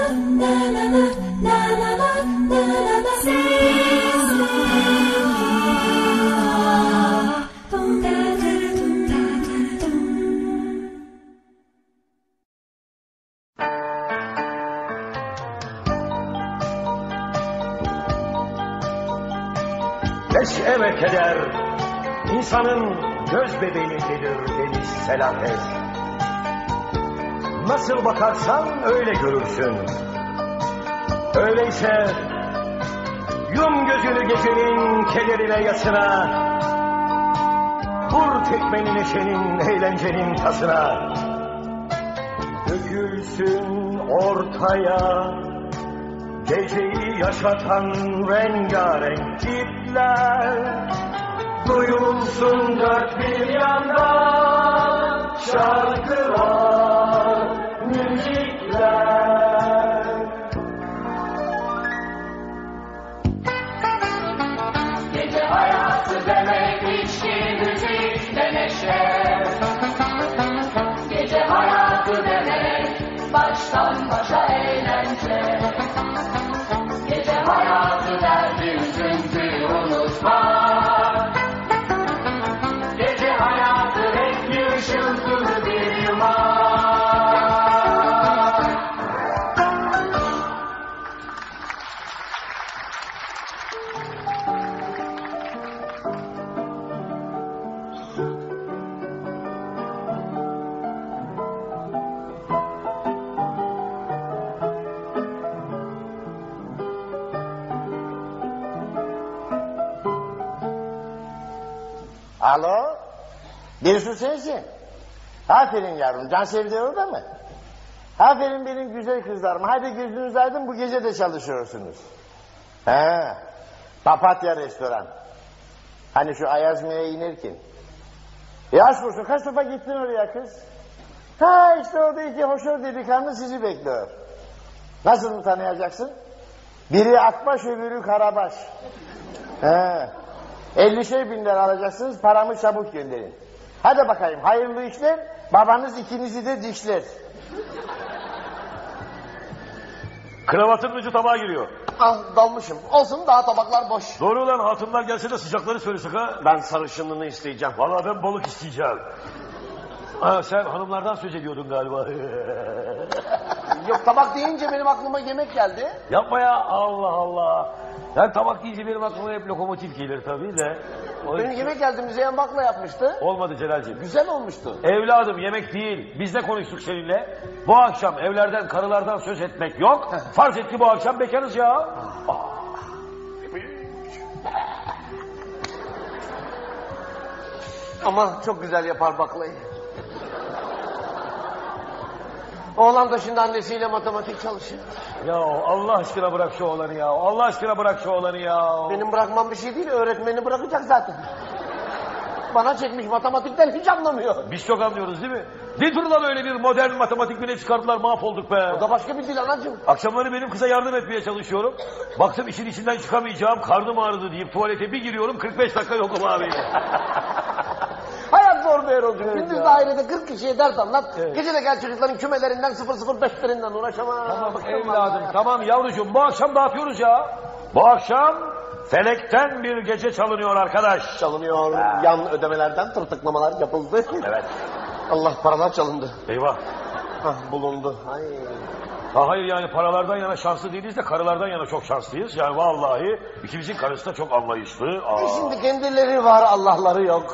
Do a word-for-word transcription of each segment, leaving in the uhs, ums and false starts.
Neşe ve keder insanın göz bebeğindedir demiş Selahattin. Nasıl bakarsan öyle görürsün. Öyleyse yum gözünü gecenin kederine yasına, vur tekmeni neşenin eğlencenin tasına. Dökülsün ortaya geceyi yaşatan rengarenk ipler, duyulsun dört bir yandan şarkılar, müzikler. Gece hayatı demek içki, müzik ve neşe. Gece hayatı demek baştan başa eğlence. Gece hayatı derdi üzüntüyü unutma. Gece hayatı renkli ışıltılı bir yumak. Alo, birisi sensin. Aferin yavrum, Cansevi orada mı? Aferin benim güzel kızlarım. Hadi gözünüz aydın, bu gece de çalışıyorsunuz. He, Papatya restoran. Hani şu Ayazmi'ye inerken. E aşk olsun, kaç defa gittin oraya kız? Ha işte orada iki hoşör delikanlı sizi bekliyor. Nasıl mı tanıyacaksın? Biri Akbaş, öbürü Karabaş. He. Ellişer bin lira alacaksınız, paramı çabuk gönderin. Hadi bakayım, hayırlı işler, babanız ikinizi de dişler. Kravatın ucu tabağa giriyor. Ah dalmışım, olsun daha tabaklar boş. Doğru lan, hatunlar gelse de sıcakları söylesek ha. Ben sarışınlığını isteyeceğim. Vallahi ben balık isteyeceğim. Ha, sen hanımlardan söz ediyordun galiba. Yok, tabak deyince benim aklıma yemek geldi. Yapma ya, Allah Allah. Yani tabak deyince benim aklıma hep lokomotif gelir tabii de. O Benim için... yemek geldi, Müzeyyen bakla yapmıştı. Olmadı Celal'ciğim. Güzel olmuştu. Evladım yemek değil. Biz de konuştuk seninle. Bu akşam evlerden, karılardan söz etmek yok. Farz et ki bu akşam bekarız ya. Ama çok güzel yapar baklayı. Oğlan da şimdi annesiyle matematik çalışıyor. Ya Allah aşkına bırak şu oğlanı ya. Allah aşkına bırak şu oğlanı ya. Benim bırakmam bir şey değil, öğretmeni bırakacak zaten. Bana çekmiş, matematikten hiç anlamıyor. Biz çok anlıyoruz değil mi? Ne tür lan öyle bir modern matematik bile çıkardılar, mahvolduk be. O da başka bir dil anacığım. Akşamları benim kıza yardım etmeye çalışıyorum. Baktım işin içinden çıkamayacağım, karnım ağrıdı deyip tuvalete bir giriyorum, kırk beş dakika yokum abi. Hayat zor bir yer olacak. Evet Gündüz ya. dairede kırk kişiye ders anlat. Evet. Gece de gel çocukların kümelerinden sıfır sıfır beşlerinden uğraşamam. Tamam Bıktım evladım, vallahi. tamam yavrucuğum, bu akşam dağıtıyoruz ya. Bu akşam felekten bir gece çalınıyor arkadaş. Çalınıyor. Ha. Yan ödemelerden tırtıklamalar yapıldı. Evet. Allah, paralar çalındı. Eyvah. Hah, bulundu. Ay. Ha, hayır yani paralardan yana şanslı değiliz de karılardan yana çok şanslıyız. Yani vallahi ikimizin karısı da çok anlayışlı. Aa. E şimdi kendileri var, Allah'ları yok.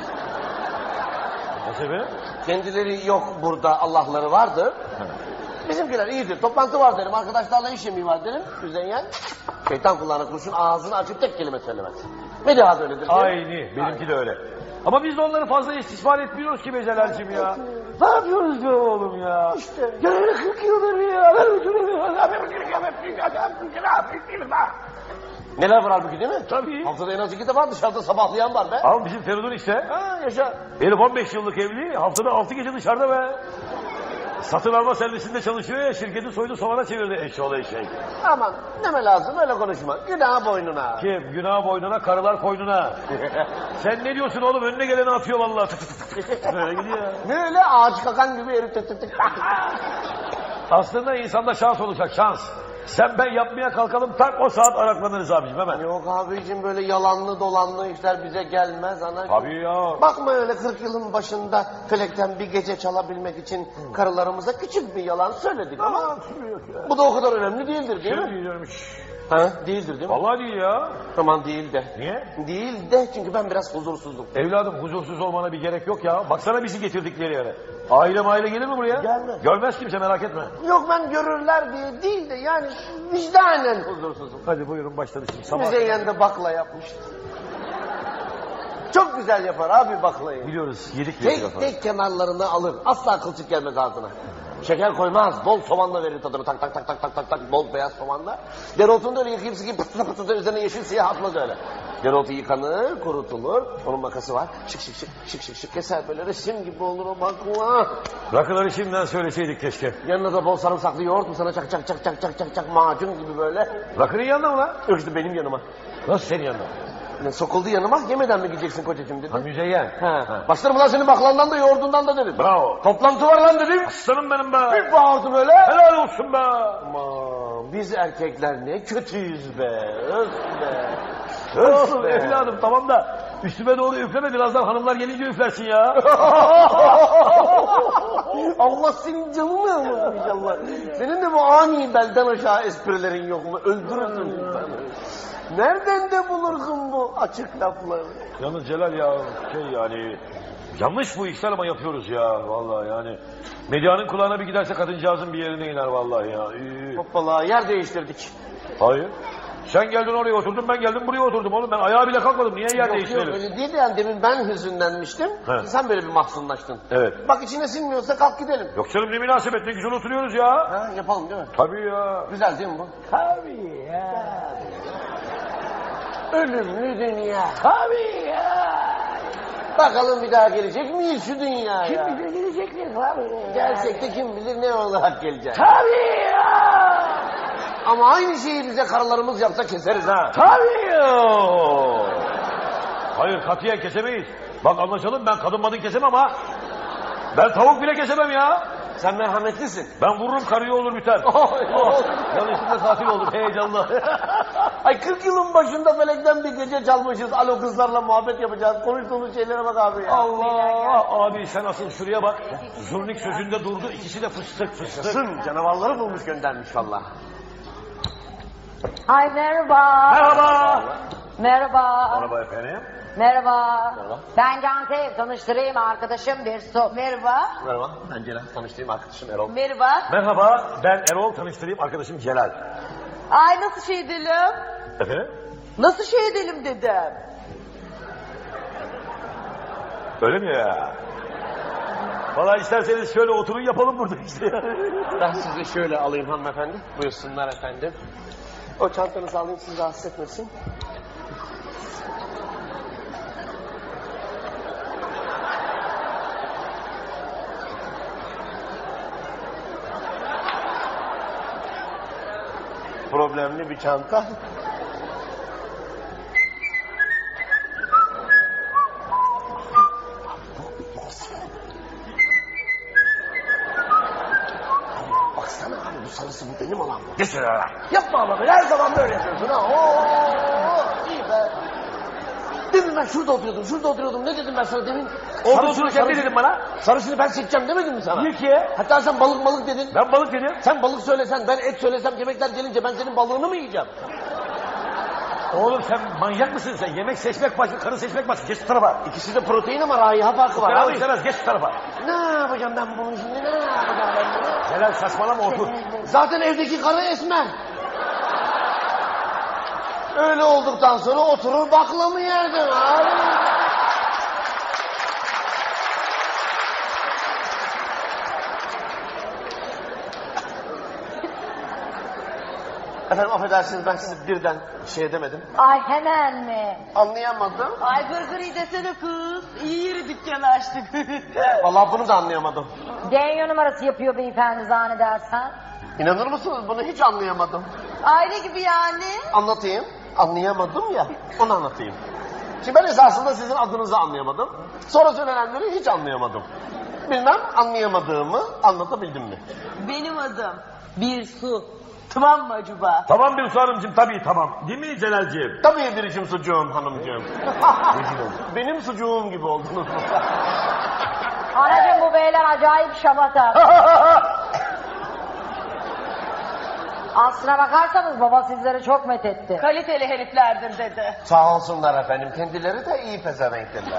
Nasıl be? Kendileri yok burada, Allah'ları vardır. Bizimkiler iyidir. Toplantı var derim, arkadaşlarla iş yemeği var derim. Müzeyyen şeytan kulağına kurşun, ağzını açıp tek kelime söylemez. Ne daha öyledir. Aynı, benimki de öyle. Ama biz de onları fazla istismar etmiyoruz ki be Celal'cim ya. Ne yapıyoruz be oğlum ya? İşte. Geleli kırk yıldır ya. Neler var halbuki değil mi? Tabii. Haftada en az iki defa dışarıda sabahlayan var be. Al bizim Feridun işte. Ha yaşa. Herif on beş yıllık evli, haftada altı gece dışarıda be. Satın alma servisinde çalışıyor ya, şirketi soydu soğana çevirdi eşşoğlu eşek. Aman deme lazım, öyle konuşma. Günah boynuna. Kim? Günah boynuna, karılar koynuna. Sen ne diyorsun oğlum? Önüne geleni atıyor vallahi. Tık tık tık tık. Böyle gidiyor. Ne öyle ağaç kakan gibi herif tık tık tık. Aslında insanda şans olacak, şans. Sen ben yapmaya kalkalım, tak o saat araklanırız abicim hemen. Yok abicim, böyle yalanlı dolanlı işler bize gelmez anacığım. Tabii ya. Bakma öyle kırk yılın başında felekten bir gece çalabilmek için karılarımıza küçük bir yalan söyledik ama bu da o kadar önemli değildir değil Şey mi? diyeceğimmiş. Ha, değildir değil mi? Vallahi değil ya. Tamam, değil de. Niye? Değil de çünkü ben biraz huzursuzum. Evladım huzursuz olmana bir gerek yok ya. Baksana bizi getirdikleri yere. Aile maile gelir mi buraya? Gelmez. Görmez kimse, merak etme. Yok, ben görürler diye değil de yani vicdanen huzursuzum. Hadi buyurun başladı şimdi. Sabah. Müzeyyen de bakla yapmıştı. Çok güzel yapar abi baklayı. Biliyoruz, yedik yedik Tek efendim. tek kenarlarını alır. Asla kılçık gelmez ağzına. Şeker koymaz. Bol soğanla verir tadını. Tak tak tak tak tak tak tak. Bol beyaz soğanla. Dereotunu da öyle yıkayıp sıkayıp pıtı pıtı da üzerine yeşil siyah atmaz öyle. Dereotu yıkanır, kurutulur. Onun makası var. Şık şık şık şık şık şık keser böyle resim gibi olur o bakla. Rakıları şimdiden söyleseydik keşke. Yanına da bol sarımsaklı yoğurt mu sana çak çak çak çak çak çak çak macun gibi böyle. Rakının yanında mı lan? Yok işte benim yanıma. Nasıl senin yanında? Ne, sokuldu yanıma, yemeden mi gideceksin kocacığım dedi. Ha Müzeyyen. Ha. Başlarım lan senin baklandan da yoğurdundan da dedim. Bravo. Toplantı var lan dedim. Aslanım benim be. Bir bağırdım öyle. Helal olsun be. Aman biz erkekler ne kötüyüz be. Öf be. Olsun Öf be. evladım tamam da üstüme doğru üfleme, birazdan hanımlar gelince üflersin ya. Allah senin canını almasın inşallah. Senin de bu ani belden aşağı esprilerin yok mu? Öldürürsün insanı. Nereden de bulursun bu açık lafları? Yalnız Celal ya şey yani yanlış bu işler ama yapıyoruz ya vallahi yani. Medyanın kulağına bir giderse kadıncağızın bir yerine iner vallahi ya. İyi. Hoppala, yer değiştirdik. Hayır. Sen geldin oraya oturdun, ben geldim buraya oturdum oğlum. Ben ayağa bile kalkmadım. Niye yer Yok yok, değiştirelim? öyle değil de yani demin ben hüzünlenmiştim. He. Sen böyle bir mahzunlaştın. Evet. Bak içine sinmiyorsa kalk gidelim. Yok canım, ne münasebet, ne güzel oturuyoruz ya. Ha, yapalım değil mi? Tabii ya. Güzel değil mi bu? Tabii ya. Ölümlü dünya. Tabii ya. Bakalım bir daha gelecek miyiz şu dünyaya? Kim bilir gelecek miyiz abi? Gelsek de kim bilir ne olarak geleceğiz. Tabii ya. Ama aynı şeyi bize karılarımız yapsa keseriz ha. Tabii ya. Hayır, katiyen kesemeyiz. Bak anlaşalım, ben kadın madın kesemem ha. Ben tavuk bile kesemem ya. Sen merhametlisin. Ben vururum karıya olur biter. Yan üstünde tatil olur heyecanlı. Ay kırk yılın başında felekten bir gece çalmışız. Alo kızlarla muhabbet yapacağız. Konuştuğumuz şeylere bak abi ya. Allah abi sen asıl şuraya bak. Zurnik sözünde durdu, ikisi de fıstık fıstık. Sın canavarları bulmuş göndermiş valla. Ay merhaba. Merhaba. Merhaba. Merhaba efendim. Merhaba. Merhaba. Ben Cansev, tanıştırayım arkadaşım bir so. Merhaba. Merhaba, ben Celal. Tanıştığım arkadaşım Erol. Merhaba. Merhaba, ben Erol, tanıştırayım arkadaşım Celal. Ay nasıl şey edelim? Efendim? Nasıl şey edelim dedim. Öyle mi ya? Valla isterseniz şöyle oturun yapalım burada işte. Ben sizi şöyle alayım hanımefendi. Buyursunlar efendim. O çantanızı alayım, sizi rahatsız etmesin. Problemli bir çanta. Baksana abi, bu sarısı bu benim olan mı? Geç şuraya. Yapma ama be, her zaman böyle yapıyorsun ha. Oo, iyi be. Demin ben şurada oturuyordum, şurada oturuyordum. Ne dedim ben sana demin? Orada otururken ne dedin bana? Sarısını ben seçeceğim demedim mi sana? Niye ki? Hatta sen balık balık dedin. Ben balık dedim. Sen balık söylesen, ben et söylesem, yemekler gelince ben senin balığını mı yiyeceğim? Oğlum sen manyak mısın sen? Yemek seçmek başka, karı seçmek başka. Geç şu tarafa. İkisi de protein ama raiha farkı var Celal abi. istemez, geç şu tarafa. Ne yapacağım ben bunu şimdi, ne yapacağım ben bunu? Celal saçmalama, otur. Zaten evdeki karı esmer. Öyle olduktan sonra oturur bakla mı yerdim abi? Efendim affedersiniz, ben sizi birden şey edemedim. Ay hemen mi? Anlayamadım. Ay gırgırı desene kız. İyi yeri dükkan açtık. Vallahi bunu da anlayamadım. Denyo numarası yapıyor beyefendi zannedersen. İnanır mısınız, bunu hiç anlayamadım. Aile gibi yani. Anlatayım. Anlayamadım ya, onu anlatayım. Şimdi ben esasında sizin adınızı anlayamadım. Sonra söylenenleri hiç anlayamadım. Bilmem anlayamadığımı anlatabildim mi? Benim adım bir su. Tamam mı acaba? Tamam bir Hanımcığım tabii tamam. Değil mi Celalciğim? Tabii biricim sucuğum hanımcığım. Benim sucuğum gibi oldunuz. Anacığım bu beyler acayip şamata. Aslına bakarsanız baba sizleri çok methetti. Kaliteli heriflerdir dedi. Sağ olsunlar efendim. Kendileri de iyi pezevenktirler.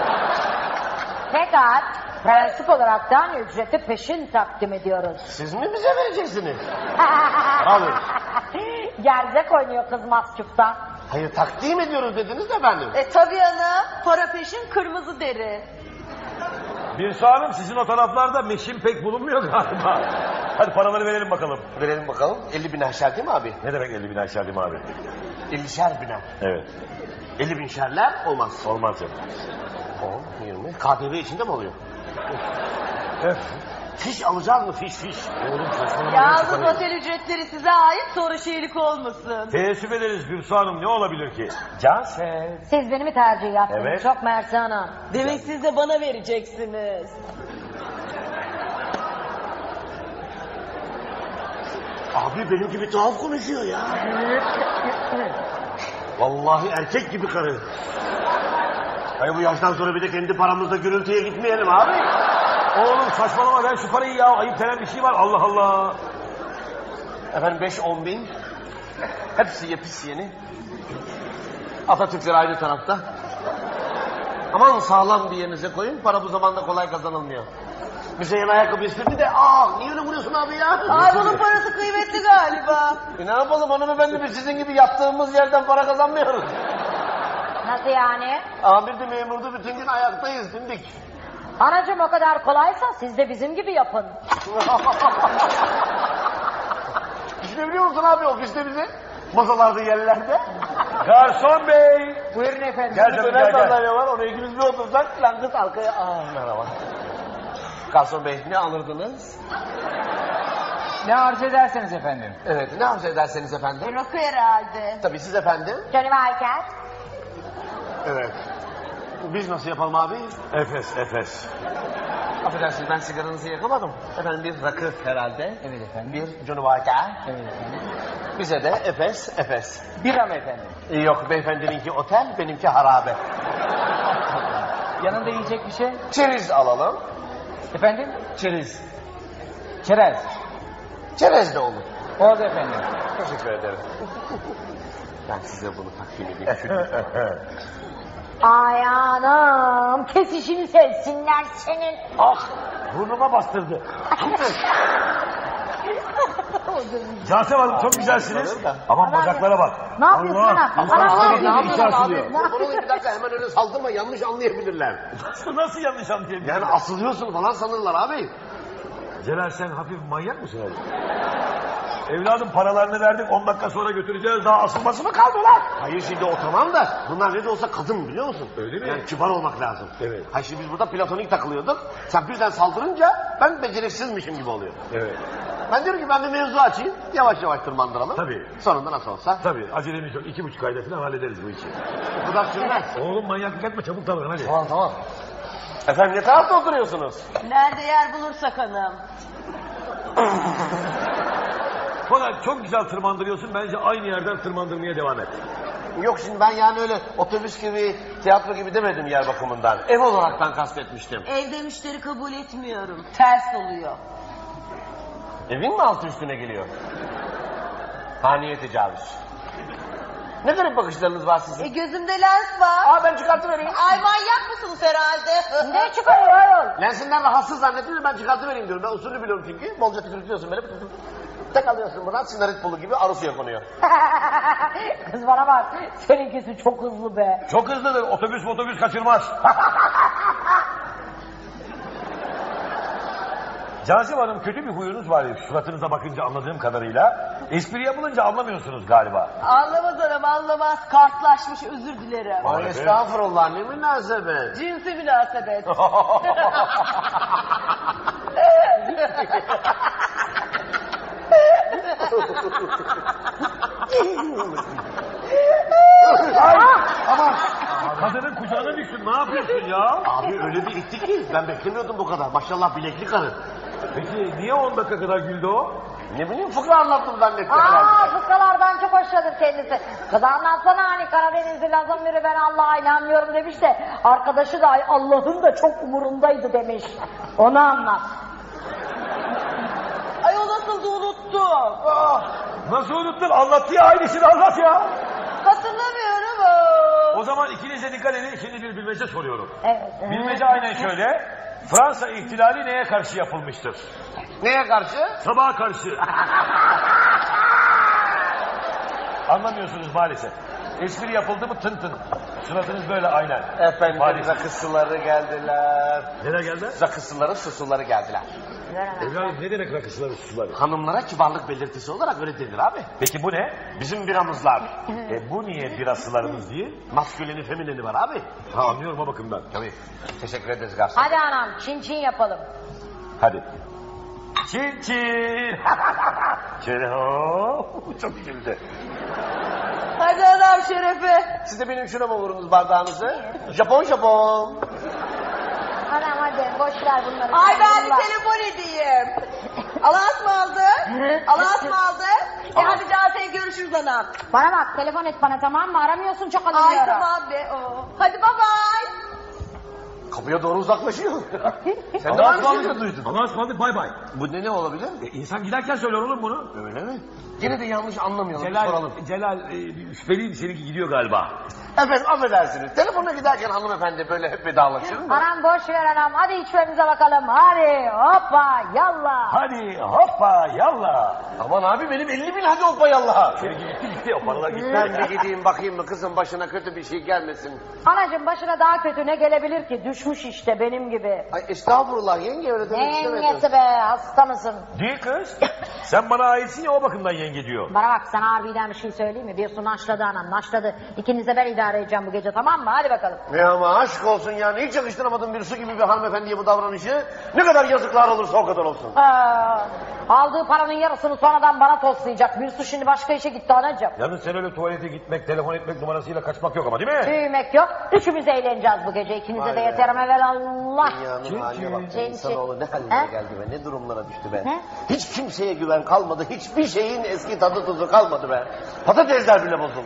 Fakat prensip olaraktan ücreti peşin takdim ediyoruz. Siz mi bize vereceksiniz? Alın. Gerzek oynuyor kız mahcuptan. Hayır takdim ediyoruz dediniz efendim. E tabii ana. Para peşin kırmızı deri. Bir Hanım sizin o taraflarda meşin pek bulunmuyor galiba. Hadi paraları verelim bakalım. Verelim bakalım. elli bin aşağı değil mi abi? Ne demek elli bin aşağı değil mi abi? ellişer biner. Evet. elli bin şerler olmaz. Olmaz ya. on, yirmi. K D V içinde mi oluyor? Öf. Fiş alacağız mı? Fiş fiş. Oğlum saçmalama. Yalnız otel ücretleri size ait, sonra şeylik olmasın. Teessüf ederiz Gülsü Hanım, ne olabilir ki? Cansel. Siz beni mi tercih yaptınız? Evet. Çok mersi hanım. Demek siz de bana vereceksiniz. Abi benim gibi tuhaf konuşuyor ya. Vallahi erkek gibi karı. Hayır bu yaştan sonra bir de kendi paramızda gürültüye gitmeyelim abi. Oğlum saçmalama ver şu parayı ya. Ayıp denen bir şey var. Allah Allah. Efendim beş on bin. Hepsi yepis yeni. Atatürkler aynı tarafta. Aman sağlam bir yerinize koyun. Para bu zamanda kolay kazanılmıyor. Müzeyyen ayakkabı istedi de aa niye öyle vuruyorsun abi ya? Ay bunun parası kıymetli galiba. E ne yapalım hanımefendi biz sizin gibi yattığımız yerden para kazanmıyoruz. Nasıl yani? Amir de memurdu bütün gün ayaktayız dimdik. Anacığım o kadar kolaysa siz de bizim gibi yapın. İşte biliyor musun abi ofiste bizi? Masalarda yerlerde. Garson bey. Buyurun efendim. Gel Bir canım döner gel gel. sandalye var oraya ikimiz bir otursak lan kız arkaya. Aa merhaba. Garson bey ne alırdınız? Ne arz ederseniz efendim. Evet ne arzu ederseniz efendim. Rakı herhalde. Tabii siz efendim. Johnny Walker. Evet. Biz nasıl yapalım abi? Efes Efes. Affedersiniz ben sigaranızı yakamadım. Efendim bir rakı herhalde. Evet efendim. Bir Johnny Walker. Evet efendim. Bize de Efes, Efes. Bira mı efendim? Ee, Yok beyefendininki otel, benimki harabe. Yanında yiyecek bir şey? Çerez alalım. Efendim? Çerez. Çerez. Çerez de olur. Oldu efendim. Teşekkür ederim. Ben size bunu takdim edeyim. Ay anam kesişini sevsinler senin. Ah burnuma bastırdı. Cansel Hanım çok güzelsiniz. Aman bacaklara bak. Ne yapıyorsun Allah, ana? insan Ana, sürekli ne bir yapıyorsun insan abi? sürüyor. Ne Bunu bir dakika hemen öyle saldırma yanlış anlayabilirler. Nasıl, nasıl yanlış anlayabilirim? Yani asılıyorsun falan sanırlar abi. Celal sen hafif manyak mısın oğlum? Evladım paralarını verdik on dakika sonra götüreceğiz daha asılması mı kaldı lan? Hayır şimdi o tamam da bunlar ne de olsa kadın biliyor musun? Öyle mi? Yani kibar olmak lazım. Evet. Hayır şimdi biz burada platonik takılıyorduk. Sen birden saldırınca ben beceriksizmişim gibi oluyor. Evet. Ben diyorum ki ben bir mevzu açayım. Yavaş yavaş tırmandıralım. Tabii. Sonunda nasıl olsa. Tabii acelemiz yok. İki buçuk ayda falan hallederiz bu işi. Bu kadar sürmez. Oğlum manyaklık etme çabuk davran hadi. Tamam tamam. Efendim ne tarafta oturuyorsunuz? Nerede yer bulursak hanım. Fakat çok güzel tırmandırıyorsun. Bence aynı yerden tırmandırmaya devam et. Yok şimdi ben yani öyle otobüs gibi, tiyatro gibi demedim yer bakımından. Ev olarak ben kastetmiştim. Evde müşteri kabul etmiyorum. Ters oluyor. Evin mi altı üstüne geliyor? Haniye tecavüz. Ne garip bakışlarınız var sizin? E gözümde lens var. Aa ben çıkartıvereyim. Ay manyak mısınız herhalde? Ne çıkarıyor ayol? Lensinden rahatsız zannettim ben çıkartıvereyim diyorum. Ben usulü biliyorum çünkü. Bolca tükürtüyorsun böyle. Tek alıyorsun buradan sinarit pulu gibi arı suya konuyor. Kız bana bak. Seninkisi çok hızlı be. Çok hızlıdır. Otobüs otobüs kaçırmaz. Cansel Hanım kötü bir huyunuz var. Suratınıza bakınca anladığım kadarıyla. Espri yapılınca anlamıyorsunuz galiba. Anlamaz hanım anlamaz. Kartlaşmış özür dilerim. Ay estağfurullah ne münasebet. Cinsi münasebet. Aman. Kadının kucağına düştün. Ne yapıyorsun ya? Abi öyle bir ittik ki ben beklemiyordum bu kadar. Maşallah bilekli karı. Peki niye on dakika kadar güldü o? Ne bileyim fıkra anlattım zannetti Aa, herhalde. fıkralardan çok hoşlanır kendisi. Kız anlatsana hani Karadenizli Lazım biri ben Allah'a inanmıyorum demiş de arkadaşı da "Ay, Allah'ın da çok umurundaydı demiş. Onu anlat. Ay o nasıl da unuttum. Ah, nasıl unuttun? Anlattı ya, aynısını anlat ya. Hatırlamıyorum. O zaman ikiniz de dikkat edin. Şimdi bir bilmece soruyorum. Evet. Bilmece aynen şöyle. Fransa ihtilali neye karşı yapılmıştır? Neye karşı? Sabaha karşı. Anlamıyorsunuz maalesef. Espri yapıldı mı tın tın. Suratınız böyle aynen. Efendim Maalesef. rakısıları geldiler. Neler geldi? Rakısıların susuları geldiler. Evladım ne demek rakısılar susular? Hanımlara kibarlık belirtisi olarak öyle denir abi. Peki bu ne? Bizim biramızlar. E bu niye birasılarımız değil? Masküleni femineni var abi. Ha anlıyorum o bakımdan. Tabii. Teşekkür ederiz garson. Hadi anam çin çin yapalım. Hadi. Çin çin. Çin hop. Çok güldü. Hadi anam şerefe. Siz de benim şuna mı vurunuz bardağınızı? Japon Japon. Anam hadi boş ver bunları. Ay ben bir Allah. telefon edeyim. Allah'a ısmarladık. Allah'a ısmarladık. E hadi Cansel'e görüşürüz anam. Bana bak telefon et bana tamam mı? Aramıyorsun çok Ay alınıyorum. tamam be. Oo. Hadi bye bye. Kapıya doğru uzaklaşıyor. Sen de Allah'a aynı şeyleri ısmarladık. duydun. Allah'a ısmarladık bay bay. Bu ne ne olabilir? E, insan giderken söyler oğlum bunu. Öyle mi? Gene de yanlış anlamayalım. Celal, Soralım. Celal e, şüpheliyim seninki gidiyor galiba. Efendim affedersiniz. Telefona giderken hanımefendi böyle hep vedalaşır mı? Anam boş ver anam hadi içmemize bakalım. Hadi hoppa yallah. Hadi hoppa yallah. Aman abi benim elli bin hadi hoppa yallah. Seninki gitti gitti o paralar gitti. Ben bir gideyim bakayım mı kızın başına kötü bir şey gelmesin. Anacığım başına daha kötü ne gelebilir ki? Düşmüş işte benim gibi. Ay estağfurullah yenge öyle Ne demek istemedim. yengesi be hasta mısın? Değil kız. Sen bana aitsin ya o bakımdan yenge diyor. Bana bak sana harbiden bir şey söyleyeyim mi? Bir su naşladı anam naşladı. İkiniz de ben idare edeceğim bu gece tamam mı? Hadi bakalım. Ne ama aşk olsun yani hiç yakıştıramadım bir su gibi bir hanımefendiye bu davranışı. Ne kadar yazıklar olursa o kadar olsun. Aa, aldığı paranın yarısını sonradan bana toslayacak. Bir su şimdi başka işe gitti anacığım. Yalnız sen öyle tuvalete gitmek, telefon etmek numarasıyla kaçmak yok ama değil mi? Tüymek yok. Üçümüz eğleneceğiz bu gece. İkinize Vay de be. yeter evvel Allah. Dünyanın Çin haline bak. çin. İnsanoğlu ne He? hallere geldi be, ne durumlara düştü be. He? Hiç kimseye güven kalmadı, hiçbir şeyin eski tadı tuzu kalmadı be. Patatesler bile bozuldu.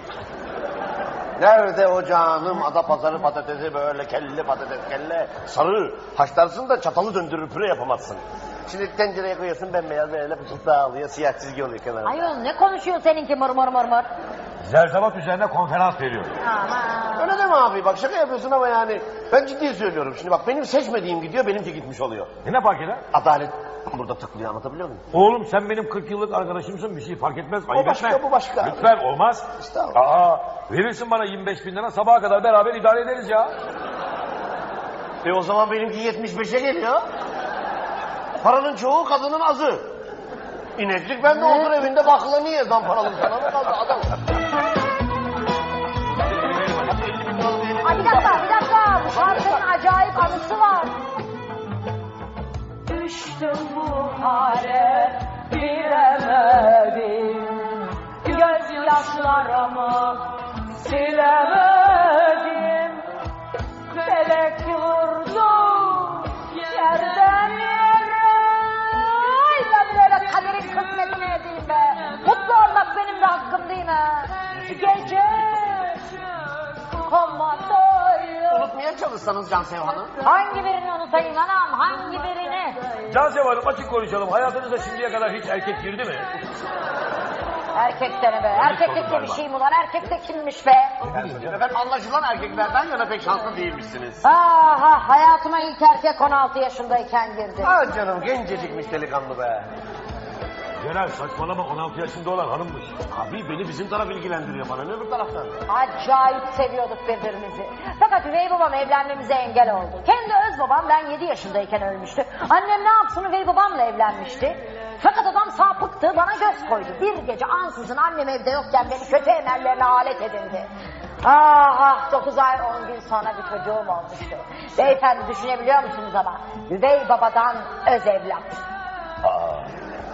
Nerede o canım Adapazarı patatesi böyle kelli patates kelle sarı haşlarsın da çatalı döndürür püre yapamazsın. Şimdi tencereye koyuyorsun bembeyaz böyle fısıltı dağılıyor siyah çizgi oluyor kenarında. Ayol ne konuşuyor seninki mır mır mır mır. Zerzevat üzerine konferans veriyor. Aman. Öyle deme abi bak şaka yapıyorsun ama yani ben ciddi söylüyorum. Şimdi bak benim seçmediğim gidiyor benimki gitmiş oluyor. E ne fark eder? Adalet burada tıklıyor anlatabiliyor muyum? Oğlum sen benim kırk yıllık arkadaşımsın bir şey fark etmez. Ayıp başka, etme. bu başka. Lütfen olmaz. Estağfurullah. Aa, verirsin bana yirmi beş bin lira sabaha kadar beraber idare ederiz ya. E o zaman benimki yetmiş beşe geliyor. Paranın çoğu kadının azı. İneklik ben de otur evinde bakla niye lan paralı sana mı kaldı adam? Ay bir dakika bir dakika. Bu şarkının acayip anısı var. Düştüm bu hale bilemedim. Gözyaşlarımı silemedim. Felek vurdu yerden yere. Ay ben böyle kaderin kısmetine edeyim be. Mutlu olmak benim de hakkım değil mi? Gece komadayım. Unutmaya çalışsanız Cansev Hanım. Hangi birini unutayım anam? Hangi birini? Cansev Hanım açık konuşalım. Hayatınızda şimdiye kadar hiç erkek girdi mi? Erkek de ne be? Erkeklik de bir şey mi ulan? Erkek de kimmiş be? Efendim anlaşılan erkeklerden yana pek şanslı değilmişsiniz. Ah ah hayatıma ilk erkek on altı yaşındayken girdi. Ah canım gencecikmiş delikanlı be. Celal saçmalama on altı yaşında olan hanımmış. Abi beni bizim taraf ilgilendiriyor bana ne öbür taraftan. Acayip seviyorduk birbirimizi. Fakat üvey babam evlenmemize engel oldu. Kendi öz babam ben yedi yaşındayken ölmüştü. Annem ne yapsın üvey babamla evlenmişti. Fakat adam sapıktı bana göz koydu. Bir gece ansızın annem evde yokken beni kötü emellerine alet edindi. Ah ah dokuz ay on gün sonra bir çocuğum olmuştu. Beyefendi düşünebiliyor musunuz ama? Üvey babadan öz evlat. Aa,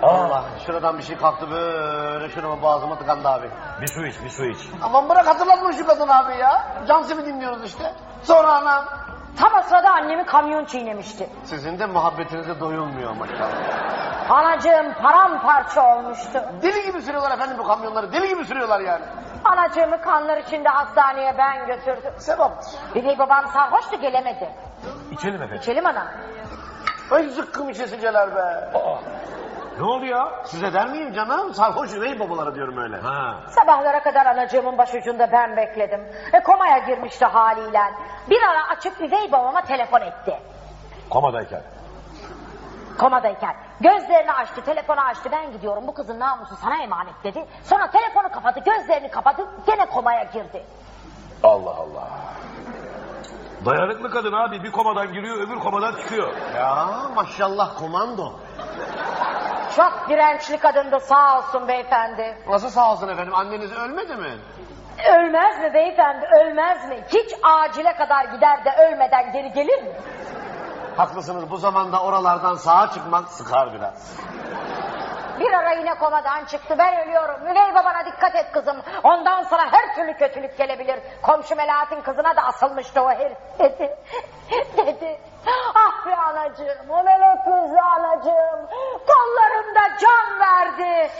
Allah, şuradan bir şey kalktı böyle, şurama boğazıma tıkandı abi. Bir su iç, bir su iç. Aman bırak, hatırlatma şu kadın abi ya. Cansem'i dinliyoruz işte. Sonra anam. Tam o sırada annemi kamyon çiğnemişti. Sizin de muhabbetinize doyulmuyor maşallah. Anacığım paramparça olmuştu. Deli gibi sürüyorlar efendim bu kamyonları, deli gibi sürüyorlar yani. Anacığımı kanlar içinde hastaneye ben götürdüm. Sebep. Bir babam sarhoştu, gelemedi. İçelim efendim. İçelim ana. Ay zıkkım içesiceler be. Aa, ne oldu ya? Size der miyim canım? Sarhoş üvey babalara diyorum öyle. Ha. Sabahlara kadar anacığımın başucunda ben bekledim. E, komaya girmişti haliyle. Bir ara açıp üvey babama telefon etti. Komadayken. Komadayken. Gözlerini açtı, telefonu açtı. Ben gidiyorum, bu kızın namusu sana emanet dedi. Sonra telefonu kapattı, gözlerini kapattı. Gene komaya girdi. Allah Allah. Dayanıklı kadın abi. Bir komadan giriyor, öbür komadan çıkıyor. Ya maşallah komando. Çok dirençli kadındı, sağ olsun beyefendi. Nasıl sağ olsun efendim, anneniz ölmedi mi? Ölmez mi beyefendi, ölmez mi? Hiç acile kadar gider de ölmeden geri gelir mi? Haklısınız, bu zamanda oralardan sağa çıkmak sıkar biraz. Bir ara yine komadan çıktı, ben ölüyorum. Üvey babana dikkat et kızım. Ondan sonra her türlü kötülük gelebilir. Komşu Melahat'in kızına da asılmıştı o herif dedi. Dedi. Ah be anacığım, o melek yüzlü anacığım. Kollarımda can verdi.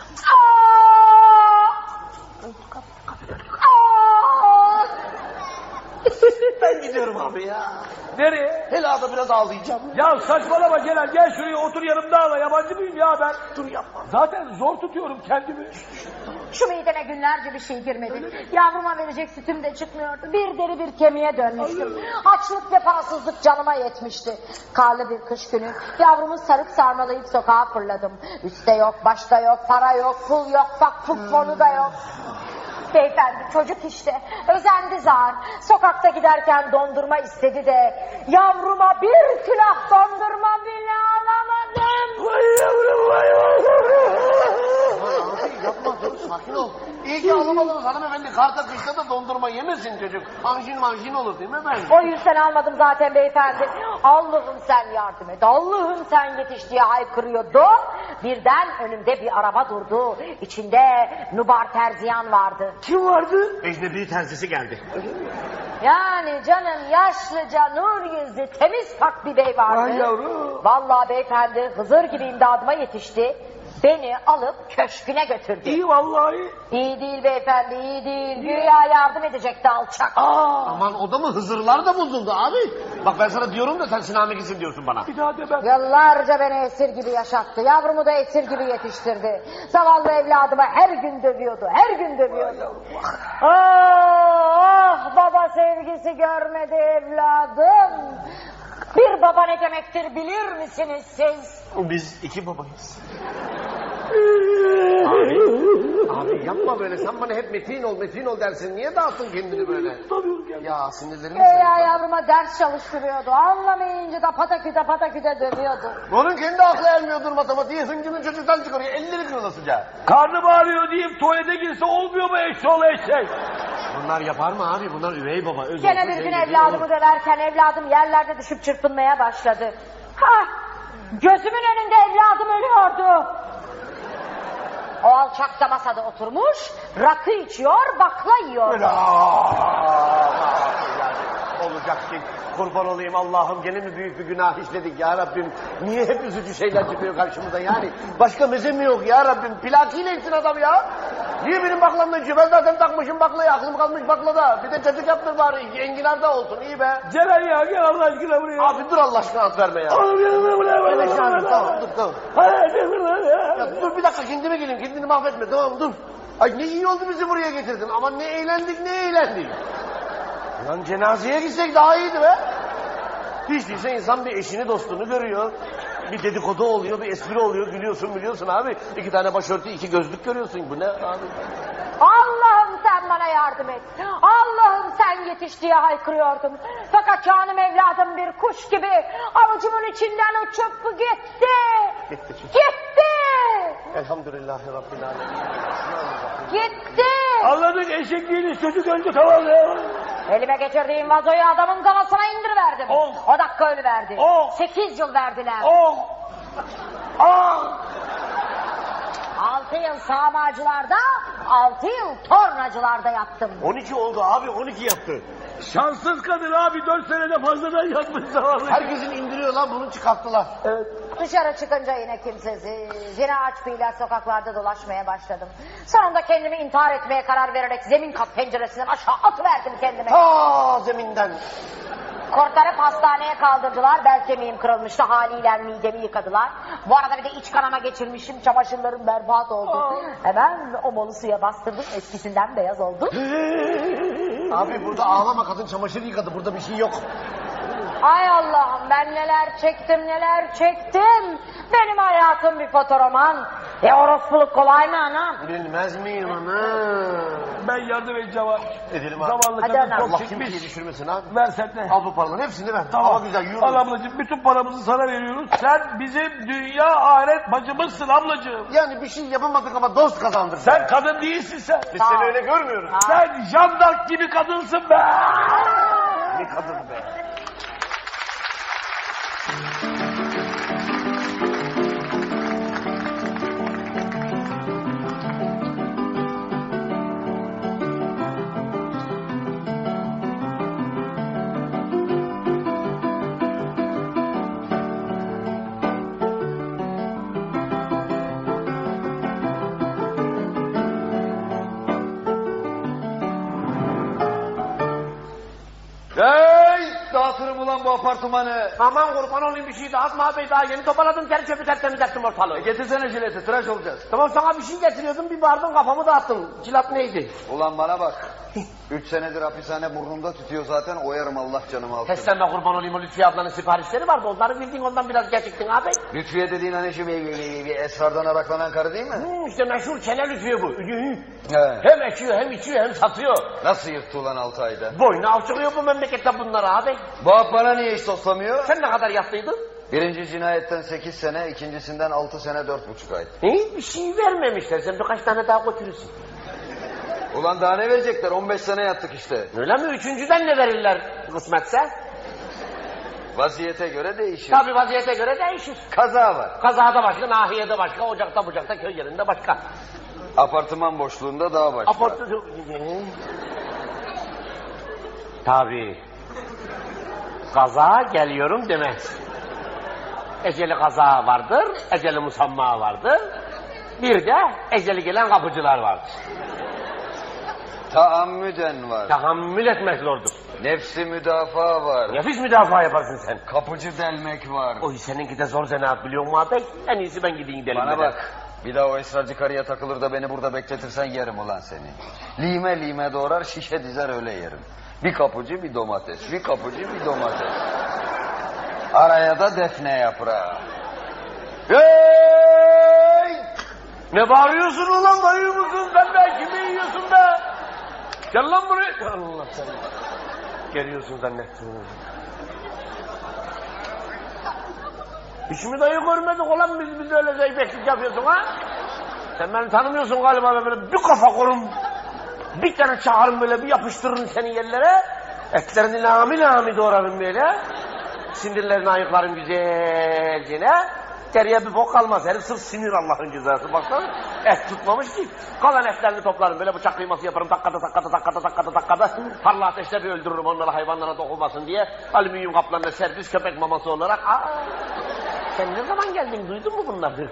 Aa! Aa! Ben gidiyorum abi ya. Nereye? Helada biraz ağlayacağım. Ya saçmalama Celal, gel şuraya otur yanımda ağla. Yabancı mıyım ya ben? Dur yapma. Zaten zor tutuyorum kendimi. Şu mideme günlerce bir şey girmedi. Yavruma verecek sütüm de çıkmıyordu. Bir deri bir kemiğe dönmüştüm. Açlık ve parasızlık canıma yetmişti. Karlı bir kış günü yavrumu sarıp sarmalayıp sokağa fırladım. Üste yok, başta yok, para yok, pul yok, vakfı fonu da yok. Beyefendi çocuk işte, özendi zar. Sokakta giderken dondurma istedi de yavruma bir külah dondurma bile alamadım. Vay yavrum vay Aman abi yapma, dur sakin ol. İyi ki alamadınız hanımefendi, karta kışta da dondurma yemesin çocuk. Anjin manjin olur değil mi efendim? O yüzden almadım zaten beyefendi. Allah'ım sen yardım et, Allah'ım sen yetiş diye haykırıyordu. Birden önümde bir araba durdu. İçinde Nubar Terziyan vardı. Kim vardı? Ecnebi terzisi geldi. Yani canım yaşlıca, nur yüzlü, temiz pak bir bey vardı. Vay yavrum. Vallahi beyefendi Hızır gibi imdadıma yetişti. Beni alıp köşküne götürdü. İyi vallahi. İyi değil beyefendi, iyi değil. Güya yardım edecekti alçak. Aa. Aman o da mı, Hızırlar da bozuldu abi. Bak ben sana diyorum da sen sinamikisin diyorsun bana. Bir daha demem. Yıllarca beni esir gibi yaşattı. Yavrumu da esir gibi yetiştirdi. Zavallı evladımı her gün dövüyordu. Her gün dövüyordu. Ah, ah baba sevgisi görmedi evladım. Bir baba ne demektir bilir misiniz siz? Biz iki babayız. Abi, abi yapma böyle, sen bana hep metin ol metin ol dersin. Niye dağıttın kendini böyle? Ya sinirlerimi Veya sıyırdı. yavruma ders çalıştırıyordu. Anlamayınca da pataküte pataküte dövüyordu. Onun kendi aklı ermiyordur matematiği, hıncını çocuktan çıkarıyor. Elleri kırılasıca. Karnım ağrıyor deyip tuvalete girse olmuyor mu eşşoğlu eşek? Bunlar yapar mı abi? Bunlar üvey baba. Öz Gene olsun, bir şey gün dediği evladımı olur. döverken evladım yerlerde düşüp çırpınmaya başladı. Ha! Gözümün önünde evladım ölüyordu. O alçak da masada oturmuş, rakı içiyor, bakla yiyor. Böyle aa, olacak ki kurban olayım Allah'ım, gene mi büyük bir günah işledik ya Rabbim? Niye hep üzücü şeyler çıkıyor karşımıza yani? Başka meze mi yok ya Rabbim? Plakiyle içsin adam ya. Niye benim baklamla içiyor? Ben zaten takmışım baklayı, aklım kalmış baklada. Bir de çocuk yaptır bari, enginar da olsun, iyi be. Celal ya gel Allah aşkına buraya. Abi dur Allah aşkına, at verme ya. Oğlum yanına buraya bak. Evet abi, tamam dur tamam. Ya dur bir dakika, kendime geleyim, kendini mahvetme, tamam dur. Ay ne iyi oldu bizi buraya getirdin, ama ne eğlendik ne eğlendik. Lan cenazeye gitsek daha iyiydi be. Hiç değilse insan bir eşini dostunu görüyor. Bir dedikodu oluyor, bir espri oluyor, gülüyorsun biliyorsun abi. İki tane başörtü, iki gözlük görüyorsun, bu ne abi? Allah'ım sen bana yardım et. Allah'ım sen yetiş diye haykırıyordum. Fakat canım evladım bir kuş gibi avucumun içinden uçup gitti. Gitti çünkü. Gitti. Elhamdülillahi Rabbil Alemin. Gitti. Anladık, eşek değiliz, çocuk öldü, tamam ya. Elime geçirdiğim vazoyu adamın kafasına indiriverdim. Oh. O dakika ölüverdi. Oh. Sekiz yıl verdiler. Oh! Ah! altı yıl sağmacılarda, altı yıl tornacılarda yattım. on iki oldu abi, on iki yaptı. Şanssız kadın abi dört senede fazladan yatmış zavallı. Herkesin indiriyor lan, bunu çıkarttılar. Evet. Dışarı çıkınca yine kimsesiz, yine aç fiiller sokaklarda dolaşmaya başladım. Sonunda kendimi intihar etmeye karar vererek zemin kat penceresinden aşağı atıverdim kendime. Ta zeminden. Kurtarıp hastaneye kaldırdılar. Bel kemiğim kırılmıştı. Haliyle midemi yıkadılar. Bu arada bir de iç kanama geçirmişim. Çamaşırlarım berbat oldu. Hemen omolu suya bastırdım. Eskisinden beyaz oldu. Abi burada ağlama, kadın çamaşır yıkadı. Burada bir şey yok. Ay Allah'ım, ben neler çektim neler çektim. Benim hayatım bir fotoroman. E orospuluk kolay mı anam? Bilmez miyim ana? Ben yardım edeceğim abi. Edelim abi. Zavallı Hadi kadın anam. çok Allah çekmiş. kimseyi düşürmesin abi. Ver sen de. Al bu paraların hepsini ver. Tamam. Ama güzel yürü. Al ablacığım, bütün paramızı sana veriyoruz. Sen bizim dünya ahiret bacımızsın ablacığım. Yani bir şey yapamadık ama dost kazandık. Sen kadın değilsin sen. Biz seni öyle görmüyoruz. Sen Jeanne d'Arc gibi kadınsın be. Ne kadın be. Hey! Dağıtırım ulan bu apartmanı. Aman kurban olayım, bir şey dağıtma abi. Daha yeni toparladım, geri çöpü tertemiz ettim ortalığı. E getirsene jileti, tıraş olacağız. Tamam, sana bir şey getiriyordum, bir bardın kafamı dağıttın. Cilat neydi? Ulan bana bak. Üç senedir hapishane burnumda tütüyor zaten, oyarım Allah canımı alsın. Teslenme kurban olayım, o Lütfiye ablanın siparişleri vardı. Onları bildin, ondan biraz geciktin abi. Lütfiye dediğin hani şu bir, bir, bir esrardan araklanan karı değil mi? Hmm, işte meşhur çene Lütfiye bu. He. Hem ekiyor, hem içiyor, hem satıyor. Nasıl yırttı ulan altı ayda? Boynu avçılıyor bu memlekette bunları abi. Bu hap bana niye hiç toslamıyor? Sen ne kadar yattıydın? Birinci cinayetten sekiz sene, ikincisinden altı sene dört buçuk ay. He, bir şey vermemişler, sen birkaç tane daha götürürsün. Ulan daha ne verecekler? on beş sene yattık işte. Öyle mi? Üçüncüden ne verirler kısmetse? Vaziyete göre değişir. Tabii vaziyete göre değişir. Kaza var. Kazada başka, nahiyede başka, ocakta bucakta, köy yerinde başka. Apartman boşluğunda daha başka. Aportu... Tabii. Kaza geliyorum demez. Eceli kaza vardır, eceli musamma vardır. Bir de eceli gelen kapıcılar vardır. Taammüden var. Tahammül etmek zordur. Nefsi müdafaa var. Nefis müdafaa yaparsın sen. Kapıcı delmek var. Oy, seninki de zor zanaat biliyor musun abi? En iyisi ben gideyim derim. Bana bak. Bir daha o esrarcı karıya takılır da beni burada bekletirsen yerim ulan seni. Lime lime doğrar, şişe dizer öyle yerim. Bir kapıcı bir domates, bir kapıcı bir domates. Araya da defne yaprağı. Hey! Ne bağırıyorsun ulan, dayı mısın sen be? Kimi yiyorsun be? Gel lan buraya. Allah sana. Geliyorsun zannettim. Hiç mi dayı görmedik ulan, biz biz öyle zeybeklik yapıyorsun ha? Sen beni tanımıyorsun galiba, böyle bir kafa korun. Bir tane çağırın böyle, bir yapıştırırım seni yerlere. Etlerini lami lami doğrarım böyle. Sindirlerini ayıklarım güzelce. Geriye bir bok kalmaz. Herif sırf sinir, Allah'ın cezası. Baksana, et tutmamış ki. Kalan etlerini toplarım. Böyle bıçak kıyması yaparım. Takkada takkada takkada takkada takkada. Parla ateşte bir öldürürüm onları, hayvanlara dokunmasın diye. Alüminyum kaplarına servis, köpek maması olarak. Aa, sen ne zaman geldin? Duydun mu bunları?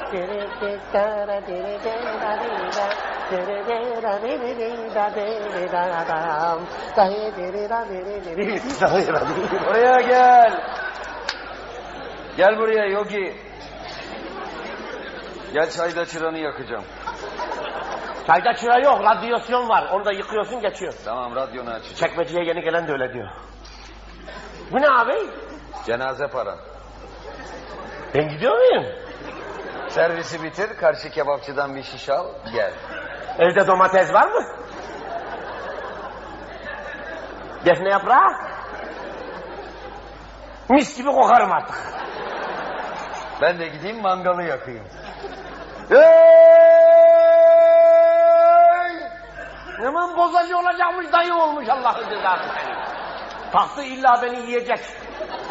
Buraya gel. Gel buraya Yogi. Gel, çayda çıranı yakacağım. Çayda çıra yok, radyasyon var. Onu da yıkıyorsun, geçiyor. Tamam, radyonu açacağım. Çekmeceye yeni gelen de öyle diyor. Bu ne abi? Cenaze paran. Ben gidiyor muyum? Servisi bitir, karşı kebapçıdan bir şiş al, gel. Evde domates var mı? Defne yaprağı? Mis gibi kokarım artık. Ben de gideyim mangalı yakayım. Hey! Hemen bozacı olacakmış, dayı olmuş Allah'ın cezası seni. Taktı illa beni yiyecek.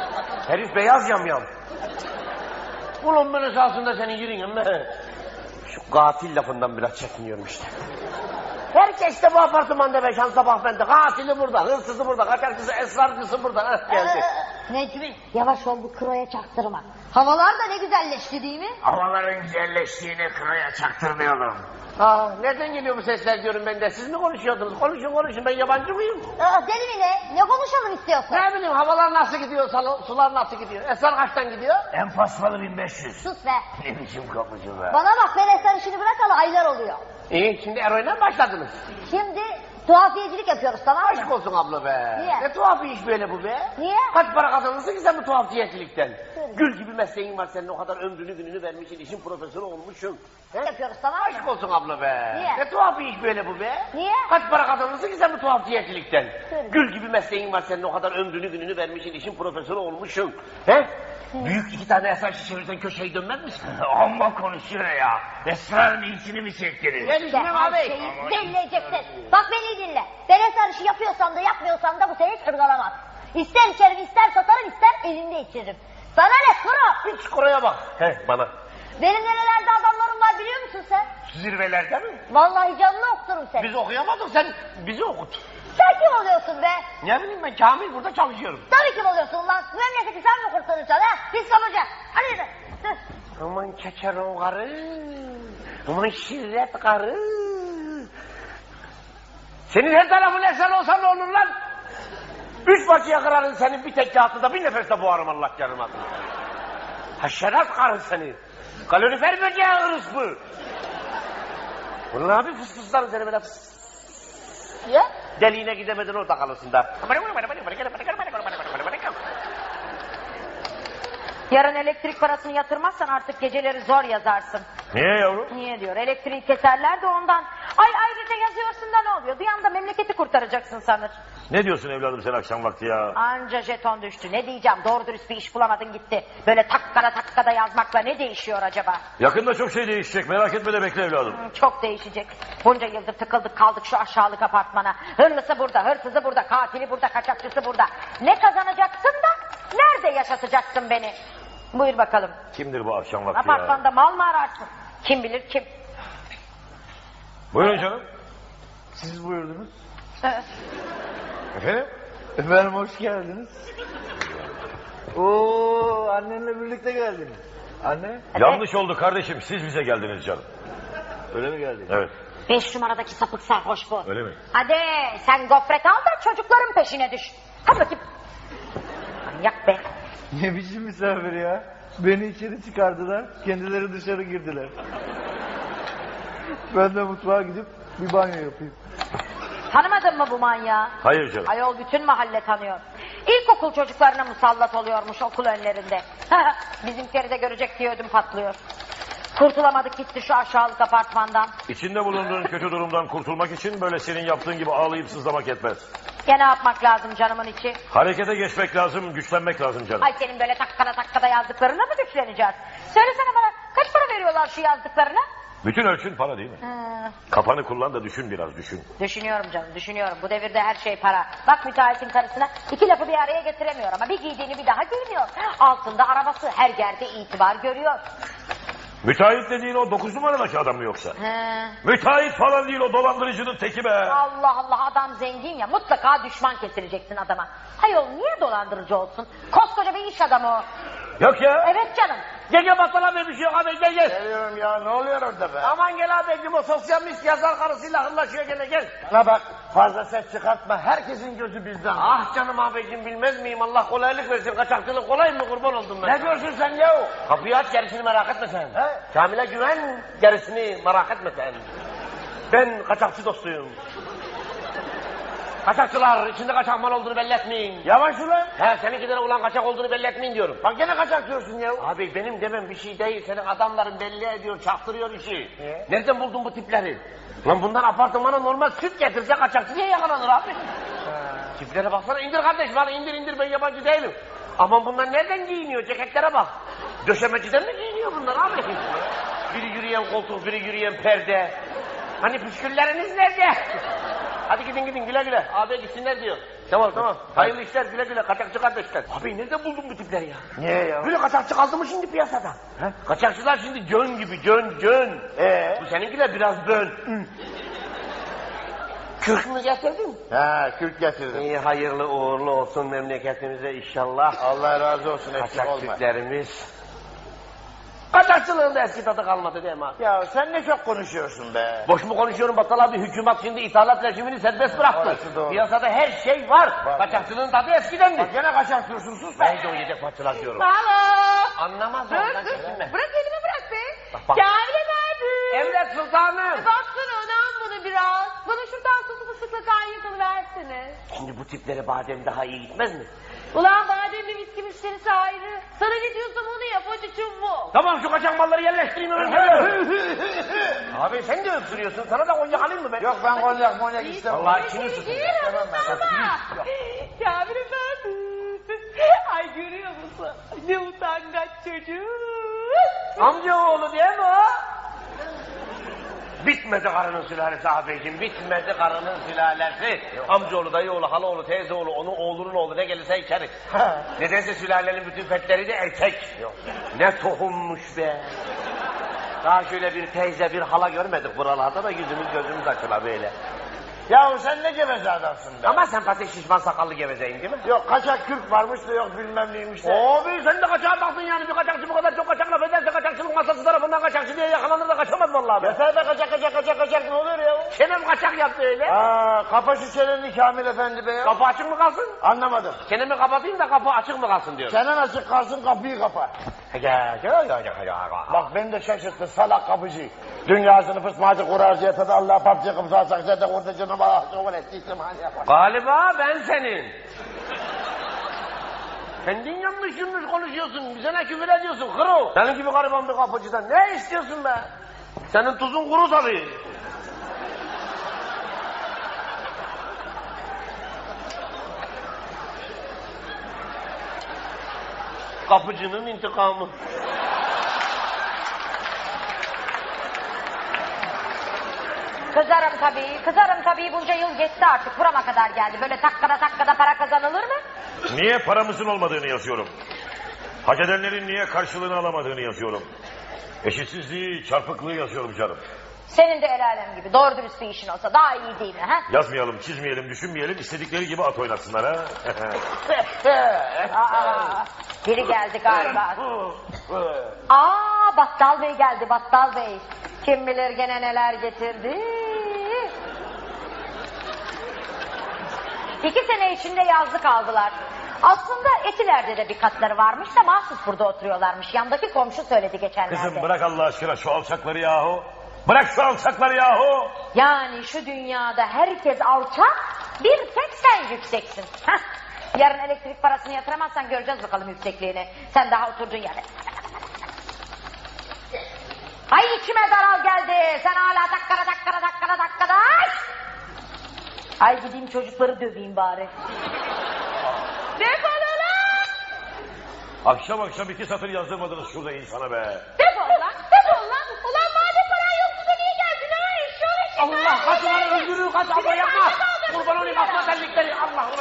Herif beyaz yamyam. Ulan ben esasında senin yerin ama Şu katil lafından biraz çekiniyorum işte. Herkes de bu apartmanda be, şansa bak bende. Katili burada, hırsızı burada, kaçakçısı, esrarcısı burada. Heh, geldi. Necmi yavaş ol, bu kroya çaktırma. Havalar da ne güzelleşti değil mi? Havaların güzelleştiğini kıraya çaktırmayalım. Aa, nereden geliyor bu sesler diyorum ben de. Siz mi konuşuyordunuz? Konuşun konuşun, ben yabancı mıyım? Aa, deli mi ne? Ne konuşalım istiyorsun? Ne bileyim, havalar nasıl gidiyor, salon, sular nasıl gidiyor? Esrar kaçtan gidiyor? En pasmalı bin beş yüz. Sus be. Ne biçim kapıcı be. Bana bak, ben Esrar işini bırakalı aylar oluyor. İyi, şimdi eroine mi başladınız? Şimdi tuhafiyecilik yapıyoruz, tamam mı? Aşk olsun abla be. Niye? Ne tuhaf bir iş böyle bu be. Niye? Kaç para kazanırsın ki sen bu tuhafiyecilikten? Gül gibi mesleğin var senin, o kadar ömrünü gününü vermişsin, işin profesörü olmuşsun. He? Yapıyoruz, tamam mı? Aşk olsun abla be. Niye? Ne tuhaf bir iş böyle bu be. Niye? Kaç para kazanırsın ki sen bu tuhafiyecilikten? Söyle. Gül gibi mesleğin var senin, o kadar ömrünü gününü vermişsin, işin profesörü olmuşsun. He? Büyük iki tane esrar şişerirsen köşeyi dönmez misin? Amma konuşuyor ya. Esrarın iyisini mi çektiniz? Gel İşte işine her abi. şeyi belleyeceksin. Bak beni iyi dinle. Ben Esrar işi yapıyorsam da yapmıyorsam da bu seni hiç ırgalamaz. İster içerim, ister satarım, ister elimde içiririm. Sana ne kuru? Hiç kuraya bak. He bana. Benim nerelerde adamlarım var biliyor musun sen? Zirvelerde mi? Vallahi canını okuturum seni. Biz okuyamadık, sen bizi okut. Sen kim oluyorsun be? Ne bileyim ben, Kamil burada çalışıyorum. Tabii kim oluyorsun lan? Memleketi sen mi kurtaracaksın ha? Biz kapıcı. Hadi yürü. Dur. Aman keçeron karı. Aman şirret karı. Senin her tarafın esrar olsa ne olur lan? Üç parçaya kırarın senin bir tek kağıtıda, bir nefeste boğarım Allah canım adına. Haşerat karı seni. Kalorifer böceği ırıspı. Vallahi bir fıs fıslarım seni böyle fıs. Ya? Deliğine gidemedin, orada kalırsın da. Yarın elektrik parasını yatırmazsan artık geceleri zor yazarsın. Niye yavrum? Niye diyor? Elektriği keserler de ondan. Ay ayrıca yazıyorsun da ne oluyor? Bir anda memleketi kurtaracaksın sanır. Ne diyorsun evladım sen akşam vakti ya? Anca jeton düştü. Ne diyeceğim? Doğru dürüst bir iş bulamadın gitti. Böyle takkara takkada yazmakla ne değişiyor acaba? Yakında çok şey değişecek, merak etme de bekle evladım. Hı, çok değişecek. Bunca yıldır tıkıldık kaldık şu aşağılık apartmana. Hırlısı burada, hırsızı burada, katili burada, kaçakçısı burada. Ne kazanacaksın da nerede yaşatacaksın beni? Buyur bakalım. Kimdir bu akşam vakti ya? Apartmanda mal mı ararsın? Kim bilir kim? Buyurun canım. Siz buyurdunuz. Efendim? Efendim hoş geldiniz. Oo, annenle birlikte geldiniz. Anne, Yanlış oldu kardeşim, siz bize geldiniz canım. öyle mi geldiniz? Evet. Beş numaradaki sapık sarhoş bu. Öyle mi? Hadi sen gofret al da çocukların peşine düş. Hadi bakayım. Manyak be. Ne biçim misafir ya? Beni içeri çıkardılar, kendileri dışarı girdiler. Ben de mutfağa gidip bir banyo yapayım. Tanımadın mı bu manyağı? Hayır canım. Ayol bütün mahalle tanıyor. İlkokul çocuklarına musallat oluyormuş okul önlerinde. Bizimkileri de görecek diye ödüm patlıyor. Kurtulamadık gitti şu aşağılık apartmandan. İçinde bulunduğun kötü durumdan kurtulmak için böyle senin yaptığın gibi ağlayıp sızlamak yetmez. Ya ne yapmak lazım canımın içi? Harekete geçmek lazım, güçlenmek lazım canım. Ay senin böyle takkada takkada yazdıklarına mı güçleneceğiz? Söylesene bana kaç para veriyorlar şu yazdıklarına? Bütün ölçün para değil mi? Hı, Kafanı kullan da düşün biraz, düşün. düşünüyorum canım düşünüyorum. Bu devirde her şey para. Bak müteahhitin karısına iki lafı bir araya getiremiyor ama bir giydiğini bir daha giymiyor. Altında arabası her yerde itibar görüyor. Müteahhit dediğin o dokuz numaradaki adam mı yoksa? Hı. Müteahhit falan değil, o dolandırıcının teki be. Allah Allah adam zengin ya mutlaka düşman kesileceksin adama. Hayol niye dolandırıcı olsun? Koskoca bir iş adamı o. Yok ya. Evet canım. Gel gel battala bir şey yok abi, gel gel. Geliyorum ya, ne oluyor orada be? Aman gel abicim, o sosyalist yazar karısıyla hırlaşıyor gene, gel. Bana bak, fazla ses çıkartma, herkesin gözü bizden. Ah canım abicim, bilmez miyim, Allah kolaylık versin, kaçakçılık kolay mı, kurban oldum ben. Ne diyorsun sen ya? Kapıyı aç, gerisini merak etme sen. He? Kamil'e güven, gerisini merak etme sen. Ben kaçakçı dostuyum. Kaçakçılar, içinde kaçak mal olduğunu belli etmeyin. Yavaş ulan. He, seninki de ulan kaçak olduğunu belli etmeyin diyorum. Bak gene kaçak diyorsun ya. Abi benim demem bir şey değil, senin adamların belli ediyor, çaktırıyor işi. Niye? Nereden buldun bu tipleri? Lan bundan apartmana normal süt getirse kaçakçı diye yakalanır abi. Tiplere baksana, indir kardeş bana, indir indir, ben yabancı değilim. Aman bunlar nereden giyiniyor, ceketlere bak. Döşemeciden mi giyiniyor bunlar abi? Biri yürüyen koltuk, biri yürüyen perde. Hani püskülleriniz nerede? Hadi gidin gidin, güle güle. Abi gitsinler diyor. Tamam tamam. Hayırlı işler, güle güle kaçakçı kardeşler. Abi nerede buldun bu tipleri ya? Niye ya? Böyle kaçakçı kaldı mı şimdi piyasada? He? Kaçakçılar şimdi cön gibi, cön, cön. Ee? Bu seninkiler biraz bön. Kürkünü getirdin. Ha, kürk getirdim. İyi, hayırlı uğurlu olsun memleketimize inşallah. Allah razı olsun, eksik Kaçak olma. Türklerimiz. Kaçakçılığın da eski tadı kalmadı değil mi abi? Ya sen ne çok konuşuyorsun be. Boş mu konuşuyorum Battal abi? Hükümet şimdi ithalat rejimini serbest bıraktı. Orası doğru. Piyasada her şey var. Var. Kaçakçılığın tadı eskidendi. Bak gene kaçak diyorsun, sus be. Neydi o yedek parçalar diyorum. Alo. Anlamaz Bırak, ondan bırak, çekinme. bırak elimi bırak be. Bak, bak. Kamil efendi. Emret sultanım. Baksana önem bana biraz. Bana şuradan tutup ısıkla kaynatılı versene. Şimdi bu tiplere badem daha iyi gitmez mi? Ulan bademli viski müşterisi ayrı. Sana ne diyorsam onu yap hadi çabuk. Tamam şu kaçak malları yerleştireyim hemen. Abi sen de öksürüyorsun. Sana da konyak alayım mı ben? Yok ben konyak monyak istemem. Vallahi içini ısıtın. İstemem ben. Kamil efendi. Ay görüyor musun? Ne utangaç çocuk. Amcaoğlu değil mi o? Bitmedi karının sülalesi abicim, bitmedi karının sülalesi. Amcaoğlu, dayıoğlu, halaoğlu, teyzeoğlu, onun oğlunun oğlu ne gelirse içeriz. Nedense sülalenin bütün fertleri de erkek. Ne tohummuş be. Daha şöyle bir teyze, bir hala görmedik buralarda da yüzümüz gözümüz açıla böyle. Ya sen ne geveze adamsın be. Ama sempatik şişman sakallı gevezeyim değil mi? Yok kaçak kürk varmış da yok bilmem neymiş de. Abi sen de kaçağa baktın yani, bir kaçakçı bu kadar çok kaçak laf ederse kaçakçılık masası tarafından kaçakçı diye yakalanır da kaçamaz vallahi be. Yeter be kaçak kaçak kaçak kaçak ne oluyor ya? Çenem kaçak yaptı öyle. Aa, kapa şu çeneni Kamil efendi be ya. Kapı açık mı kalsın? Anlamadım. Çenemi kapatayım da kapı açık mı kalsın diyor. Çenen açık kalsın kapıyı kapa. Bak beni de şaşırttı salak kapıcı. Dünyasını fısmacı kurarcıya tadı Allah papçı kımsa saksa da orada canım Allah çoğun ettiydim hani yapar. Galiba ben senin. Kendin yanlış yanlış konuşuyorsun. Bize ne küfür ediyorsun kuru. Senin gibi gariban bir kapıcıdan ne istiyorsun be? Senin tuzun kuru tabii. Kapıcının intikamı. Kızarım tabii, kızarım tabii, bunca yıl geçti artık, burama kadar geldi. Böyle takkada takkada para kazanılır mı? Niye paramızın olmadığını yazıyorum. Hak edenlerin niye karşılığını alamadığını yazıyorum. Eşitsizliği, çarpıklığı yazıyorum canım. Senin de el alem gibi doğru dürüst bir işin olsa daha iyi değil mi? Ha? Yazmayalım, çizmeyelim, düşünmeyelim, istedikleri gibi at oynasınlar ha. Aa, biri geldi galiba. Aa, Battal Bey geldi, Battal Bey. Kim bilir gene neler getirdi. İki sene içinde yazlık aldılar. Aslında Etiler'de de bir katları varmış da mahsus burada oturuyorlarmış. Yandaki komşu söyledi geçenlerde. Kızım bırak Allah aşkına şu alçakları yahu. Bırak şu alçakları yahu. Yani şu dünyada herkes alçak, bir tek sen yükseksin. Heh. Yarın elektrik parasını yatıramazsan göreceğiz bakalım yüksekliğini. Sen daha oturduğun yerde. Ay içime daral geldi. Sen hala takkara takkara takkara takkara. Ay! Ay gideyim çocukları döveyim bari. Defol ulan. Akşam akşam iki satır yazdırmadınız şurada insana be. Defol lan. Defol lan. Ulan madem paran yoktu da niye geldin ha? Eşşoğlu eşek. Allah kaç ulan öldürür kaç abla yapma. Kurban olayım asma terlikleri Allah ulan.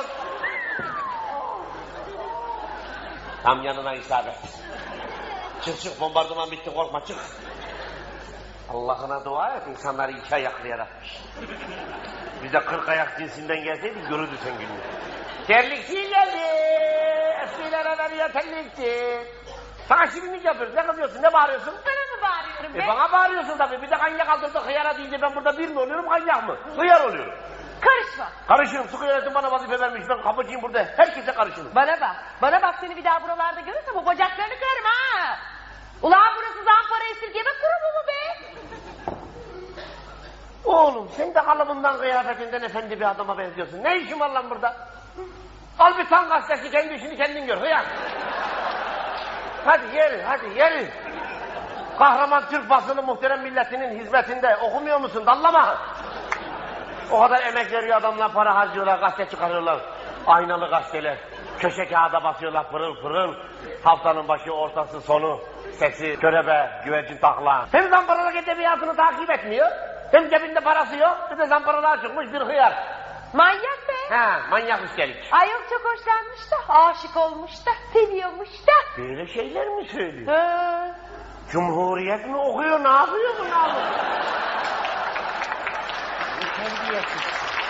Tam yanına isabet. Çık çık bombardıman bitti korkma çık. Allah'ına dua et insanları iki ayaklı yaratmış. Bize kırk ayak cinsinden gelseydik görürdü sen gününü. Terlikçi geldi. Eskilere veriyor terlikçi. Sana şirinlik yapıyoruz. Ne kızıyorsun? Ne bağırıyorsun? Sana mı bağırıyorum be? E bana bağırıyorsun tabii. Bir de kanyak aldırdı hıyara deyince ben burada bir mi oluyorum kanyak mı? Hıyar oluyorum. Karışma. Karışırım. Sıkı yönetim bana vazife vermiş. Ben kapıcıyım burada. Herkese karışırım. Bana bak. Bana bak seni bir daha buralarda görürsem o bacaklarını kırarım ha. Ulan burası zampara esirgeme kurumu mu be? Oğlum sen de kalıbından kıyafetinden efendi bir adama benziyorsun. Ne işin var lan burada? Al bir tan gazetesi kendi işini kendin gör. Hıyar. Hadi yeri hadi yeri. Kahraman Türk basını muhterem milletinin hizmetinde. Okumuyor musun? Dallama. O kadar emek veriyor adamlar, para harcıyorlar, gazete çıkarıyorlar. Aynalı gazeteler. Köşe kağıda basıyorlar pırıl pırıl. Haftanın başı, ortası, sonu. Sesi, körebe, güvercin takla. Hem zamparalık edebiyatını takip etmiyor. Hem cebinde parası yok. Bir de zamparalığa çıkmış bir hıyar. Manyak be. Ha, manyak üstelik. Ay yok çok hoşlanmış da, aşık olmuş da, seviyormuş da. Böyle şeyler mi söylüyor? Ha. Cumhuriyet mi okuyor, ne yapıyor bu, ne yapıyor? Terbiyesiz.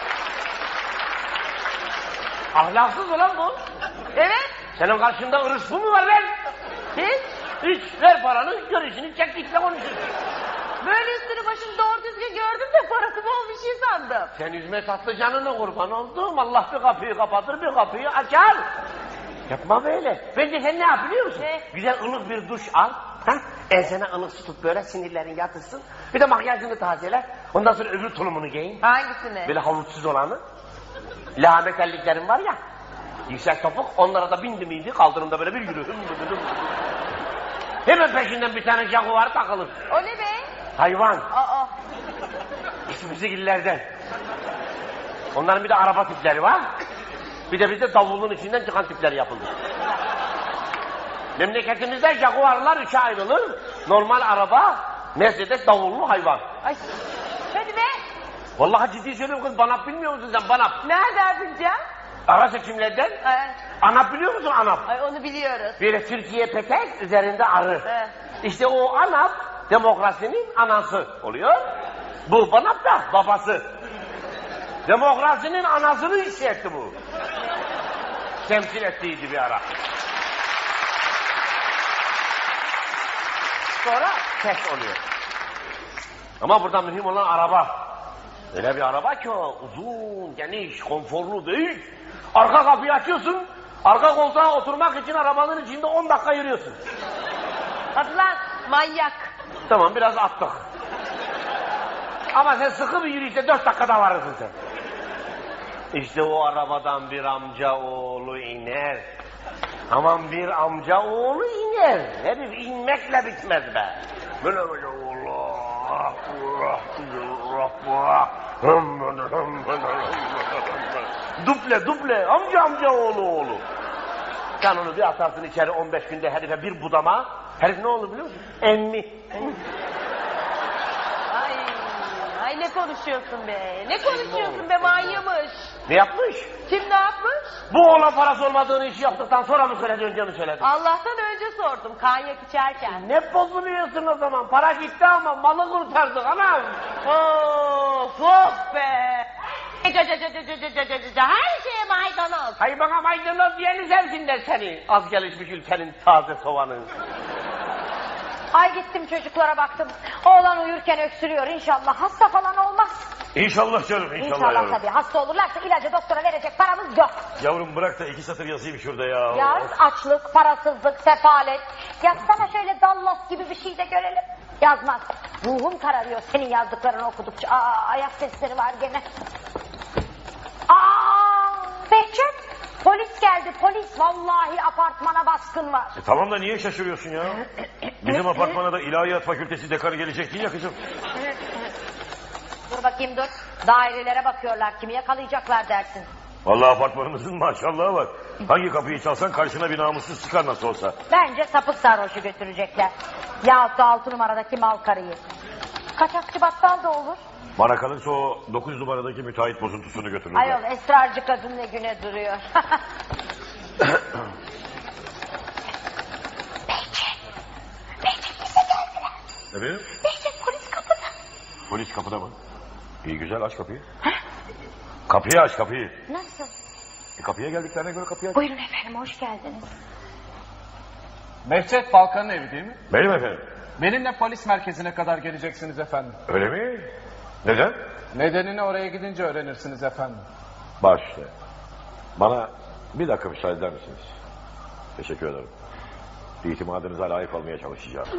Ahlaksız mı lan bu? Evet. Senin karşında ırış bu mu var lan? Hiç. Hiç, ver paranı, görüşünü çek git de konuşursun. Böyle üstünü başını doğru düzgün gördüm de parası bol bir şey sandım. Sen üzme tatlı canını kurban oldum. Allah bir kapıyı kapatır, bir kapıyı açar. Yapma böyle. Bence sen ne yap biliyor musun? Ne? Güzel ılık bir duş al. Ha? Ensene ılık su tut böyle, sinirlerin yatırsın. Bir de makyajını tazele. Ondan sonra öbür tulumunu giyin. Hangisini? Böyle havuçsuz olanı. Lahana terliklerin var ya. Yüksek topuk. Onlara da bindi miydi kaldırımda böyle bir yürü. Hım, hım, hım. Hemen peşinden bir tane jaguar takılır. O ne be? Hayvan. Aa. Müzikillerden. Onların bir de araba tipleri var. Bir de bizde davulun içinden çıkan tipleri yapıldı. Memleketimizde jaguarlar üçe ayrılır. Normal araba, Mercedes davullu hayvan. Ay. Hadi be. Vallahi ciddi söylüyorum kız, BANAP bilmiyor musun sen, BANAP? Nereden bileceğim? Ara seçimlerden. Ee, ANAP biliyor musun, ANAP? ay onu biliyoruz. Böyle Türkiye petek, üzerinde arı. Ee. İşte o ANAP demokrasinin anası oluyor. Bu BANAP da babası. Demokrasinin anasını hissetti bu. Temsil ettiydi bir ara. Sonra ses oluyor. Ama burada mühim olan araba. Öyle bir araba ki o uzun, geniş, konforlu değil. Arka kapıyı açıyorsun, arka koltuğa oturmak için arabanın içinde on dakika yürüyorsun. Hadi lan manyak. Tamam, biraz attık. Ama sen sıkı bir yürüyüşte dört dakikada varırsın sen. İşte o arabadan bir amca oğlu iner. Aman bir amca oğlu iner. Herif inmekle bitmez be. Böyle böyle Allah, Allah, Allah, Allah. Duple duple amca amca oğlu oğlu. Sen onu bir atarsın içeri, on beş günde herife bir budama. Herif ne olur biliyor musun? Emmi. Ay, ay ne konuşuyorsun be? Ne konuşuyorsun be, manyamış. Ne yapmış? Kim ne yapmış? Bu oğlan parası olmadığını işi yaptıktan sonra mı söyledi, önce mi söyledi? Allah'tan önce sordum kanyak içerken. Ne bozuluyorsun o zaman? Para gitti ama malı kurtardık anam. Of of be. Ca ca ca ca ca ca ca ca ca. Her şeye maydanoz. Hay bana maydanoz diyeni sevsinler seni. Az gelişmiş ülkenin taze soğanı. Ay gittim çocuklara baktım. Oğlan uyurken öksürüyor, inşallah hasta falan olmaz. İnşallah canım, inşallah, İnşallah yavrum. tabii, hasta olurlarsa ilacı doktora verecek paramız yok. Yavrum bırak da iki satır yazayım şurada ya. Yaz açlık, parasızlık, sefalet. Yazsana şöyle Dallas gibi bir şey de görelim. Yazmaz. Ruhum kararıyor senin yazdıklarını okudukça. Aa, ayak sesleri var gene. Aa, Behçet, polis geldi, polis. Vallahi apartmana baskın var. E tamam da niye şaşırıyorsun ya? Bizim apartmana da İlahiyat Fakültesi dekanı gelecek değil ya kızım. Dur bakayım dur. Dairelere bakıyorlar, kimi yakalayacaklar dersin. Vallahi apartmanımızın maşallahı var. Hangi kapıyı çalsan karşına bir namussuz çıkar nasıl olsa. Bence sapık sarhoşu götürecekler. Yahut da altı numaradaki mal karıyı. Kaçakçı battal da olur. Bana kalırsa o dokuz numaradaki müteahhit bozuntusunu götürürler. Ayol esrarcı kadın ne güne duruyor. Behçet. Behçet bize geldiler. Efendim? Behçet polis kapıda. Polis kapıda mı? İyi güzel, aç kapıyı. Kapıyı aç kapıyı. Nasıl? E, kapıya geldiklerine göre kapıyı aç. Buyurun efendim, hoş geldiniz. Behçet Balkan'ın evi değil mi? Benim efendim. Benimle polis merkezine kadar geleceksiniz efendim. Öyle mi? Neden? Nedenini oraya gidince öğrenirsiniz efendim. Baş işte. Bana bir dakika müsaade eder misiniz? Teşekkür ederim. İtimadınıza layık olmaya çalışacağım.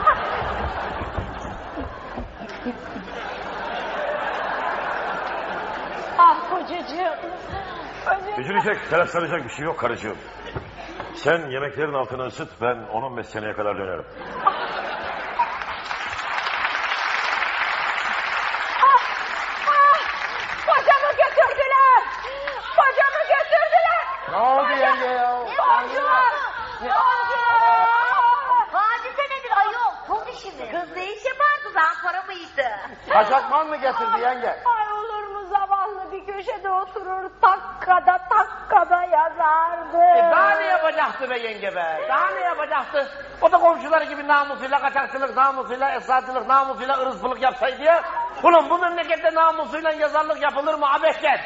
Ah kocacığım. Üzülecek, telaşlanacak bir şey yok karıcığım. Sen yemeklerin altını ısıt, ben on on beş seneye kadar dönerim. Kocamı götürdüler. Kocamı götürdüler. Ne oldu yenge ya? Boncuğum. Hadise nedir ayol? Kız işi mi? Kız ne iş yapardı, zampara mıydı? Kaçakman mı getirdi yenge? Ay olur mu zavallı Orada bir köşede oturur takkada takkada yazardı. E daha ne yapacaktı be yenge be? Daha ne yapacaktı? O da komşuları gibi namusuyla kaçakçılık, namusuyla esrarcılık, namusuyla ırızpılık yapsaydı ya. Ulan bu memlekette namusuyla yazarlık yapılır mı abeşler?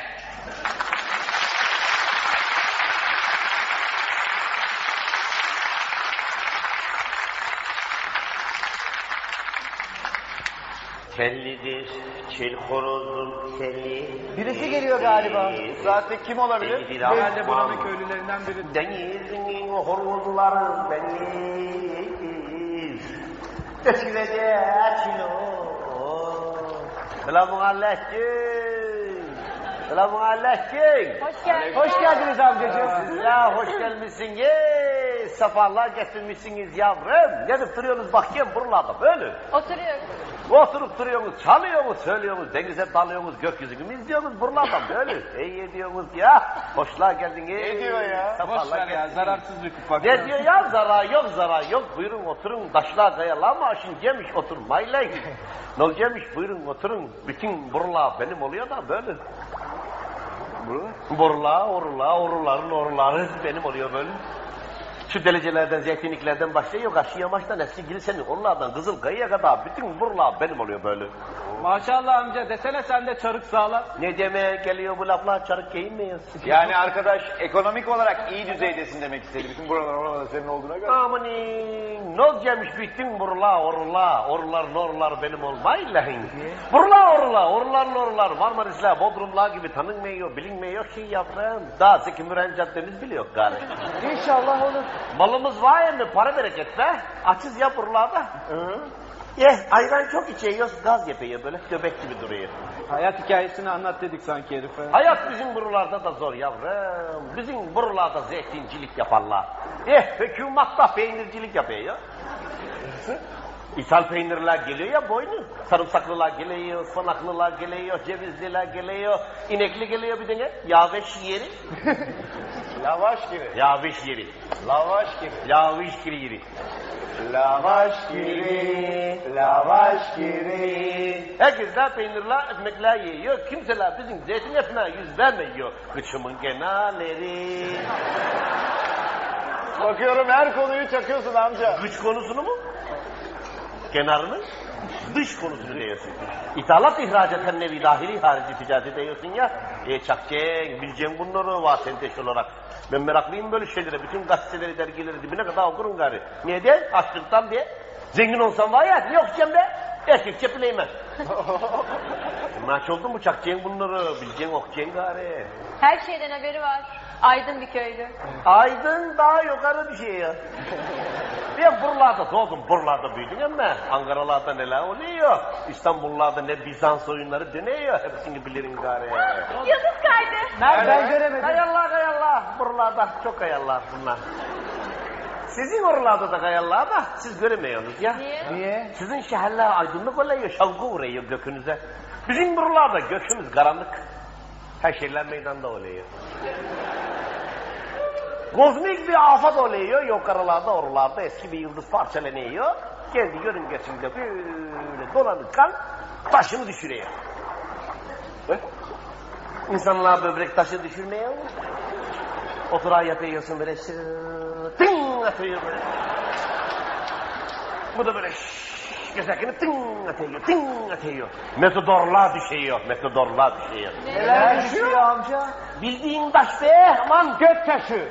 Kellidir, çel horozun keli. Birisi geliyor galiba. Zaten kim olabilir? Herhalde buranın köylülerinden biri. Denizin horozları deniz. Eşilede açilo. Selamun aleyküm. Selamun aleyküm. Hoş geldin. Hoş geldiniz amcacığım. Ya hoş gelmişsiniz. Sefalar getirmişsiniz yavrum. Gelip duruyorsunuz bakayım buralarda böyle. Oturuyoruz. Oturup duruyorsunuz, çalıyorsunuz, söylüyorsunuz, denize dalıyorsunuz, gökyüzünü mi izliyorsunuz buralardan böyle. İyi ediyorsunuz ya. Hoşlar geldiniz. Ne diyor ya? Sefalar Boş ver ya, getirdiniz. zararsız bir kupak. Ne diyor ya? Zarar yok, zarar yok. Buyurun oturun, taşlar kayalar şimdi yemiş oturmayla. Ne olacakmış? Buyurun oturun. Bütün buralar benim oluyor da böyle. Borular, orular, oruların oruları benim oluyor böyle. Şu delecelerden, zeytinliklerden başlıyor, karşı yamaçtan eski gilisenin oralardan Kızılkaya'ya kadar bütün buralar benim oluyor böyle. Maşallah amca desene sen de çarık sağlam. Ne demeye geliyor bu laflar, çarık giyinmiyorsun. Yani arkadaş ekonomik olarak iyi düzeydesin demek istedi. Bütün buralar oralarda senin olduğuna göre. Amanin, ne olacakmış bütün buralar, orular, orular, norlar benim olmayla. Buralar, orular, orular, norlar, Marmarisler, Bodrumlar gibi tanınmıyor, bilinmiyor şey yavrum. Daha Zeki Müren Caddemiz biliyor gari. İnşallah olur. Malımız var ya mı? Para bereket be. Açız ya buralarda. Hı. Eh, ayran çok içiyoruz, gaz yapıyor böyle, göbek gibi duruyor. Hayat hikayesini anlat dedik sanki herife. Hayat bizim buralarda da zor yavrum. Bizim buralarda zeytincilik yaparlar. Eh, hükümet da peynircilik yapıyor. İthal peynirler geliyor ya boynu. Sarımsaklılar geliyor, ıspanaklılar geliyor, cevizliler geliyor, inekli geliyor bir de ne? Yaveş yeri. Lavaş gibi. Yaveş yeri. Lavaş gibi. Yaveş yeri. Lavaş gibi. Lavaş gibi. Herkes de peynirler, ekmekler yiyor. Kimseler bizim zeytin ekmeğe yüz vermiyor. Kıçımın genelleri. Bakıyorum her konuyu çakıyorsun amca. Güç konusunu mu? Kenarını? Dış konusunu diyorsun. İthalat ihracat hem nevi dahili harici ticareti diyorsun ya. E çakçen, bileceğim bunları vatenteş olarak. Ben meraklıyım böyle şeylere. Bütün gazeteleri, dergileri dibine kadar okurum gari. Niye de? Açlıktan diye. Zengin olsam var ya, yok diyeceğim be. Erkekçe bileyim Maç oldu mu çakçen bunları, bileceğin okçen gari. Her şeyden haberi var. Aydın bir köylü. Aydın daha yukarı bir şey ya. Ben buralarda doğdum, buralarda büyüdüm ama Ankaralarda neler oluyor? İstanbullarda ne Bizans oyunları dönüyor, hepsini bilirim gari. Yıldız kaydı. Nerede? Ben göremedim. Kayallah kayallah, buralarda çok kayallah bunlar. Sizin oralarda da kayallah da siz göremiyorsunuz ya. Niye? Niye? Sizin şehirler aydınlık oluyor, şavku uğrayıyor gökünüze. Bizim buralarda gökümüz karanlık. Her şeyler meydanda oluyor. Kozmik bir afet oluyor, yukarılarda, oralarda eski bir yıldız parçalanıyor. Kendi yörüngesinde böyle dolanırken taşını düşürüyor. İnsanlar böbrek taşı düşürmüyor. Oturağı yapıyorsun böyle tın atıyor böyle. Bu da böyle gezekini tın atıyor, tın atıyor. Metodorlar düşüyor, metodorlar düşüyor. Neler düşüyor amca? Bildiğin taş be, aman Gök taşı.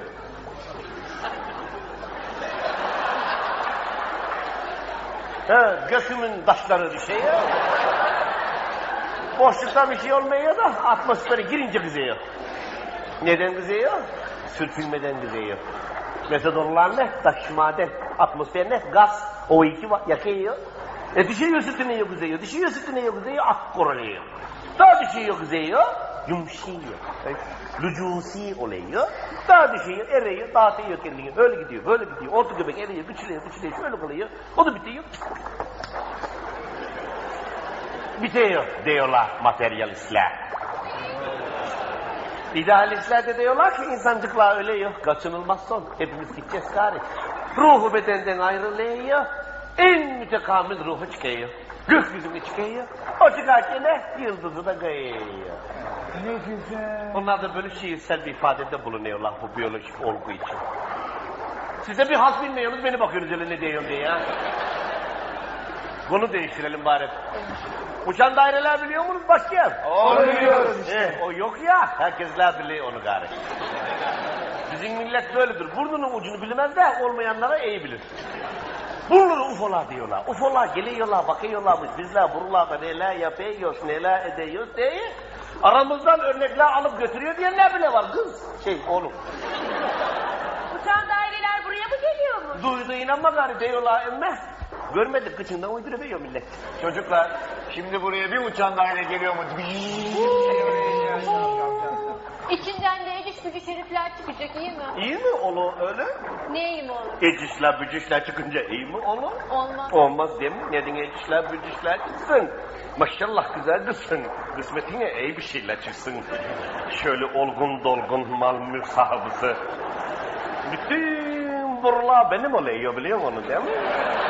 He, gökümün taşları düşüyor. Boşlukta bir şey olmuyor da atmosfere girince kızıyor. Neden kızıyor? Sürtünmeden kızıyor. Metodorlar ne? Taş, maden, atmosfer ne? Gaz, O iki yakıyor. E düşüyor sürtünüyor kızıyor, düşüyor sürtünüyor kızıyor, ak koruluyor. Daha düşüyor kızıyor, yumuşuyor. Lücusi oluyor. Daha düşüyor, eriyor, dağıtıyor kendini. Öyle gidiyor, böyle gidiyor. Orta göbek eriyor, küçülüyor, küçülüyor, şöyle kalıyor. O da bitiyor. Bitiyor diyorlar materyalistler. İdealistler de diyorlar ki insancıklar ölüyor. Kaçınılmaz son. Hepimiz gideceğiz gari. Ruhu bedenden ayrılıyor. En mütekamil ruhu çıkıyor. Gökyüzüne çıkıyor. O çıkarken de yıldızı da kayıyor. Ne güzel. Onlar da böyle şiirsel bir ifadede bulunuyorlar bu biyolojik olgu için. Size bir halt bilmiyorsunuz, beni bakıyorsunuz öyle ne diyorum diye ya. Bunu değiştirelim bari. Uçan daireler biliyor musunuz başka? Onu biliyoruz işte. Eh, o yok ya, herkesler biliyor onu gari. Bizim millet böyledir, burnunun ucunu bilmez de olmayanlara iyi bilir. Bunları ufolar diyorlar. Ufolar geliyorlar, bakıyorlarmış. Bizler buralarda neler yapıyoruz, neler ediyoruz diye. Aramızdan örnekler alıp götürüyor diyenler bile var kız. Şey oğlum. Uçan daireler buraya mı geliyor mu? Duydu inanma gari diyorlar emme. Görmedik kıçından uyduruyor millet. Çocuklar şimdi buraya bir uçan daire geliyor mu? İçinden de eciş bücüş herifler çıkacak, iyi mi? İyi mi oğlum öyle? Ne iyi mi olur? Ecişler bücüşler çıkınca iyi mi oğlum? Olmaz. Olmaz değil mi? Neden ecişler bücüşler çıksın? Maşallah güzel kızsın. Kısmetine iyi bir şeyler çıksın. Şöyle olgun dolgun mal mülk sahibi. Bütün buralar benim oluyor biliyor musun değil mi?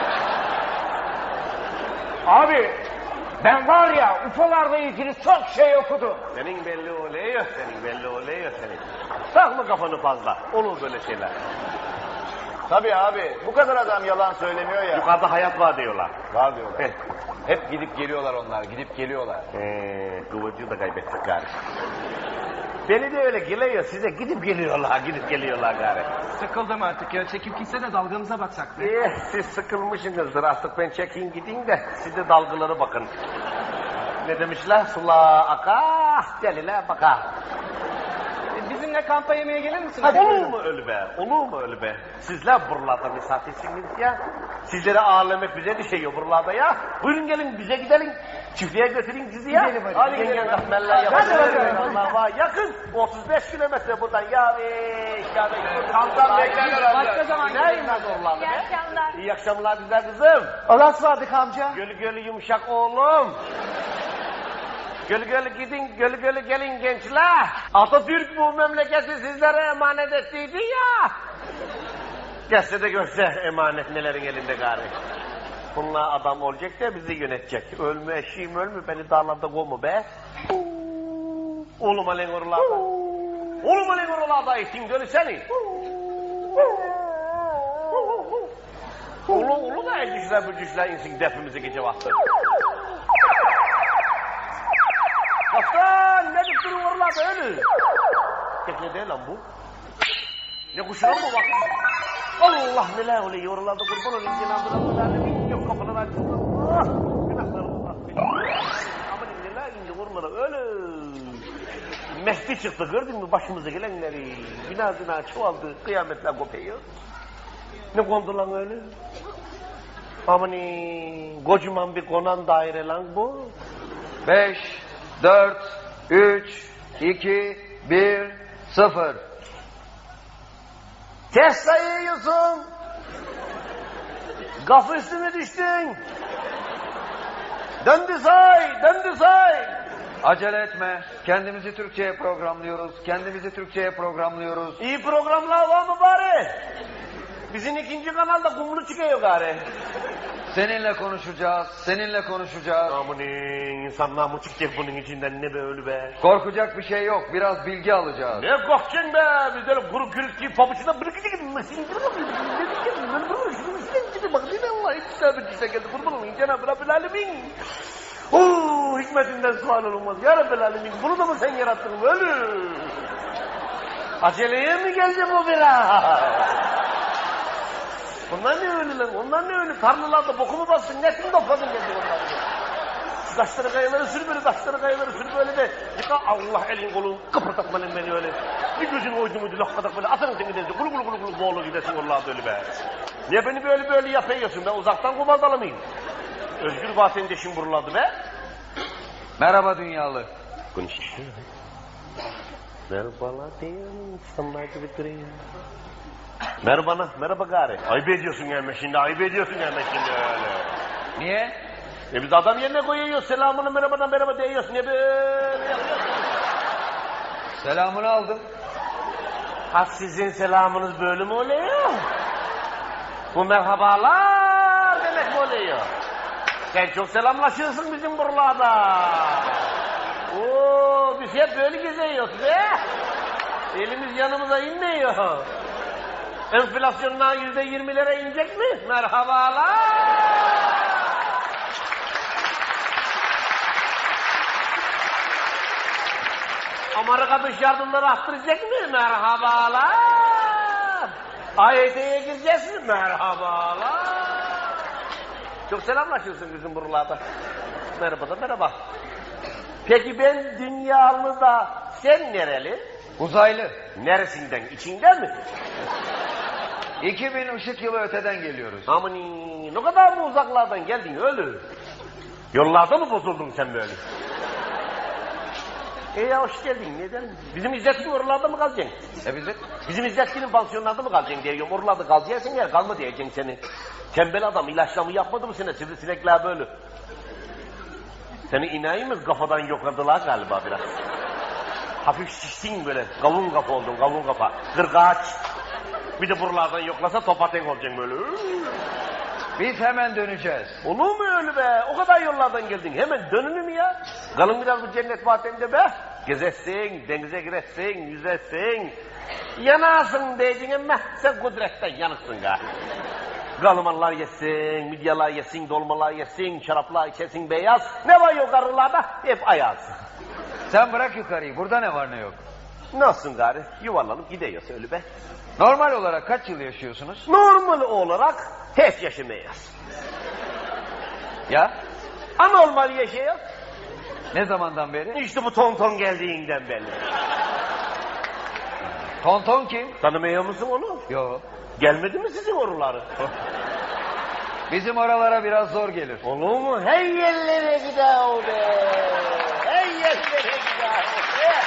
Abi ben var ya U F O'larla ilgili çok şey okudum. Senin belli oluyor, senin belli oluyor senin. Takma kafanı fazla, olur böyle şeyler. Tabii abi bu kadar adam yalan söylemiyor ya. Yukarıda hayat var diyorlar. Var diyorlar. Hep gidip geliyorlar onlar, gidip geliyorlar. Eee, kıvırcığı da kaybettik gari. Beni de öyle geliyor, size gidip geliyorlar, gidip geliyorlar gari. Sıkıldım artık ya. Çekip gitse de dalgamıza baksak be. Eh, siz sıkılmışsınızdır artık, ben çekeyim gideyim de siz de dalgalara bakın. Ne demişler? Sula aka, delile baka. Bizimle kampa yemeye gelir misiniz? Olur mu öyle be? Olur mu öyle be? Sizler buralarda misafirsiniz ya. Sizlere ağırlamak bize düşüyor buralarda ya. Buyurun gelin bize gidelim. Çiftliğe götüreyim sizi ya. Gidelim hadi, Hadi gidelim. gelin rahmeller Hadi, hadi, hadi. yapalım. Allah var yakın. otuz beş kilometre buradan ya be. Ya be. Kamdan beklerler amca. Başka zaman İneyim ben oralarda İyi be. akşamlar. İyi akşamlar güzel kızım. Allah'a ısmarladık amca. Gölü gölü yumuşak oğlum. Gölü gölü gidin, gölü gölü gelin gençler. Atatürk bu memleketi sizlere emanet ettiydi ya. Gelse de görse emanet nelerin elinde gari. Bunlar adam olacak da bizi yönetecek. Ölme eşeğim ölme, beni dağlarda kovma be. Oğlum alen oralarda. Oğlum alen oralarda ettin gölü seni. Oğlum oğlum da elcişler bürcüşler insin defimizi gece vakti. Kaptan ne tutturun oralarda öyle. Tekne değil lan bu. Ne kuşlar mı bak? Allah neler oluyor oralarda kurban olayım. Cenab-ı Rab'ın yok kapılar açıldı. Ah! Günahlarım bak benim. Ama neler indi oralara öyle. Mehdi çıktı gördün mü başımıza gelenleri. Bina bina çoğaldı. Kıyametler kopuyor. Ne kondu lan öyle? Amani kocaman bir konan daire lan bu. Beş, dört, üç, iki, bir, sıfır. Ters sayıyorsun. Gafı üstüne düştün. Döndü say, döndü say. Acele etme. Kendimizi Türkçe'ye programlıyoruz. Kendimizi Türkçe'ye programlıyoruz. İyi programlar var mı bari? Bizim ikinci kanalda kumlu çıkıyor gari. Seninle konuşacağız. Seninle konuşacağız. Amına insanlar mı çıkacak bunun içinden ne böyle be? Korkacak bir şey yok. Biraz bilgi alacağız. Ne korkacaksın be? Biz öyle kuru kürük gibi pabuçuna bırakacak gibi. Ne diyeceğim? Bak ne Allah hiç bir işte geldi. Kurban olayım Cenab-ı Rabbil Alemin. Oo, hikmetinden sual olmaz. Ya Rabbil Alemin bunu da mı sen yarattın böyle? Aceleye mi geldi bu biraz? Onlar ne öyle lan? Onlar ne öyle? Tarlalarda boku mu bassın? Nesini topladın geldi onları? Şu taşları kayaları sür böyle, taşları kayaları sür böyle de. Yıka Allah elin kolun kıpırdatmanın beni öyle. Bir gözün oydu muydu lakkadak böyle atarım seni dedi. Kulu kulu kulu kulu boğulu gidesin vallahi böyle be. Niye beni böyle böyle yapıyorsun be? Uzaktan kumandalı mıyım? Özgür Bahattin de şimdi buruladı be. Merhaba dünyalı. Konuşuyor. Merhabalar diyorum. İnsanlar gibi duruyor. Merhaba, merhaba gari. Ayıp ediyorsun gelme şimdi, ayıp ediyorsun gelme şimdi öyle. Niye? E biz adam yerine koyuyoruz, selamını merhabadan merhaba diyoruz. Ne böyle yapıyorsun? Selamını aldım. Ha sizin selamınız böyle mi oluyor? Bu merhabalar demek mi oluyor? Sen çok selamlaşıyorsun bizim buralarda. Oo, biz hep böyle geziyoruz be. Elimiz yanımıza inmiyor. Enflasyonlar yüzde yirmilere inecek mi? Merhabalar. Amerika dış yardımları arttıracak mı? Merhabalar. A Y T'ye gireceğiz mi? Merhabalar. Çok selamlaşıyorsun bizim buralarda. Merhaba da merhaba. Peki ben dünyalı da sen nereli? Uzaylı. Neresinden? İçinden mi? iki bin ışık yılı öteden geliyoruz. Amini, ne kadar mı uzaklardan geldin öyle? Yollarda mı bozuldun sen böyle? E ya hoş geldin, neden? Bizim İzzettin oralarda mı kalacaksın? E bizim? Bizim İzzettin'in pansiyonlarda mı kalacaksın diyorum. Oralarda kalacaksın yer kalma diyeceksin seni. Tembel adam ilaçlamı yapmadı mı seni sivrisinekler böyle? Seni inayımız kafadan yokladılar galiba biraz. Hafif şiştin böyle, kavun kafa oldun, kavun kafa. Kırgaç. Bir de buralardan yoklasa topaten olacaksın böyle. Biz hemen döneceğiz. Olur mu öyle be? O kadar yollardan geldin. Hemen dönünü mü ya? Kalın biraz bu cennet vaatinde be. Gezersin, denize girersin, yüzersin. Yanarsın diyeceksin ama sen kudretten yanıksın galiba. Galımanlar yesin, midyalar yesin, dolmalar yesin, şaraplar içesin beyaz. Ne var yok arılarda? Hep ayaz. Sen bırak yukarıyı, burada ne var ne yok? Nasılsın gari? Yuvarlanıp gidiyoruz öyle be. Normal olarak kaç yıl yaşıyorsunuz? Normal olarak hep yaşamayız. Ya? Anormal yaşıyor. Ne zamandan beri? İşte bu tonton geldiğinden belli. Tonton kim? Tanımıyor musun onu? Yok. Gelmedi mi sizin oraları? Bizim oralara biraz zor gelir. Olur mu? Her yerlere gider o be. Her yerlere gider o be.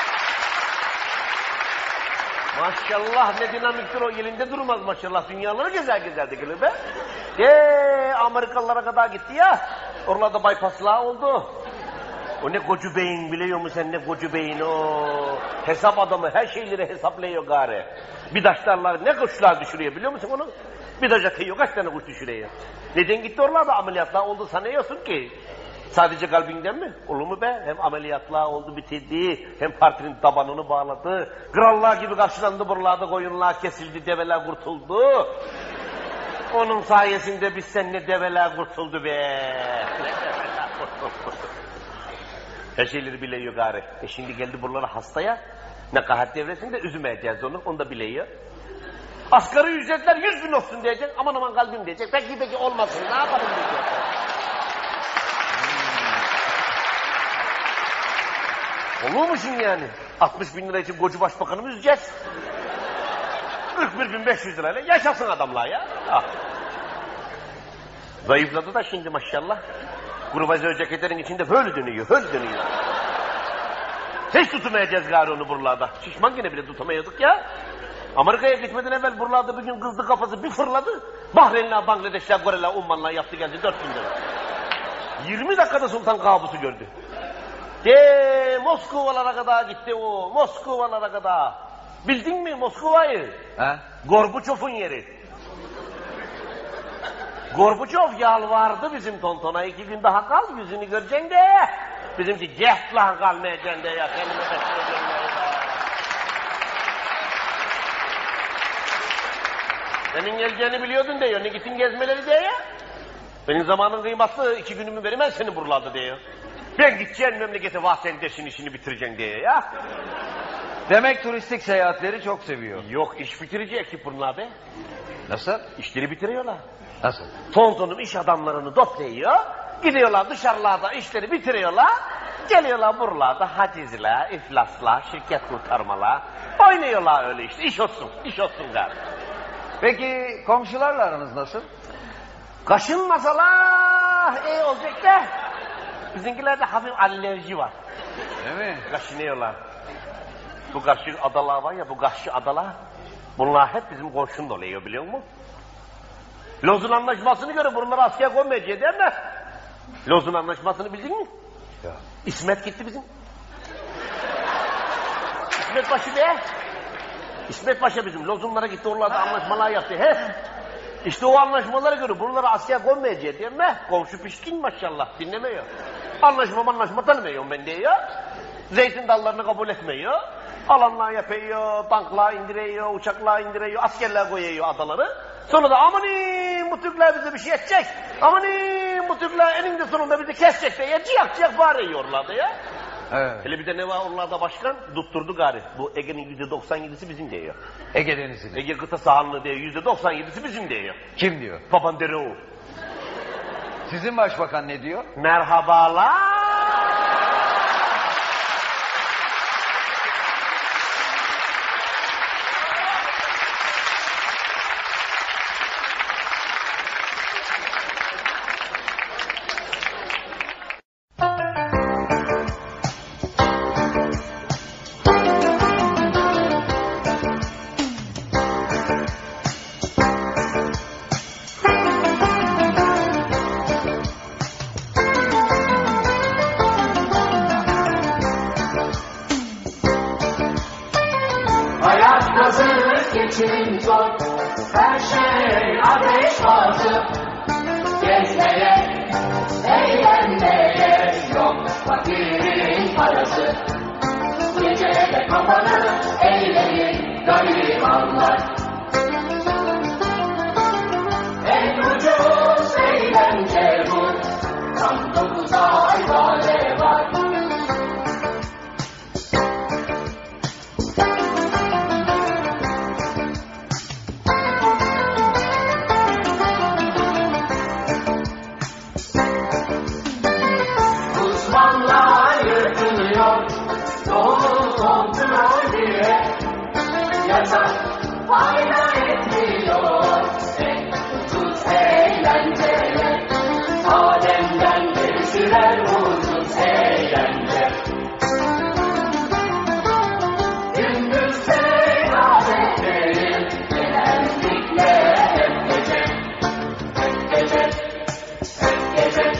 Maşallah ne dinamiktir o, elinde durmaz maşallah. Dünyaları gezer gezer de gelir be. Eee Amerikalılara kadar gitti ya. Oralarda bypasslar oldu. O ne kocu beyin biliyor musun sen, ne kocu beyin o. Hesap adamı her şeyleri hesaplıyor gari. Bir taşlarlar ne kuşlar düşürüyor biliyor musun onu? Bir taş atıyor kaç tane kuş düşürüyor. Neden gitti oralarda ameliyatlar oldu sanıyorsun ki? Sadece kalbinden mi? Olur mu be? Hem ameliyatlar oldu bitirdi, hem partinin tabanını bağladı. Krallar gibi karşılandı buralarda, koyunlar kesildi, develer kurtuldu. Onun sayesinde biz seninle develer kurtuldu be. Her şeyleri biliyor gari. E şimdi geldi buralara hastaya. Nekahat devresinde üzümeyeceğiz onu, onu da biliyor. Asgari ücretler yüz bin olsun diyecek, aman aman kalbim diyecek. Peki peki olmasın, ne yapalım diyecek. Olur mu şimdi yani? altmış bin lira için koca başbakanı mı üzeceğiz? kırk bir bin beş yüz lirayla yaşasın adamlar ya. Ah. Zayıfladı da şimdi maşallah. Grubazör ceketlerin içinde böyle dönüyor, böyle dönüyor. Hiç tutamayacağız gari onu buralarda. Şişman yine bile tutamıyorduk ya. Amerika'ya gitmeden evvel buralarda bir gün kızdı kafası bir fırladı. Bahreynler, Bangladeşler, Koreler, Ummanlar yaptı geldi dört bin lira. yirmi dakikada Sultan kabusu gördü. De Moskovalara kadar gitti o, Moskovalara kadar. Bildin mi Moskova'yı? He? Gorbaçov'un yeri. Gorbaçov yalvardı bizim tontona, iki gün daha kal yüzünü göreceksin de. Bizimki cehtla kalmayacaksın de ya. Kendime bekleyeceksin de. Senin geleceğini biliyordun diyor, ne gittin gezmeleri diyor ya. Benim zamanın kıymetli, iki günümü veremem seni buralarda diyor. Ben gideceğim memlekete, vah sen deşin işini bitireceksin diye ya. Demek turistik seyahatleri çok seviyor. Yok, iş bitirici ekip bunlar be. Nasıl? İşleri bitiriyorlar. Nasıl? Tontonum iş adamlarını toplayıyor. Gidiyorlar dışarılarda işleri bitiriyorlar. Geliyorlar buralarda hacizler, iflaslar, şirket kurtarmalar. Oynuyorlar öyle işte. İş olsun, iş olsun galiba. Peki komşularla aranız nasıl? Kaşınmasalar iyi olacak da. Bizimkilerde hafif alerji var. Değil mi? Kaşınıyorlar. Bu karşı adalar var ya, bu karşı adalar. Bunlar hep bizim komşunun oluyor biliyor musun? Lozun anlaşmasını göre bunları asker koymayacak değil mi? Lozun anlaşmasını bildin mi? Ya. İsmet gitti bizim. İsmet Paşa be. İsmet Paşa bizim. Lozunlara gitti, oralarda anlaşmalar yaptı. He? İşte o anlaşmalara göre buralara asker koymayacak diye mi? Komşu pişkin maşallah dinlemiyor. Anlaşma anlaşma tanımıyorum ben diyor. Zeytin dallarını kabul etmiyor. Alanlar yapıyor, tanklar indiriyor, uçaklar indiriyor, askerler koyuyor adaları. Sonra da amanin bu Türkler bize bir şey edecek. Amanin bu Türkler eninde sonunda bizi kesecek diye ciyak ciyak bağırıyorlardı ya. Evet. Hele bir de ne var oralarda başkan? Tutturdu gari. Bu Ege'nin yüzde doksan yedisi bizim diyor. Ege Denizi'nin. Ege kıta sahanlığı diyor. Yüzde doksan yedisi bizim diyor. Kim diyor? Papandreou. Sizin başbakan ne diyor? Merhabalar. Hayat hazır geçim zor, her şey ateş pahası. Gezmeye, eğlenmeye yok fakirin parası. Gecede kapanır eğlenir garibanlar. En ucuz eğlence bu, tam dokuz ay vade var. Uzmanlar yırtılıyor, doğum kontrol diye. Yasak fayda etmiyor, en ucuz eğlenceye. Adem'den beri sürer ucuz eğlence. Gündüzde adetlerim, genellikle hep gece. Hep gece, hep gece.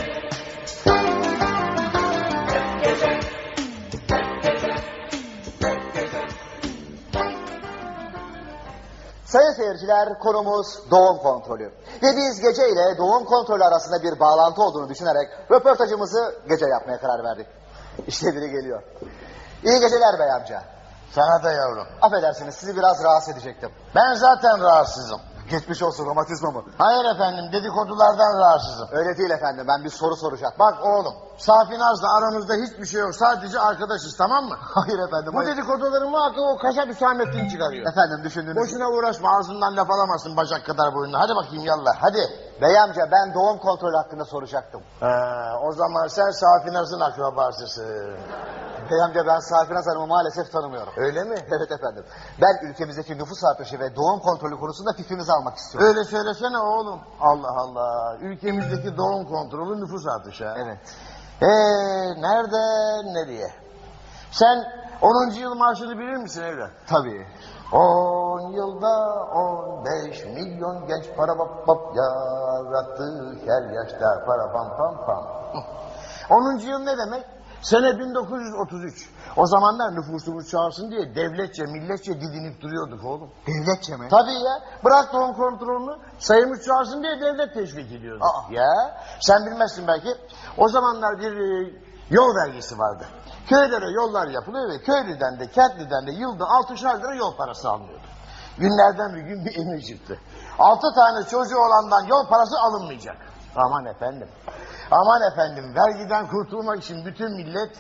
Sayın seyirciler, konumuz doğum kontrolü. Ve biz gece ile doğum kontrolü arasında bir bağlantı olduğunu düşünerek röportajımızı gece yapmaya karar verdik. İşte biri geliyor. İyi geceler bey amca. Sana da yavrum. Affedersiniz, sizi biraz rahatsız edecektim. Ben zaten rahatsızım. Geçmiş olsun, romatizma mı? Hayır efendim, dedikodulardan rahatsızım. Öyle değil efendim, ben bir soru soracaktım. Bak oğlum, Safinaz'la aramızda hiçbir şey yok. Sadece arkadaşız, tamam mı? Hayır efendim. Bu hayır. dedikoduları muhakkak o kaşa Hüsamettin çıkarıyor. Efendim düşündüğünüz... Boşuna uğraşma, ağzından laf alamazsın bacak kadar boyunla. Hadi bakayım yallah, hadi. Bey amca, ben doğum kontrolü hakkında soracaktım. Ha, o zaman sen Safinaz'ın akrabasısın. Bey amca, ben Safinaz Hanım'ı maalesef tanımıyorum. Öyle mi? Evet efendim. Ben ülkemizdeki nüfus artışı ve doğum kontrolü konusunda fikrinizi almak istiyorum. Öyle söylesene oğlum. Allah Allah. Ülkemizdeki doğum kontrolü nüfus artışı ha. Evet. Ee, nereden nereye? Sen onuncu yıl marşını bilir misin evlat? Tabii. On yılda on beş milyon genç para bap bap yarattı her yaşta para pam pam pam. Onuncu yıl ne demek? Sene bin dokuz yüz otuz üç. O zamanlar nüfusumuz çoğalsın diye devletçe, milletçe didinip duruyorduk oğlum. Devletçe mi? Tabii ya. Bırak doğum kontrolünü, sayımız çoğalsın diye devlet teşvik ediyordu. Aa. Ya, sen bilmezsin belki. O zamanlar bir e, yol vergisi vardı. Köylere yollar yapılıyor ve köylüden de kentliden de yılda altışar lira yol parası alınıyordu. Günlerden bir gün bir emir çıktı. Altı tane çocuğu olandan yol parası alınmayacak. Aman efendim. Aman efendim, vergiden kurtulmak için bütün millet...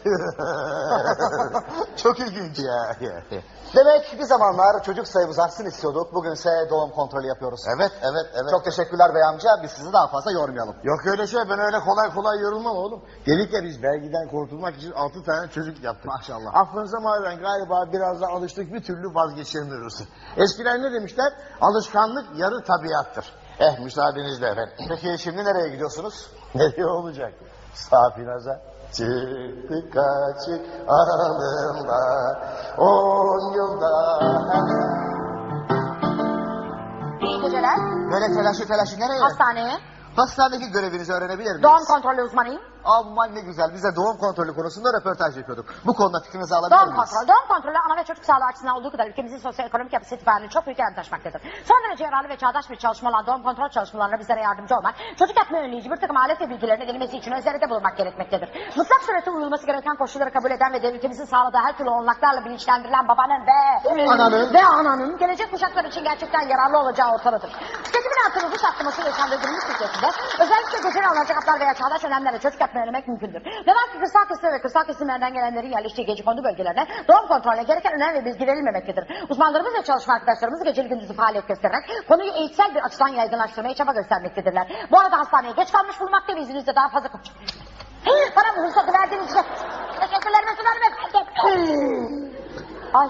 Çok ilginç ya. Demek bir zamanlar çocuk sayımız artsın istiyorduk. Bugünse doğum kontrolü yapıyoruz. Evet, evet, evet. Çok teşekkürler bey amca. Biz sizi daha fazla yormayalım. Yok öyle şey, ben öyle kolay kolay yorulmam oğlum. Dedik ya biz vergiden kurtulmak için altı tane çocuk yaptık. Maşallah. Aklınıza mağaren galiba biraz da alıştık, bir türlü vazgeçemiyoruz. Eskiler ne demişler? Alışkanlık yarı tabiattır. Eh, müsaadenizle efendim. Peki şimdi nereye gidiyorsunuz? Nereye olacak? Safinaz'a. Çıktık açık aralığında on yılda. İyi geceler. Böyle telaşı telaşı nereye? Hastaneye. Hastanedeki görevinizi öğrenebilir miyiz? Doğum kontrolü uzmanıyım. Aman ne güzel. Biz de doğum kontrolü konusunda röportaj yapıyorduk. Bu konuda fikrinizi alabilir Doğum miyiz? kontrolü. Doğum kontrolü ana ve çocuk sağlığı açısından olduğu kadar ülkemizin sosyoekonomik yapısı itibariyle çok büyük önem taşımaktadır. Son derece yararlı ve çağdaş bir çalışma olan doğum kontrol çalışmalarına bizlere yardımcı olmak, çocuk yapma önleyici bir takım alet ve bilgilerin edilmesi için özellikle bulunmak gerekmektedir. Mutlak surette uyulması gereken koşulları kabul eden ve devletimizin sağladığı her türlü olanaklarla bilinçlendirilen babanın ve Ananın. ve ananın gelecek kuşaklar için gerçekten yararlı olacağı ortadadır. Tüketimin artırılmış arttırması ve yaşandırdığımız Türkiye'sinde özellikle göçeri alınacak haplar veya çağdaş önlemlerle çocuk yapma önlemek mümkündür. Ne var ki kırsal kesim ve kırsal kesimlerden gelenlerin yerleştiği gecekondu bölgelerine doğum kontrolüne gereken önem ve bilgi verilmemektedir. Uzmanlarımız ve çalışma arkadaşlarımız geceli gündüzü faaliyet göstererek konuyu eğitsel bir açıdan yaygınlaştırmaya çaba göstermektedirler. Bu arada hastaneye geç kalmış bulunmakta ve izninizle daha fazla... Bana bu ruhsatı verdiğiniz için teşekkürlerimi sunarım efendim. Ay.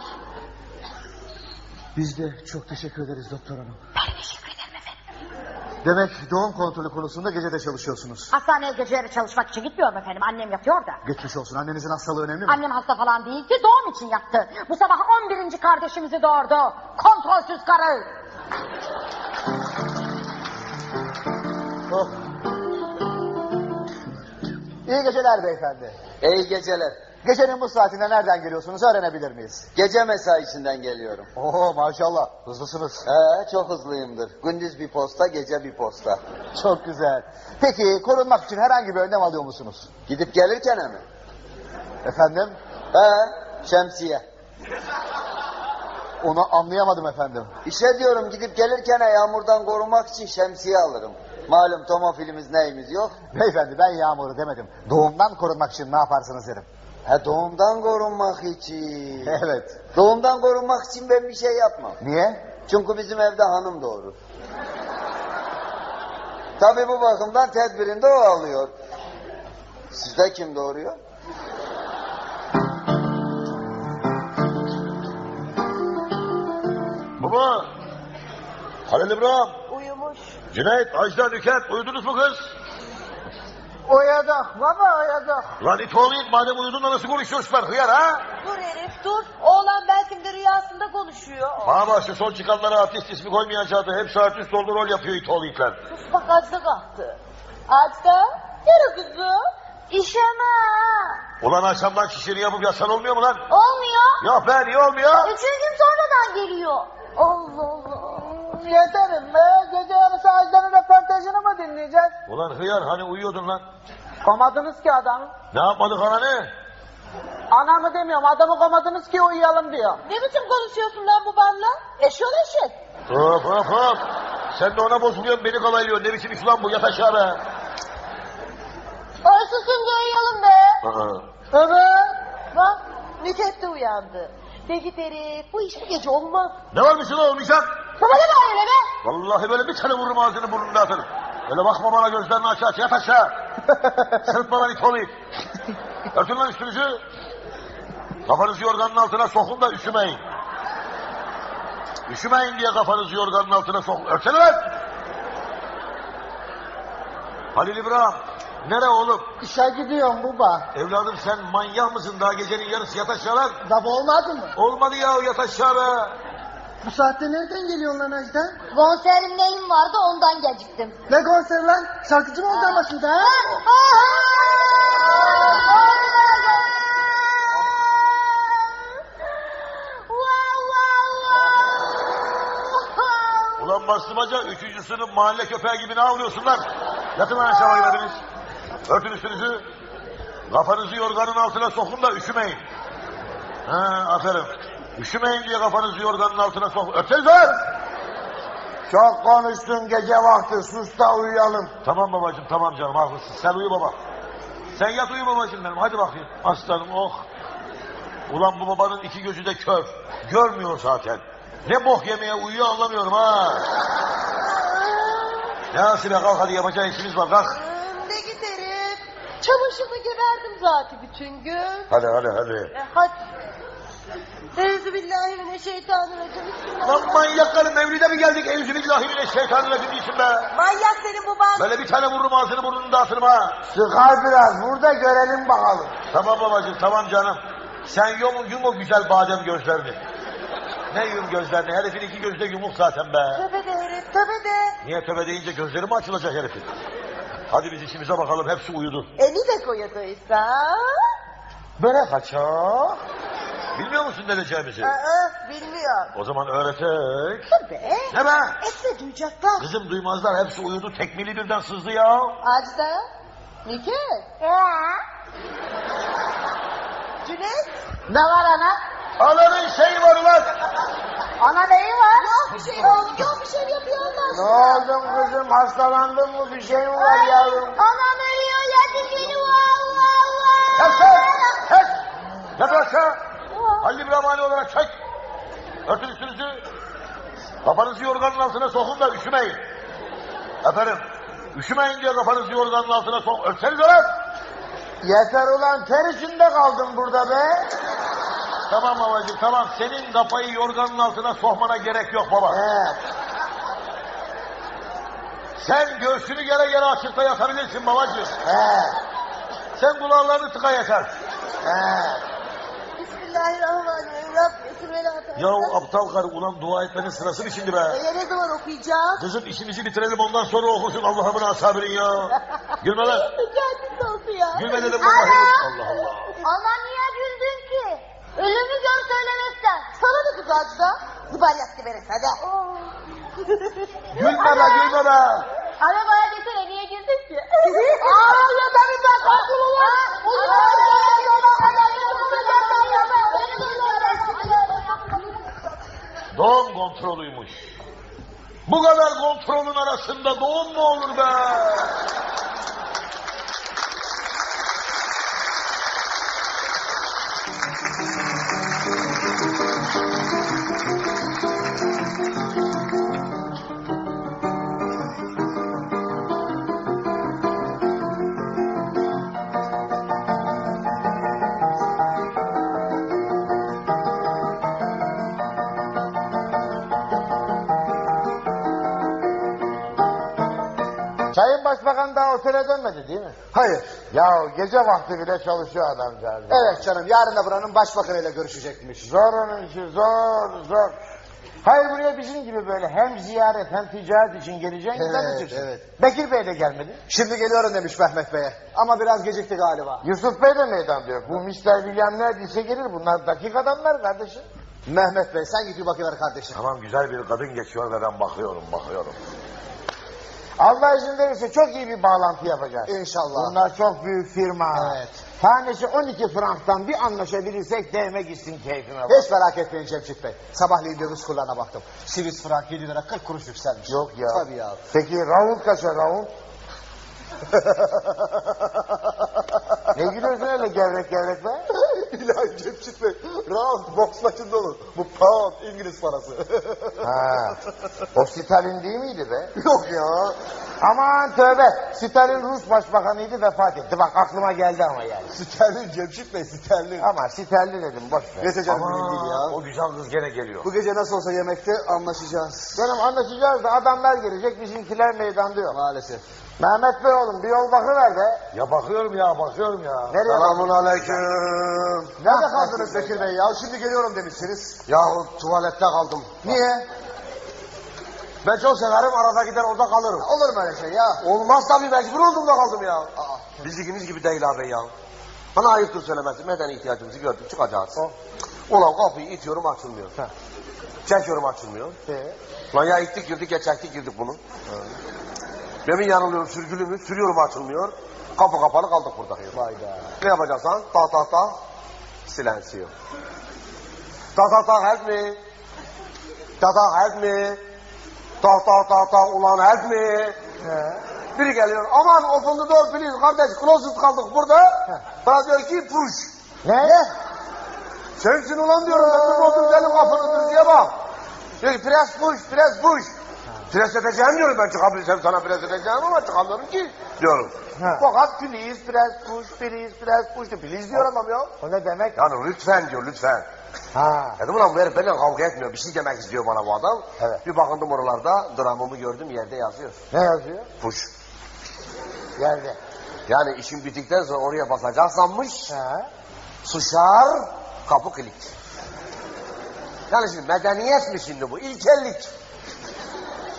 Biz de çok teşekkür ederiz doktor hanım. Ben teşekkür ederim efendim. Demek doğum kontrolü konusunda gecede çalışıyorsunuz. Hastaneye geceleri çalışmak için gitmiyorum efendim. Annem yatıyor da. Geçmiş olsun. Annenizin hastalığı önemli mi? Annem hasta falan değil ki doğum için yattı. Bu sabah on birinci kardeşimizi doğurdu. Kontrolsüz karı. Oh. İyi geceler beyefendi. İyi geceler. Gecenin bu saatinde nereden geliyorsunuz öğrenebilir miyiz? Gece mesaisinden geliyorum. Oo maşallah hızlısınız. Ee, çok hızlıyımdır. Gündüz bir posta, gece bir posta. Çok güzel. Peki korunmak için herhangi bir önlem alıyor musunuz? Gidip gelirken mi? Efendim? He, şemsiye. Onu anlayamadım efendim. İşe diyorum gidip gelirken yağmurdan korunmak için şemsiye alırım. Malum tomofilimiz neyimiz yok. Beyefendi ben yağmuru demedim. Doğumdan korunmak için ne yaparsınız dedim. He doğumdan korunmak için. Evet. Doğumdan korunmak için ben bir şey yapmam. Niye? Çünkü bizim evde hanım doğurur. Tabii bu bakımdan tedbirinde o alıyor. Sizde kim doğuruyor? Baba. Halil İbrahim. Uyumuş. Cüneyt, Ajda, Nüket uyudunuz mu kız? Uyudu. Baba uyudu. Lan it oğluyum madem uyudun da nasıl konuşuyorsun ben hıyar ha? Dur herif dur. Oğlan belki de rüyasında konuşuyor. Bana bak şu son çıkanlara artist ismi koymayacaktı. Hep saat üst oldu rol yapıyor it oğlu itler. Sus bak Ajda kalktı. Ajda. Yürü kızım. İşeme. Ulan akşamdan şişini yapıp yatsan olmuyor mu lan? Olmuyor. Yok be niye olmuyor? Üçüncü gün sonradan geliyor. Allah Allah. Yeterim be. Gece yarısı Ajda'nın röportajını mı dinleyeceğiz? Ulan hıyar hani uyuyordun lan? Komadınız ki adamı. Ne yapmadık ana ne? Anamı demiyorum, adamı komadınız ki uyuyalım diyor. Ne biçim konuşuyorsun lan bu benimle? Eşol eşek. Hop hop hop. Sen de ona bozuluyorsun beni kalaylıyorsun. Ne biçim iş lan bu yat aşağı be. Ay susun da uyuyalım be. Aa. Evet. Bak Nüket de uyandı. Peki Terif bu iş bu gece olmaz. Ne varmış lan olmayacak? Baba ne var öyle be? Vallahi böyle bir tane vururum ağzını burnunu dağıtırım. Öyle bakma bana gözlerini aç aç yat aşağı. Sırtma lan it olayım. Örtün lan üstünüzü. Kafanızı yorganın altına sokun da üşümeyin. Üşümeyin diye kafanızı yorganın altına sokun. Örtsene lan. Halil İbrahim. Nere oğlum? İşe gidiyorum baba. Evladım sen manyak mısın? Daha gecenin yarısı yat aşağı lan. Tabi olmadı mı? Olmadı ya yat aşağı be. Bu saatte nereden geliyorsun lan Ajda? Konserim neyim vardı ondan geciktim. Ne konser lan? Şarkıcı mı oldun başında ha? Ulan bastırmaca üçüncü sınıf mahalle köpeği gibi ne avlıyorsun lan? Yatın lan aşağı bakın. Örtün üstünüzü. Kafanızı yorganın altına sokun da üşümeyin. Ha aferin. Üşümeyin diye kafanızı yorganın altına sokun. Örtseniz lan! Çok konuştun gece vakti, sus da uyuyalım. Tamam babacığım tamam canım haklısın. Sen uyu baba. Sen yat uyu babacığım benim. Hadi bakayım. Aslanım oh. Ulan bu babanın iki gözü de kör. Görmüyor zaten. Ne bok yemeye uyuyor anlamıyorum ha. Ne Asibe kalk hadi yapacağın işimiz var kalk. Ne giderim? Çamaşırda geberdim zaten bütün gün. Hadi hadi hadi. E, hadi. Euzubillahimineşşeytanirracim. Lan manyakların mevlide mi geldik? Euzubillahimineşşeytanirracim diyorsun be. Manyak senin baban. Böyle bir tane vururum ağzını burnunu dağıtırım ha. Sıkar biraz, burada görelim bakalım. Tamam babacığım tamam canım. Sen yum, yum o güzel badem gözlerini. Ne yum gözlerini? Herifin iki gözü de yumuk zaten be. Tövbe de herif. Tabii de. Niye tövbe deyince gözleri mi açılacak herifin? Hadi biz işimize bakalım, hepsi uyudu. Eli de koyadıysa. Böyle kaçak. Bilmiyor musun ne diyeceğimizi? Aa, bilmiyor. O zaman öğretek. Tabii. Ne be? Etse duyacaklar. Kızım duymazlar, hepsi uyudu, tekmili birden sızdı ya. Acda. Nike. Cüneyt. Ne var ana? Ananın şeyi var ulan. Ana neyi var? Yok bir şey oğlum. Yok bir şey yapıyor Allah Ne aşkına. oldun kızım? Hastalandın mı? Bir şey mi var yavrum? Anam ölüyor. Yedim beni. Vav vav vav. Kes sen! Kes! Yat aşağı! Halil İbrahimani olarak çek! Örtün üstünüzü! Kafanızı yorganın altına sokun da üşümeyin. Efendim, üşümeyin diye kafanızı yorganın altına sok. Örtsenize lan! Yeter ulan, ter içinde kaldım burada be. Tamam babacığım, tamam. Senin kafayı yorganın altına sokmana gerek yok baba. He. Sen göğsünü gere gere açıkta yatabilirsin babacığım. He. Sen kulağlarını tıka yeter. He. Bismillahirrahmanirrahim. Rabbim Sübhane Ya aptal karı, ulan dua etmenin sırası mı şimdi be? Ee, ne zaman okuyacağız? Kızım işimizi bitirelim, ondan sonra okursun Allah'ımın asabirin ya. Gülme lan. Kendisi olsun ya. Gülme dedim vallahi. Allah Allah. Ana niye güldün ki? Ölümü gör söylemekten. Sana ne kız Acda? Zıbar yaktı beni hadi. Gülme be, gülme be. Ana bana desene niye güldün ki? Aa ya benim ben korkulum ya. Doğum kontrolüymüş. Bu kadar kontrolün arasında doğum mu olur be? Sayın Başbakan daha otele dönmedi değil mi? Hayır. Ya gece vakti bile çalışıyor adamcağız. Evet canım, yarın da buranın başbakanıyla görüşecekmiş. Zor onun işi, zor zor. Hayır, buraya bizim gibi böyle hem ziyaret hem ticaret için geleceğin Evet, tanıtırsın. evet. Bekir Bey de gelmedi. Şimdi geliyorum demiş Mehmet Bey'e. Ama biraz gecikti galiba. Yusuf Bey de meydan diyor. Bu mister William neredeyse gelir. Bunlar dakik adamlar kardeşim. Mehmet Bey sen git bir bakıver kardeşim. Tamam, güzel bir kadın geçiyor ve ben bakıyorum, bakıyorum. Allah izin verirse çok iyi bir bağlantı yapacağız. İnşallah. Bunlar çok büyük firma. Evet. Tanesi on iki franktan bir anlaşabilirsek değme gitsin keyfime bak. Hiç merak etmeyin Cemşit Bey. Sabahleyin döviz kurlarına baktım. Swiss frank yedi lira kırk kuruş yükselmiş. Yok ya. Tabii ya. Peki round kaça round? Ne gülüyorsun öyle gevrek gevrek be? İlahi Cemşit Bey. Round boks maçında olur. Bu pound İngiliz parası. Ha. O Stalin değil miydi be? Yok ya. Aman tövbe. Stalin Rus başbakanıydı, vefat etti. Bak aklıma geldi ama yani. Sterlin Cemşit Bey sterlin. Ama Stalin dedim boş ver. Neyse canım Ama mühim değil ya. o güzel kız gene geliyor. Bu gece nasıl olsa yemekte anlaşacağız. Canım anlaşacağız da adamlar gelecek, bizimkiler meydanda yok. Maalesef. Mehmet Bey oğlum bir yol bakıver be. Ya bakıyorum ya, bakıyorum ya. Nereye Selamun bakıyorsun? aleyküm. Nerede kaldınız Bekir Bey ya? Şimdi geliyorum demişsiniz. Yahu tuvalette kaldım. Niye? Ben çok severim, arada gider orada kalırım. Olur mu öyle şey ya? Olmaz tabii, mecbur oldum da kaldım ya. Aa, Bizlikimiz gibi değil abi ya. Bana ayıptır söylemesi. Medeni ihtiyacımızı gördük, çıkacağız. Ulan kapıyı itiyorum, açılmıyor. Çekiyorum, açılmıyor. Ee? Lan ya ittik girdik ya çektik girdik bunu. Demin yanılıyorum, sürgülü mü? Sürüyorum, açılmıyor. Kapı kapalı kaldık burada. Vayda. Ne yapacaksan? Ta ta ta. Silencio. Ta ta ta help me. Ta ta help me. Ta ta ta ta ulan help me. He. Biri geliyor. Aman open the door please kardeş. Closet kaldık burada. Bana diyor ki push. Ne? Sensin ulan diyorum. Ben tutmadım senin kapını diye bak. Diyor ki press push, press push. Pres edeceğim diyorum, ben çıkabilirsem sana pres edeceğim ama çıkamıyorum ki diyorum. Ha. Fakat please press push, please press push. Please diyor adam ya. O ne demek? Yani lütfen diyor, lütfen. Ha. Dedim ulan bu herif benimle kavga etmiyor, bir şey demek istiyor bana bu adam. Evet. Bir bakındım oralarda, dramımı gördüm, yerde yazıyor. Ne yazıyor? Push. Yerde. Yani işin bittikten sonra oraya basacaksanmış, Ha. suşar, kapı kilit. Yani şimdi medeniyet mi şimdi bu? İlkellik.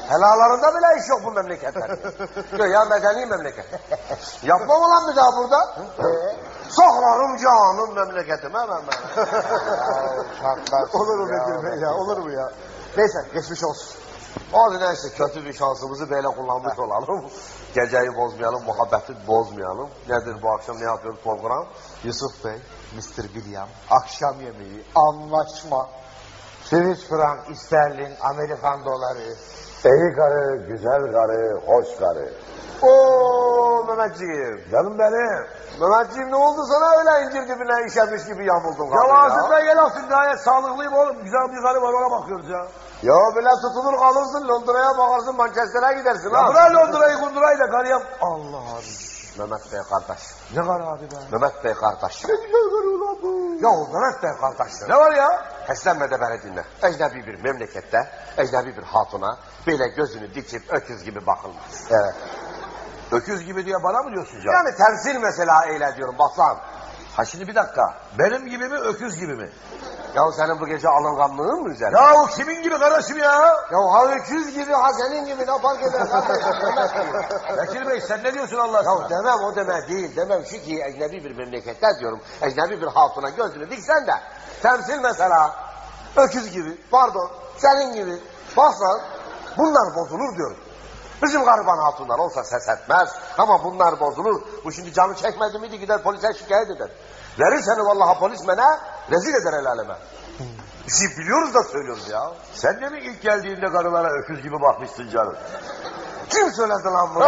Helalarında bile iş yok bu memleketlerde. Ya medeni memleket. Yapmam ulan bir daha burada. Saklarım canım memleketime ben ben. Olur mu Bekir Bey ya, olur mu ya? Neyse, geçmiş olsun. Hadi neyse kötü bir şansımızı böyle kullanmış olalım. Geceyi bozmayalım, muhabbeti bozmayalım. Nedir bu akşam ne yapıyoruz program? Yusuf Bey, mister William, akşam yemeği, anlaşma. Swiss frank, sterlin, Amerikan doları. İyi karı, güzel karı, hoş karı. Oo Mehmetciğim. Canım benim. Mehmetciğim ne oldu sana öyle incir dibine işemiş gibi yamuldun? Ya ağzından gel alsın, gayet sağlıklıyım oğlum. Güzel bir karı var, ona bakıyoruz ya. Ya bile tutulur kalırsın, Londra'ya bakarsın, Manchester'a gidersin Ya ha. bırak Londra'yı kundurayı da karıya. Allah abi. Mehmet Bey kardeş. Ne karı abi be? Mehmet Bey kardeş. Ne güzel karı ulan bu. Ya Mehmet Bey kardeş. Ne var ya? Heslenme de beni dinle. Ecnebi bir memlekette, ecnebi bir hatuna böyle gözünü dikip öküz gibi bakılmaz. Evet. Öküz gibi diye bana mı diyorsun canım? Yani temsil mesela eyle diyorum baslan. Ha şimdi bir dakika. Benim gibi mi, öküz gibi mi? Ya senin bu gece alınganlığın mı üzerine? Ya o kimin gibi kardeşim ya? Ya ha öküz gibi ha senin gibi ne fark eder kardeşim? Bekir Bey sen ne diyorsun Allah aşkına? Ya demem o deme değil. Demem şu ki ecnebi bir memlekette diyorum. Ecnebi bir hatuna gözünü diksen de. Temsil mesela. Öküz gibi, pardon, senin gibi. Baslan, bunlar bozulur diyorum. Bizim gariban hatunlar olsa ses etmez. Ama bunlar bozulur. Bu şimdi canı çekmedi miydi gider polise şikayet eder. Verir seni vallahi polismene, rezil eder el aleme. Bir şey biliyoruz da söylüyoruz ya. Sen de mi ilk geldiğinde karılara öküz gibi bakmıştın canım? Kim söyledi lan bunu?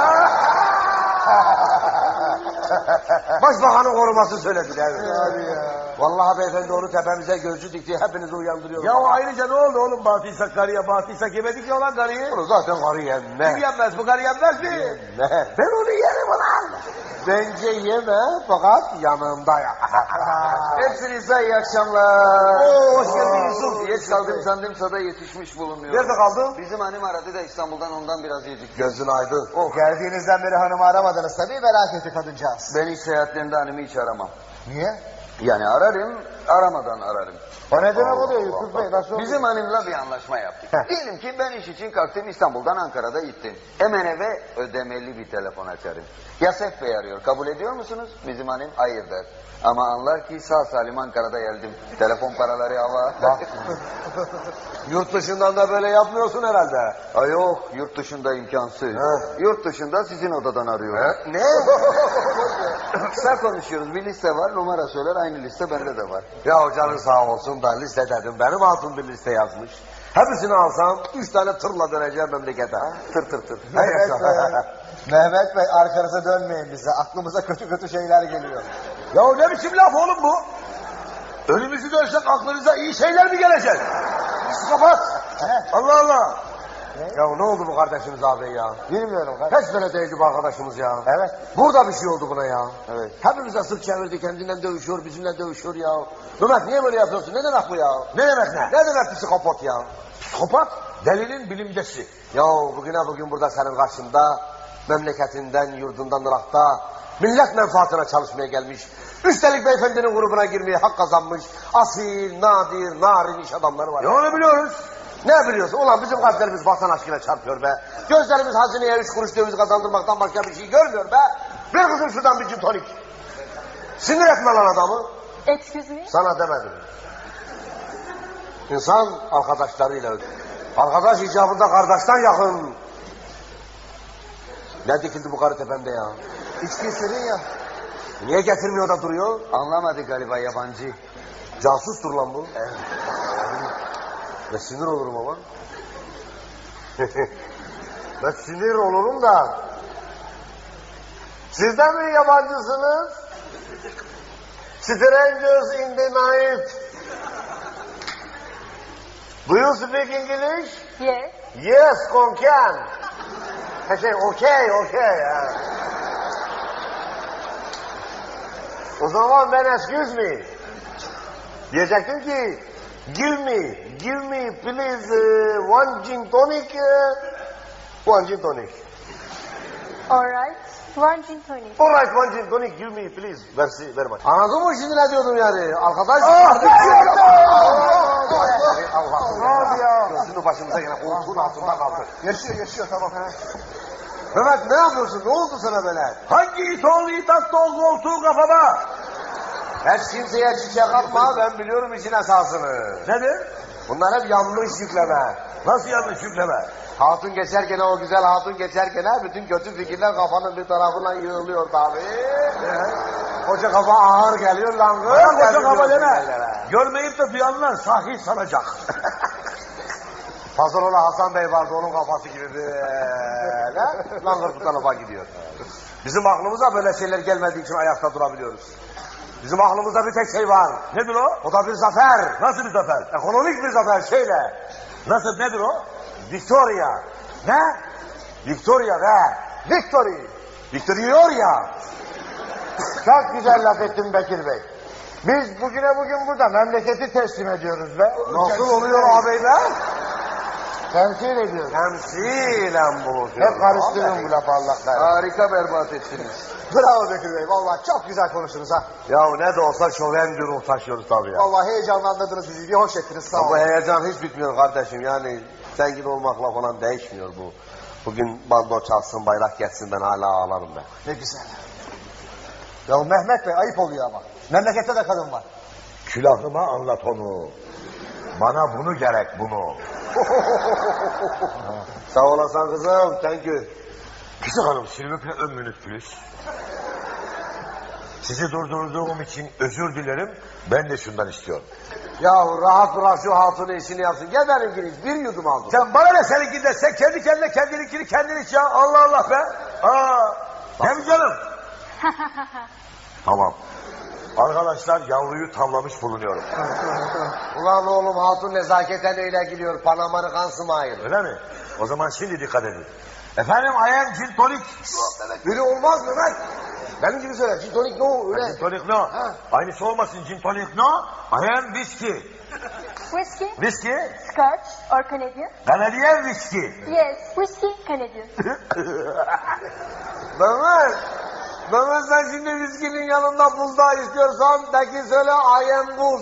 Başbakanın koruması söyledi değil mi? ya. Vallahi beyefendi onu tepemize gözcü dikti. Hepinizi uyandırıyorum. Ya ayrıca ne oldu oğlum batıysak karıya batıysak yemedik ya olan karıyı. Bunu zaten karı yemme. Kim yenmez bu karı yenmez mi? Ne? Ben onu yerim ulan. Bence yeme fakat yanımda ya. Hepsinize iyi akşamlar. Oo, hoş geldin Yusuf. Geç kaldım sandımsa da yetişmiş bulunuyor. Nerede kaldın? Bizim hanım aradı da İstanbul'dan ondan biraz yedik. Gözün aydın. Oh, geldiğinizden beri hanımı aramadınız tabii, merak etti kadıncağız. Ben hiç seyahatlerinde hanımı hiç aramam. Niye? Yani ararım, aramadan ararım. O ne demek oluyor Yusuf Bey, nasıl oluyor? Bizim hanımla bir anlaşma yaptık. Diyelim ki ben iş için kalktım İstanbul'dan Ankara'da gittim. Hemen eve ödemeli bir telefon açarım. Yasef Bey arıyor, kabul ediyor musunuz? Bizim hanım hayır der. Ama anlar ki sağ salim Ankara'da geldim. Telefon paraları hava. Yurt dışından da böyle yapmıyorsun herhalde. Ha yok, yurt dışında imkansız. He. Yurt dışında sizin odadan arıyorum. He? Ne? Kısa konuşuyoruz, bir liste var, numara söyler, aynı liste bende de var. Ya canın sağ olsun ben liste dedim. Benim hatun bir liste yazmış. Hepsini alsam üç tane tırla döneceğim memlekete. Tır tır tır. Mehmet Bey, Mehmet Bey arkanıza dönmeyin bize. Aklımıza kötü kötü şeyler geliyor. Ya ne biçim laf oğlum bu? Önümüzü dönsek aklınıza iyi şeyler mi gelecek? Kapat. He? Allah Allah. Ya ne oldu bu kardeşimiz abi ya? Bilmiyorum kardeşim. Kaç sene değdi bu arkadaşımız ya? Evet. Burada bir şey oldu buna ya. Evet. Hepimize sırt çevirdi, kendinden dövüşüyor, bizimle dövüşüyor ya. Mehmet niye böyle yapıyorsun? Ne demek bu ya? Ne demek ne? Ne demek psikopat ya? Psikopat delinin bilimcesi. Ya bugüne bugün burada senin karşında, memleketinden, yurdundan, Irak'ta, millet menfaatine çalışmaya gelmiş. Üstelik beyefendinin grubuna girmeye hak kazanmış, asil, nadir, narin iş adamları var. Ya onu biliyoruz. Ne biliyorsun? Ulan bizim kalplerimiz vatan aşkına çarpıyor be. Gözlerimiz hazineye üç kuruş döviz kazandırmaktan başka bir şey görmüyor be. Ver kızım şuradan bir cin tonik. Sinir etme lan adamı. Excuse me? Sana demedim. İnsan arkadaşlarıyla öldü. Arkadaş icabında kardeşten yakın. Ne dikildi bu karı tepemde ya? İçki istedin ya. Niye getirmiyor da duruyor? Anlamadı galiba yabancı. Casustur lan bu. Evet. Ben sinir olurum ama. Ben sinir olurum da. Siz de mi yabancısınız? Strangers in the night. Do you speak English? Yes. Yes, konken. Ha şey, okey, okey. O zaman ben excuse me. Diyecektim ki, give me, give me please uh, one gin tonic, uh, one gin tonic. Alright. One gin tonic. Alright, one gin tonic, give me please. Versi, ver bak. Anladın mı şimdi ne diyordum yani? Arkadaş... Ah, Allah Allah. Allah. Ne oldu ya? Gözünü başımıza yine koltuğun altında kaldı. Yaşıyor yaşıyor tamam. Mehmet ne yapıyorsun? Ne oldu sana böyle? Hangi it oğlu it attı o koltuğu kafama? Hiç kimseye çiçek atma, ben biliyorum işin esasını. Nedir? Bunlar hep yanlış yükleme. Nasıl yanlış yükleme? Hatun geçerken, o güzel hatun geçerken bütün kötü fikirler kafanın bir tarafından yığılıyor tabii. Koca kafa ağır geliyor lan. Bana koca kafa deme. Görmeyip de duyanlar sahih sanacak. Pazarona Hasan Bey vardı, onun kafası gibi böyle. Langır bu tarafa gidiyor. Bizim aklımıza böyle şeyler gelmediği için ayakta durabiliyoruz. Bizim aklımızda bir tek şey var. Nedir o? O da bir zafer. Nasıl bir zafer? Ekonomik bir zafer şeyle. Nasıl, nedir o? Victoria. Ne? Victoria ve Victory. Victoria. Çok güzel laf ettin Bekir Bey. Biz bugüne bugün burada memleketi teslim ediyoruz be. Nasıl oluyor ağabeyler? Temsil ediyoruz. Temsilen bulunuyor. Hep karıştırın bu lafı Allah kahretsin. Harika berbat ettiniz. Bravo Bekir Bey. Vallahi çok güzel konuştunuz ha. Ya ne de olsa şoven bir ruh taşıyoruz tabii ya. Vallahi heyecanlandırdınız bizi. Bir hoş ettiniz. Sağ Bu olun. heyecan hiç bitmiyor kardeşim. Yani zengin olmakla falan değişmiyor bu. Bugün bando çalsın, bayrak geçsin, ben hala ağlarım ben. Ne güzel. Ya Mehmet Bey ayıp oluyor ama. Memlekette de kadın var. Külahıma anlat onu. Bana bunu gerek, bunu. Sağ olasın kızım, thank you. Küçük hanım, s'il vous plaît, un minute plus. Sizi durdurduğum için özür dilerim. Ben de şundan istiyorum. Yahu rahat bırak şu hatunu işini yapsın. Gel benimkini iç, bir yudum aldım. Sen bana ne seninkinden? Sen kendi kendine kendininkini kendin iç ya. Allah Allah be. Aa, hem canım. Tamam. Arkadaşlar, yavruyu tavlamış bulunuyorum. Ulan oğlum hatun nezaketen öyle gidiyor. Panamalıkan Smile. Öyle mi? O zaman şimdi dikkat edin. Efendim, I am gin tonic. Biri olmaz mı lan? Benim gibi söyle. Gin tonic no öyle. Gin tonic no. Aynısı olmasın, gin tonic no. I am whiskey. Whiskey, Whiskey, Scotch or Canadian? Canadian whiskey. Yes, whiskey, Canadian. Mehmet. Mehmet sen şimdi viskinin yanında buzdağı istiyorsan de ki söyle I am buz.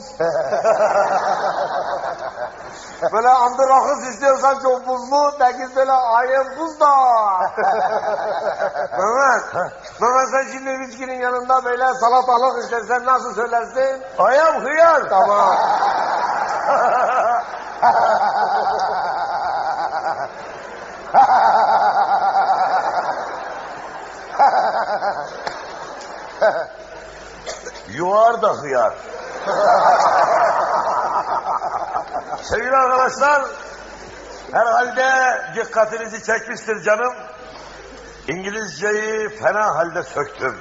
Böyle andırahız istiyorsan çok buzlu de ki söyle I am buzdağı. Mehmet. Mehmet sen şimdi viskinin yanında böyle salatalık istersen nasıl söylersin? I am hıyar. Tamam. You are da hıyar. Sevgili arkadaşlar, herhalde dikkatinizi çekmiştir canım. İngilizceyi fena halde söktüm.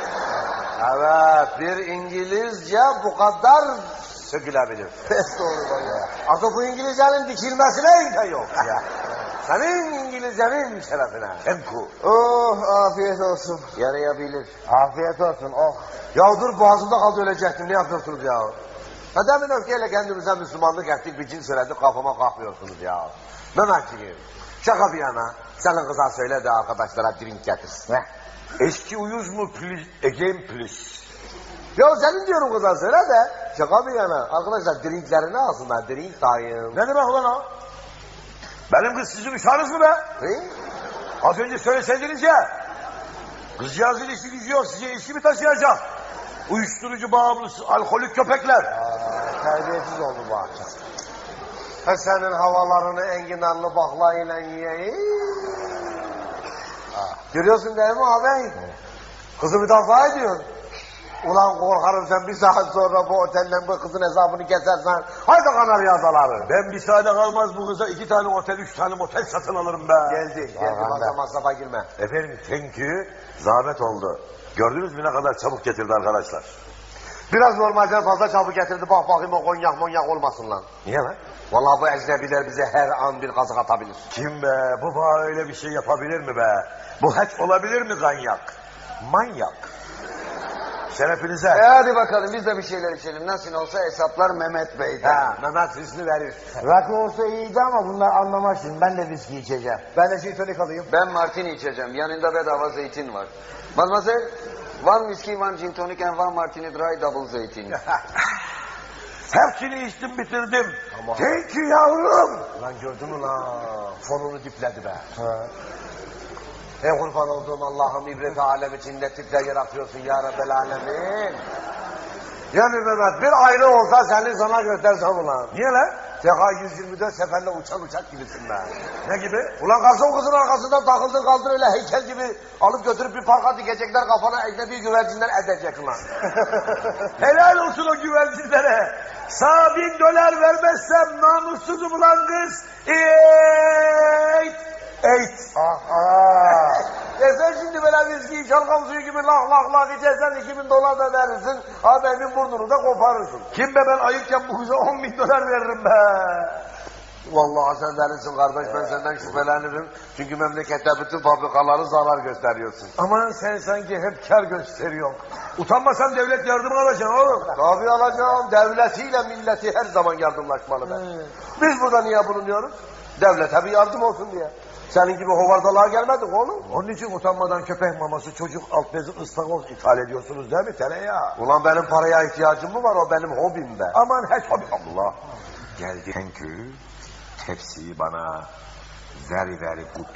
Evet, bir İngilizce bu kadar sökülebilir. Pes doğru ya. Artık bu İngilizcenin dikilmesine imkan yok ya. Senin İngilizcenin şerefine. Enku. Oh afiyet olsun. Yarayabilir. Afiyet olsun. Oh. Ya dur boğazımda kaldı ölecektim. Ne yapıyorsunuz ya? Ha demin öfkeyle kendimize Müslümanlık ettik. Bir cin söyledik kafama kalkmıyorsunuz ya. Mehmetciğim. Şaka bir yana. Senin kıza söyle de arkadaşlara drink getirsin. Ne? Eski uyuz mu please, again please. Ya senin diyorum kıza söyle de. Şaka bir yana. Arkadaşlar drinklerini alsınlar. Drink time. Ne demek ulan o? Benim kız sizin uşağınız mı be? Ne? Az önce söyleseydiniz ya. Kızcağızın işi gücü yok. Size işi mi taşıyacak? Uyuşturucu bağımlısı, alkolik köpekler. Aa, terbiyesiz oldu bu akşam. Ha senin havalarını enginarlı baklayla yiyeyim. Görüyorsun değil mi abi? Kızı müdafaa ediyor. Ulan korkarım sen bir saat sonra bu otelden bu kızın hesabını kesersen. Haydi Kanarya Adaları. Ben bir saate kalmaz bu kıza iki tane otel, üç tane motel satın alırım be. Geldi, geldi. Fazla masrafa girme. Efendim thank you. Zahmet oldu. Gördünüz mü ne kadar çabuk getirdi arkadaşlar. Biraz normalden fazla çabuk getirdi. Bak bakayım o konyak monyak olmasın lan. Niye lan? Vallahi bu ecnebiler bize her an bir kazık atabilir. Kim be? Bu bana öyle bir şey yapabilir mi be? Bu hiç olabilir mi ganyak? Manyak. Şerefinize. E hadi bakalım biz de bir şeyler içelim. Nasıl olsa hesaplar Mehmet Bey'den. Ha, Mehmet Hüsnü verir. Rakı olsa iyiydi ama bunlar anlamaz şimdi. Ben de viski içeceğim. Ben de gin tonic alayım. Ben martini içeceğim. Yanında bedava zeytin var. Mademoiselle, one whiskey, one gin tonic and one martini dry double zeytin. Hepsini içtim bitirdim. Tamam. Thank you yavrum. Lan gördün mü lan? Fonunu dipledi be. Ha. Ey kurban olduğum Allah'ım ibret alem içinde tipler yaratıyorsun ya Rabbel alemin. Yani Mehmet bir aile olsa seni sana göstersem ulan. Niye lan? T K yüz yirmi dört seferle uçan uçak gibisin be. Ne gibi? Ulan garson kızın arkasından takıldın kaldın öyle heykel gibi alıp götürüp bir parka dikecekler kafana ecnebi güvercinler edecek lan. Helal olsun o güvercinlere. Sana bin dolar vermezsem namussuzum ulan kız. Eyyy. Eğit. Aha. E sen şimdi böyle viskiyi şalgam suyu gibi lak lak lak içersen iki bin dolar da verirsin. Haberin burnunu da koparırsın. Kim be ben ayıkken bu kıza on bin dolar veririm be. Vallahi sen delisin kardeş ben senden şüphelenirim. Çünkü memlekette bütün fabrikaları zarar gösteriyorsun. Aman sen sanki hep kar gösteriyorsun. Utanmasan devlet yardımı alacaksın oğlum. Tabii alacağım. Devletiyle milleti her zaman yardımlaşmalı be. Hmm. Biz burada niye bulunuyoruz? Devlete bir yardım olsun diye. Senin gibi hovardalığa gelmedik oğlum. Onun için utanmadan köpek maması, çocuk alt bezi, ıstakoz ithal ediyorsunuz değil mi tereyağı? Ulan benim paraya ihtiyacım mı var? O benim hobim be. Aman hiç hobi. Allah. Geldi tenkü, tepsiyi bana very very good.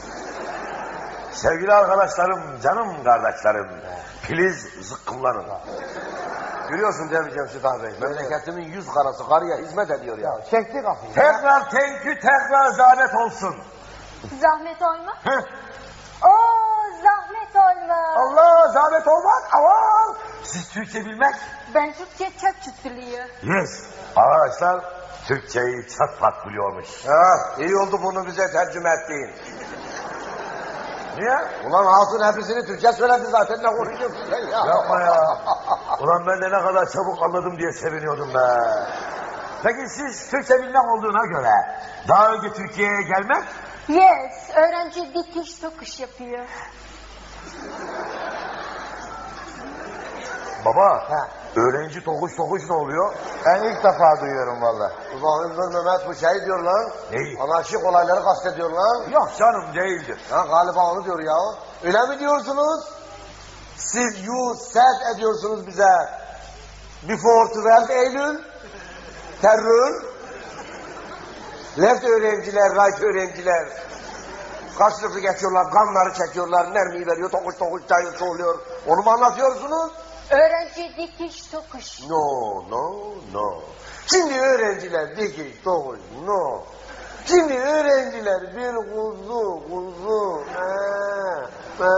Sevgili arkadaşlarım, canım kardeşlerim, please zıkkımlanın. Görüyorsun değil mi Cemşit abi? Memleketimin yüz karası karıya hizmet ediyor ya. Çekti kafayı. Tekrar tenkü, tekrar zahmet olsun. Zahmet olma. Heh. Oo zahmet olma. Allah zahmet olmaz. Aman. Siz Türkçe bilmek. Ben Türkçe çok çok biliyorum. Yes. Arkadaşlar Türkçeyi çat pat biliyormuş. Ha, iyi oldu bunu bize tercüme ettiğin. Niye? Ulan hatun hepsini Türkçe söyledi zaten ne konuşuyorsun sen ya? Yapma ya. Ulan ben de ne kadar çabuk anladım diye seviniyordum be. Peki siz Türkçe bilmek olduğuna göre daha önce Türkiye'ye gelmek? Yes, öğrenci dikiş tokuş yapıyor. Baba, ha. Öğrenci tokuş tokuş ne oluyor? Ben ilk defa duyuyorum valla. Ulan Mehmet bu şey diyor lan. Neyi? Anarşik olayları kastediyor lan. Yok canım değildir. Ha galiba onu diyor ya. Öyle mi diyorsunuz? Siz you said ediyorsunuz bize. Before twelve Eylül. Terör. Left öğrenciler, right öğrenciler. Karşılıklı geçiyorlar, kanları çekiyorlar, mermiyi veriyor, tokuş tokuş çayır soğuluyor. Onu mu anlatıyorsunuz? Öğrenci dikiş tokuş. No, no, no. Şimdi öğrenciler dikiş tokuş, no. Şimdi öğrenciler bir kuzu, kuzu. Ha, ha,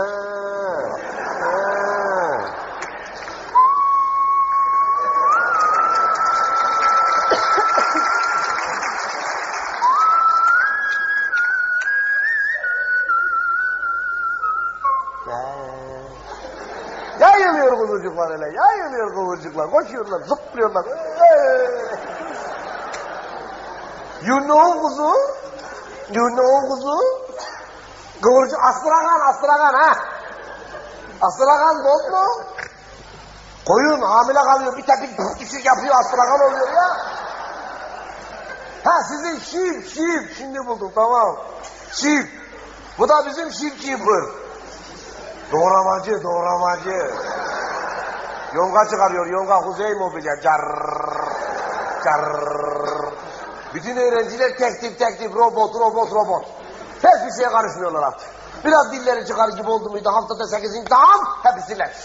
ha. Yayılıyor kıvırcıklar hele, yayılıyor kıvırcıklar, koşuyorlar, zıplıyorlar. You know kuzu? You know kuzu? Kıvırcık, astragan, astragan ha? Astragan bol mu? Koyun hamile kalıyor, bir tepik küçük yapıyor, astragan oluyor ya. Ha sizin sheep, sheep, şimdi buldum tamam. Sheep, bu da bizim sheep keeper. Doğramacı, doğramacı. Yonga çıkarıyor, yonga kuzey mobilya. Carrrr, carrrr. Bütün öğrenciler tek tip, tek tip, robot, robot, robot. Hiçbir şeye karışmıyorlar artık. Biraz dilleri çıkar gibi oldu muydu, haftada sekiz imtihan, hepsi leş.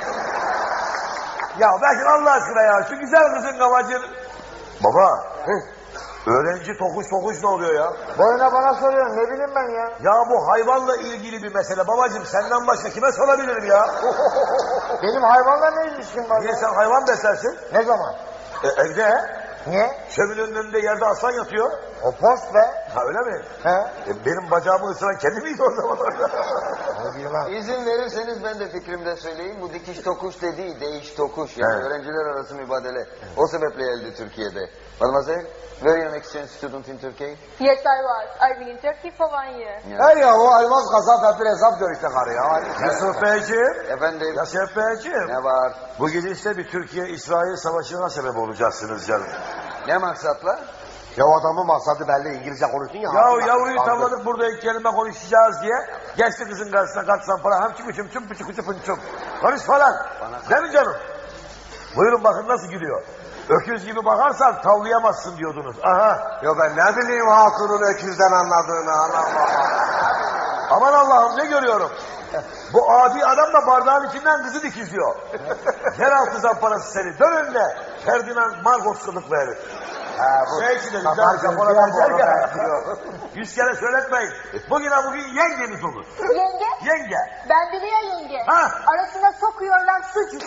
Ya Bekir Allah aşkına ya, şu güzel kızın kavacını... Baba, Hı? Öğrenci tokuş tokuş ne oluyor ya? Boyuna bana soruyorsun ne bileyim ben ya. Ya bu hayvanla ilgili bir mesele babacığım, senden başka kime sorabilirim ya? Benim hayvanla ne ilişkin var? Niye sen hayvan beslersin? Ne zaman? E, evde. Niye? Çömünün önünde yerde aslan yatıyor. O post be. Ha öyle mi? He? E, benim bacağımı ısıran kendi miydi o zaman orada? İzin verirseniz ben de fikrimde söyleyeyim. Bu dikiş tokuş dediği değiş tokuş. Yani evet. Öğrenciler arası mübadele. O sebeple geldi Türkiye'de. Mademoiselle, were you an exchange student in Turkey? Yes, I was. I've been in Turkey for one year. Her ya o aymaz kasap hep bir hesap görüşte karı ya. Yusuf Beyciğim. Efendim? Yusuf Beyciğim. Ne var? Bu gidişle bir Türkiye-İsrail savaşına sebep olacaksınız canım. Ne maksatla? Ya adamın maksadı belli, İngilizce konuşsun ya. Ya yavruyu tavladık burada ilk kelime konuşacağız diye. Geçti kızın karşısına katsan falan. Hem çım çım çım pıçı pıçı pınçım. Konuş falan. Değil mi canım? Buyurun bakın nasıl gülüyor. Öküz gibi bakarsan tavlayamazsın diyordunuz. Aha. Yo ben ne bileyim hatunun öküzden anladığını anlamam. Aman Allah'ım ne görüyorum. Bu adi adam da bardağın içinden kızı dikizliyor. Yeraltı zamparası seni. Dön önüne. Ferdinand Marcos kılıklı herif. Ha, bu Şey için dedim. Tatar Japon'a Yüz kere söyletmeyin. Bugün ha bugün yengeniz olur. Yenge? Yenge. Ben biliyor yenge. Ha? Arasına sokuyorlar sucuk.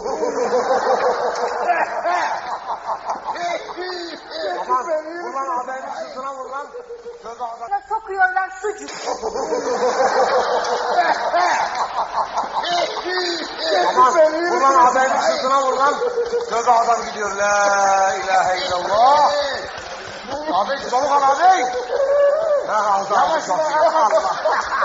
Aman buradan haberin sırtına vur lan. Söz adam. Arasına sokuyorlar sucuk. Aman buradan haberin sırtına vur lan. Söz adam gidiyor. La ilahe illallah. Abi çabuk al abi. Yavaş Allah.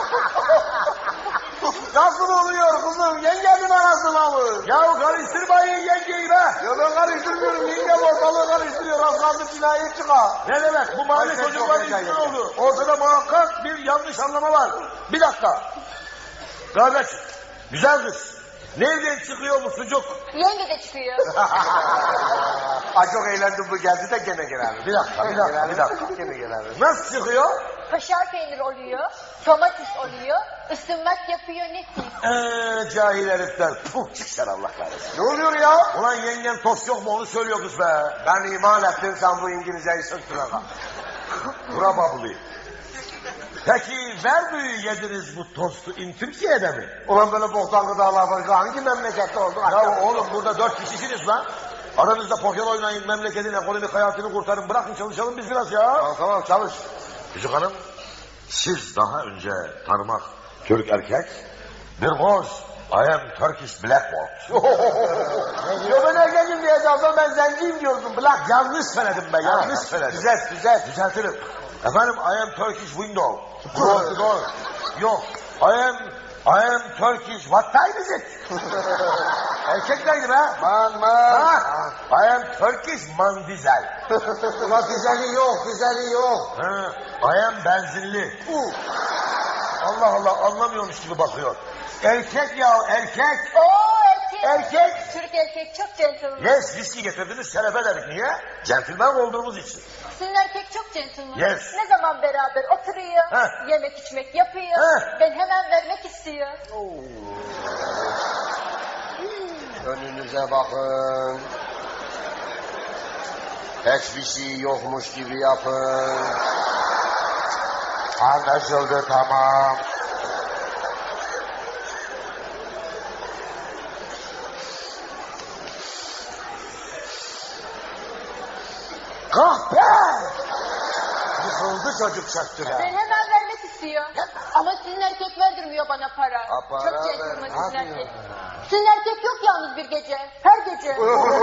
Nasıl oluyor kızım? Yengemin arasına mı? Ya karıştırmayın yengeyi be. Ya ben karıştırmıyorum. Yengem ortalığı karıştırıyor. Az kaldı cinayet çıkar. Ne demek? Bu mahalle Ay, sen çocukların çok üstüne heyecanlı. oldu. Ortada muhakkak bir yanlış anlama var. Bir dakika. Kardeş, güzel kız. Nereden çıkıyor bu sucuk? Yenge de çıkıyor. Ay çok eğlendim bu geldi de gene gelelim. Bir dakika, bir dakika, bir dakika. Gene gelelim. Nasıl çıkıyor? Kaşar peynir oluyor. Domates oluyor. Isınmak yapıyor nefis. Eee cahil herifler. Puh çıksan Allah kahretsin. Ne oluyor ya? Ulan yengen tost yok mu onu söylüyor kız be. Ben iman ettim sen bu İngilizceyi sırtına kal. Probably. Peki vermiyi yediniz bu tostu in Türkiye'de mi? Ulan böyle boktan gıdalar var. Hangi memlekette oldu? Ya oğlum burada dört kişisiniz lan. Aranızda poker oynayın, memleketin ekonomik hayatını kurtarın. Bırakın çalışalım biz biraz ya. Tamam tamam çalış. Küçük hanım, siz daha önce tanımak Türk erkek, bir boz, I am Turkish blackboard. Yo ben erkekim diyeceğim ben zenciyim diyordum. Black. Yanlış söyledim ben, yanlış söyledim. Güzel güzel. Düzeltirim. Efendim, I am Turkish window. Doğru, doğru. Yok, I am, I am Turkish, what time is it? Erkek neydi be? Man man. Ha? I am Turkish mandizel. Ulan güzeli yok, güzeli yok. Ha, I am benzinli. Uh. Allah Allah anlamıyormuş gibi bakıyor. Erkek ya erkek. Oo erkek. Erkek. Türk erkek çok gentleman. Yes viski getirdiniz şeref ederim. Niye? Centilmen olduğumuz için. Sizin erkek çok gentleman. Yes. Ne zaman beraber oturuyor. Heh. Yemek içmek yapıyor. Heh. Ben hemen vermek istiyor. Önünüze bakın. Hiçbir şey yokmuş gibi yapın. Anlaşıldı tamam. Kahpe! Yıkıldı çocuk çaktı Ben hemen vermek istiyor. Ama sizin erkek verdirmiyor bana para. Ha, para çok ver, gentleman sizin hadi erkek. ya. Sizin erkek yok yalnız bir gece. Her gece.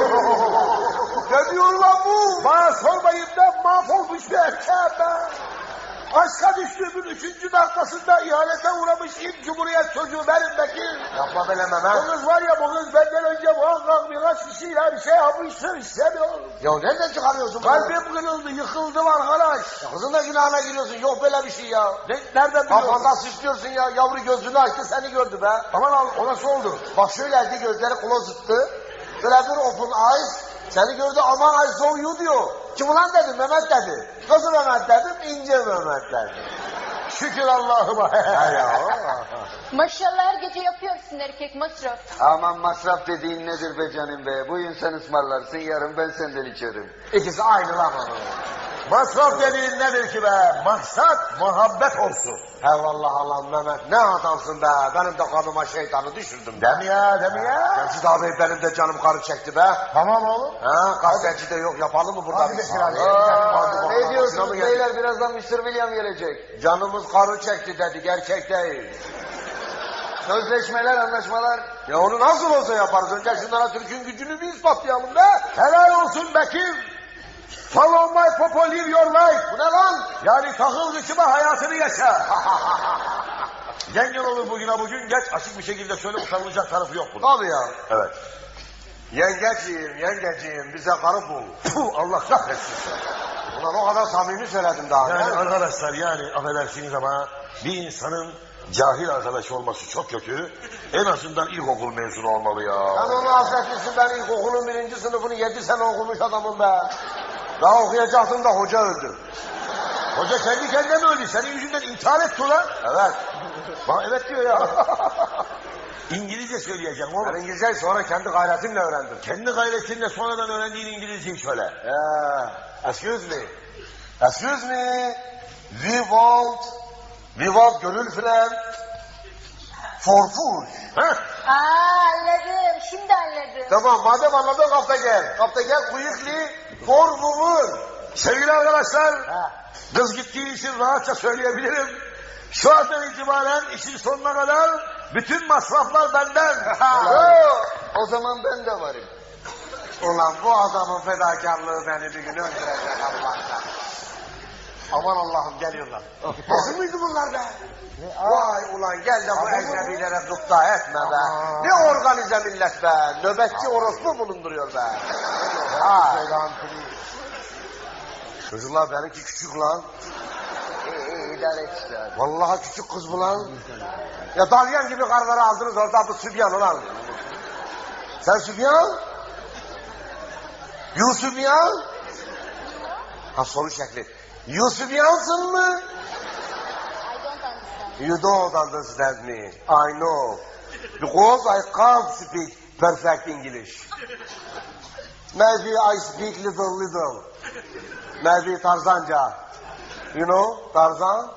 Ne diyor lan bu? Bana sormayın ben mahvolmuş bir erkeğim ben. Aşka düştüğümün üçüncü dakikasında ihanete uğramış ilk cumhuriyet çocuğu benim Bekir. Yapma böyle Mehmet. Bu kız var ya bu kız benden önce muhakkak birkaç kişiyle bir şey yapmıştır istemiyorum. Ya nereden çıkarıyorsun bunu? Kalbim kırıldı yıkıldım arkadaş. Ya kızın da günahına giriyorsun. Yok böyle bir şey ya. Ne, nereden biliyorsun? Kafanda sıçlıyorsun ya. Yavru gözünü açtı seni gördü be. Aman al o nasıl oldu? Bak şöyleydi gözleri closet'tı. Böyle bir open eyes. Seni gördü aman I saw you diyor. Kim ulan dedim Mehmet dedi. Nasıl Mehmet dedim ince Mehmet dedi. Şükür Allah'ıma. Maşallah her gece yapıyor sizin erkek masraf. Aman masraf dediğin nedir be canım be? Bugün sen ısmarlarsın yarın ben senden içerim. İkisi aynı lan onu. Masraf dediğin nedir ki be? Maksat muhabbet olsun. Eyvallah Allah Mehmet ne adamsın be. Benim de kanıma şeytanı düşürdüm. Dem ya dem ya. Cemşit abi benim de canım karı çekti be. Tamam oğlum. Ha gazeteci de yok yapalım mı burada? Hadi bir be, şey? hadi. Aa, ne diyorsunuz beyler birazdan mister William gelecek. Canımız karı çekti dedik erkek değil. Sözleşmeler anlaşmalar. Ya onu nasıl olsa yaparız. Önce şunlara Türk'ün gücünü bir ispatlayalım be. Helal olsun Bekir. Follow my popo live your life. Bu ne lan? Yani takıl kıçıma hayatını yaşa. Yengen olur bugüne bugün geç açık bir şekilde söyle utanılacak tarafı yok bunun. Tabii ya. Evet. Yengeciğim, yengeciğim bize karı bul. Puh, Allah kahretsin. Ulan o kadar samimi söyledim daha. Yani Yani, arkadaşlar yani affedersiniz ama bir insanın cahil arkadaş olması çok kötü. En azından ilkokul mezunu olmalı ya. Sen onu affetmişsin, ben ilkokulun birinci sınıfını yedi sene okumuş adamım be. Daha okuyacaktım da hoca öldü. Hoca kendi kendine mi öldü? Senin yüzünden intihar etti ulan. Evet. Bak evet diyor ya. İngilizce söyleyeceğim oğlum. Ben İngilizceyi sonra kendi gayretimle öğrendim. Kendi gayretinle sonradan öğrendiğin İngilizceyi söyle. Ee, excuse me. Excuse me. We want, we want gönül friend for food. Heh. Aa anladım. Şimdi anladım. Tamam, madem anladın kapta gel. Kapta gel, quickly for woman. Sevgili arkadaşlar, kız gittiği için rahatça söyleyebilirim. Şu andan itibaren işin sonuna kadar bütün masraflar benden. O zaman ben de varım. Ulan bu adamın fedakarlığı beni bir gün öldürecek Allah'tan. Aman Allah'ım geliyorlar. Nasıl mıydı bunlar be? Vay ulan gel de bu ecnebilere dukta etme be. Ne organize millet be. Nöbetçi orospu bulunduruyor be. Ha. Çocuklar benimki küçük lan. İdare et işte. Vallahi küçük kız bu lan. Ya dalyan gibi karları aldınız orada, bu sübyan ulan. Sen sübyan? You sübyan? Ha soru şekli. You sübyansın mı? You don't understand me. I know. Because I can't speak perfect English. Maybe I speak little little. Maybe Tarzanca. You know Tarzan?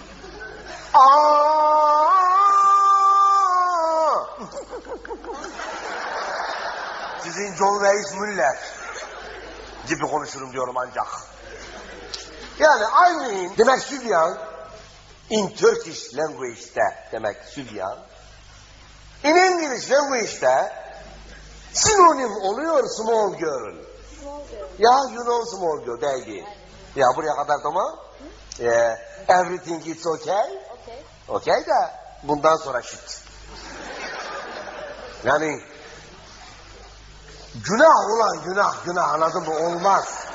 Aa! Sizin John Reis Müller gibi konuşurum diyorum ancak. Yani I mean, demek Sübyan, in Turkish language'de demek Sübyan, in English language'de sinonim oluyor small girl. Ya you know small girl değil. Ya buraya kadar tamam. Yeah, everything is okay. Okay. Okay de bundan sonra shit. Yani günah ulan günah günah, anladın mı? Olmaz.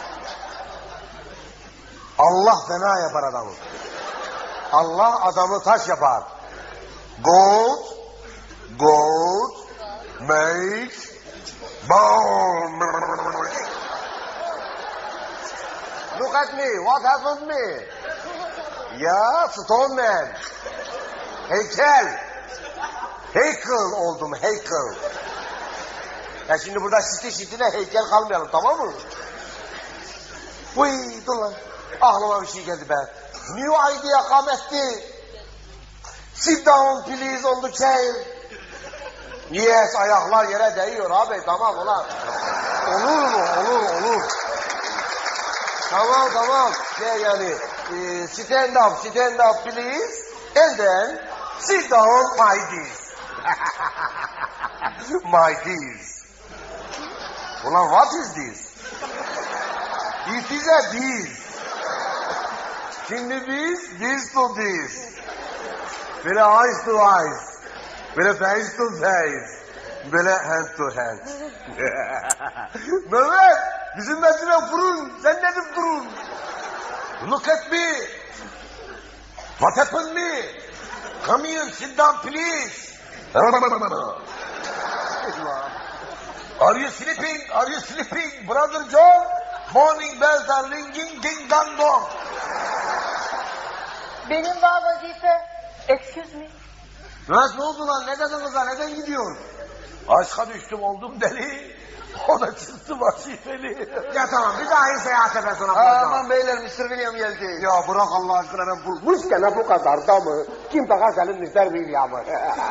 Allah fena yapar adamı. Allah adamı taş yapar. God, God make bone. Look at me, what happened me? Ya stone man. Heykel. Heykel oldum, heykel. Ya şimdi burada şiti şitine heykel kalmayalım, tamam mı? Uy dur lan. Aklıma bir şey geldi be. New idea come etti. Sit down please on the chair. Yes, ayaklar yere değiyor abi, tamam ulan. Olur mu? Olur, olur. Tamam, tamam. Şey yani, e, stand up, stand up please. And then, sit down my dears. My dears. Ulan what is this? It is a dears. Şimdi biz, this to this. Böyle eyes to eyes. Böyle face to face. Böyle hand to hand. Mehmet, bizim mesele fırın. Sen nedir fırın? Look at me. What happened me? Come here, sit down please. Are you sleeping? Are you sleeping, brother John? Morning bells are ringing, ding dong dong. Benim var vazife. Excuse me. Nasıl oldu lan? Ne dedin kıza? Neden gidiyorsun? Aşka düştüm, oldum deli. O da çıktı vazifeli. Ya tamam, bir daha iyi seyahate ben sana bulacağım. Aman beyler, mister William geldi. Ya bırak Allah aşkına, ben bulmuşken bu kadar da mı? Kim takar senin mister William'ı?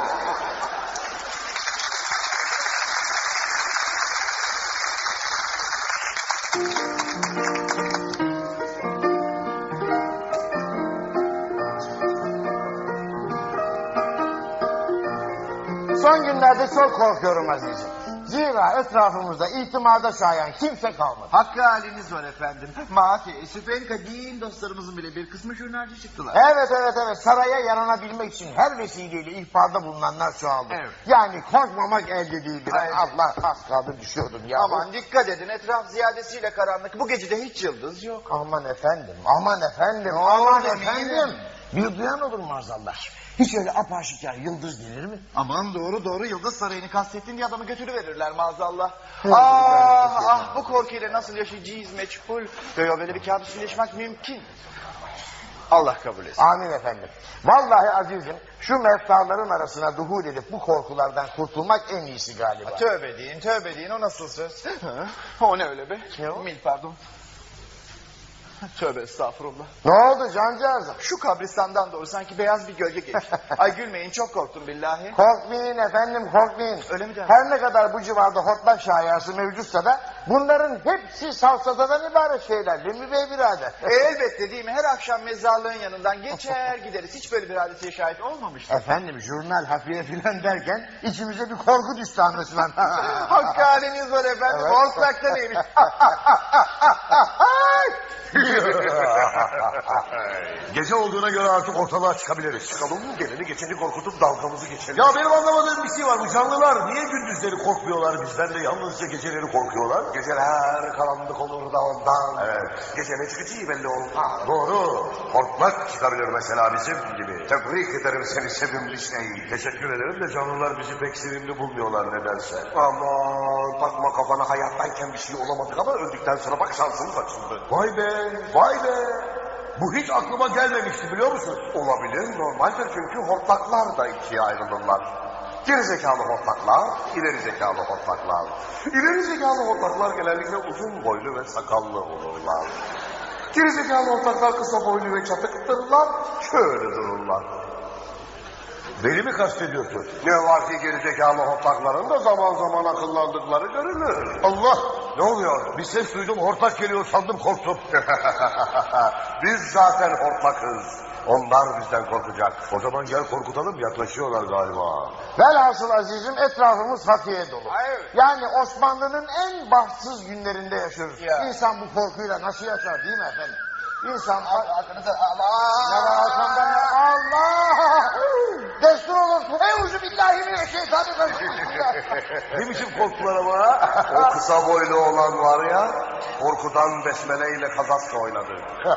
Son günlerde çok korkuyorum azizim. Zira etrafımızda itimada şayan kimse kalmadı. Hakkı haliniz var efendim. Maalesef en kadim dostlarımızın bile bir kısmı jurnalci çıktılar. Evet evet evet, saraya yaranabilmek için her vesileyle ihbarda bulunanlar çoğaldı. Evet. Yani korkmamak elde değildir. Allah, az kaldı düşüyordum ya. Aman dikkat edin, etraf ziyadesiyle karanlık. Bu gecede hiç yıldız yok. Aman efendim, aman efendim, Ne aman oldu, efendim. Bir duyan olur maazallah. Hiç öyle apaşikar yıldız gelir mi? Aman doğru doğru Yıldız Sarayı'nı kastettiğin bir adamı götürüverirler maazallah. Evet, ah evet, ah bu korkuyla nasıl yaşayacağız meçhul. Böyle böyle bir kabusla yaşamak mümkün. Allah kabul etsin. Amin efendim. Vallahi azizim şu meftaların arasına duhul edip bu korkulardan kurtulmak en iyisi galiba. Tövbe deyin tövbe deyin o nasıl söz? O ne öyle be? Ne o? Mil pardon. Tövbe estağfurullah. Ne oldu cancağızım? Şu kabristandan doğru sanki beyaz bir gölge geçti. Ay gülmeyin çok korktum billahi. Korkmayın efendim korkmayın. Öyle mi dersin? Her ne kadar bu civarda hortlak şayası mevcutsa da bunların hepsi salsatadan ibaret şeyler değil mi bey birader? E, elbette değil mi? Her akşam mezarlığın yanından geçer gideriz. Hiç böyle bir hadiseye şahit olmamıştım. Efendim jurnal hafiye filan derken içimize bir korku düştü anlaşılan. Hakkı haliniz var efendim. Evet. Hortlak da neymiş? Gece olduğuna göre artık ortalığa çıkabiliriz. Çıkalım mı? Geleni geçeni korkutup dalgamızı geçelim. Ya benim anlamadığım bir şey var. Bu canlılar niye gündüzleri korkmuyorlar bizden de yalnızca geceleri korkuyorlar? Geceler karanlık olur da ondan. Evet. Gece ne çıkacağı belli olmaz. Doğru. Hortlak çıkabilir mesela bizim gibi. Tebrik ederim seni sevimli şey. Teşekkür ederim de canlılar bizi pek sevimli bulmuyorlar nedense. Aman takma kafana, hayattayken bir şey olamadık ama öldükten sonra bak şansımız açıldı. Vay be, vay be. Bu hiç aklıma gelmemişti biliyor musun? Olabilir, normaldir çünkü hortlaklar da ikiye ayrılırlar. Geri zekalı hortlaklar, ileri zekalı hortlaklar. İleri zekalı hortlaklar genellikle uzun boylu ve sakallı olurlar. Geri zekalı hortlaklar kısa boylu ve çatıktırlar, şöyle dururlar. Beni mi kastediyorsun? Ne var ki geri zekalı hortlakların da zaman zaman akıllandıkları görülür. Allah! Ne oluyor? Bir ses duydum, hortlak geliyor sandım, korktum. Biz zaten hortlakız. Onlar bizden korkacak. O zaman gel korkutalım, yaklaşıyorlar galiba. Velhasıl azizim etrafımız hafiye dolu. Hayır. Yani Osmanlı'nın en bahtsız günlerinde yaşıyoruz. Ya. İnsan bu korkuyla nasıl yaşar değil mi efendim? İnsan... Arkanıza Allah! Ne var arkamda ne? Allah! Destur olur. Euzu billahi mineşşeytanirracim. Ne biçim korktular ama? O kısa boylu olan var ya, korkudan besmele ile kazaska oynadı.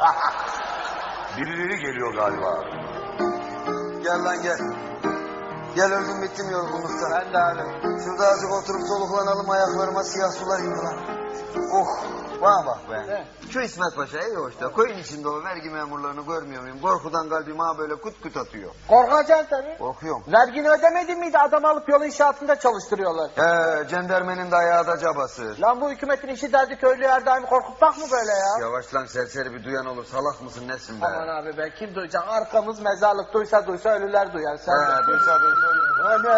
Birileri geliyor galiba. Gel lan gel. Gel öldüm bittim yorgunluktan. Ben de abi. Şurada azıcık oturup soluklanalım, ayaklarıma siyah sular indi lan. Oh, bana bak be. Evet. Şu İsmet Paşa iyi hoş da koyun içinde o vergi memurlarını görmüyor muyum? Korkudan kalbim ha böyle kut kut atıyor. Korkacaksın tabii. Korkuyorum. Vergini ödemedin miydi? Adam alıp yol inşaatında çalıştırıyorlar. He, cendermenin dayağı da cabası. Lan bu hükümetin işi derdi köylüyü her daim korkutmak mı böyle ya? Yavaş lan serseri, bir duyan olur, salak mısın nesin be? Aman abi be, kim duyacak? Arkamız mezarlık, duysa duysa ölüler duyar. Sen He, de. duysa duysa ölür.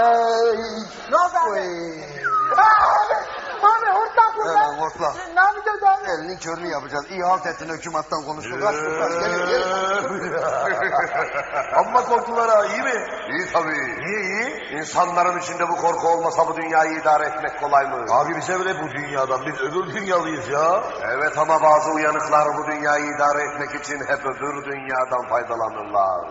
Ne oldu abi? Oy. Abi, abi hortlak burada. Hemen hortlak. Ne yapacağız abi? Elinin körünü yapacağız. İyi halt ettin, hükümetten konuştun. Kaç kurtar, geliyor geliyor. Amma korktular ha, iyi mi? İyi tabii. Niye iyi? İnsanların içinde bu korku olmasa bu dünyayı idare etmek kolay mı? Abi bize bile bu dünyadan, biz öbür dünyalıyız ya. Evet ama bazı uyanıklar bu dünyayı idare etmek için hep öbür dünyadan faydalanırlar.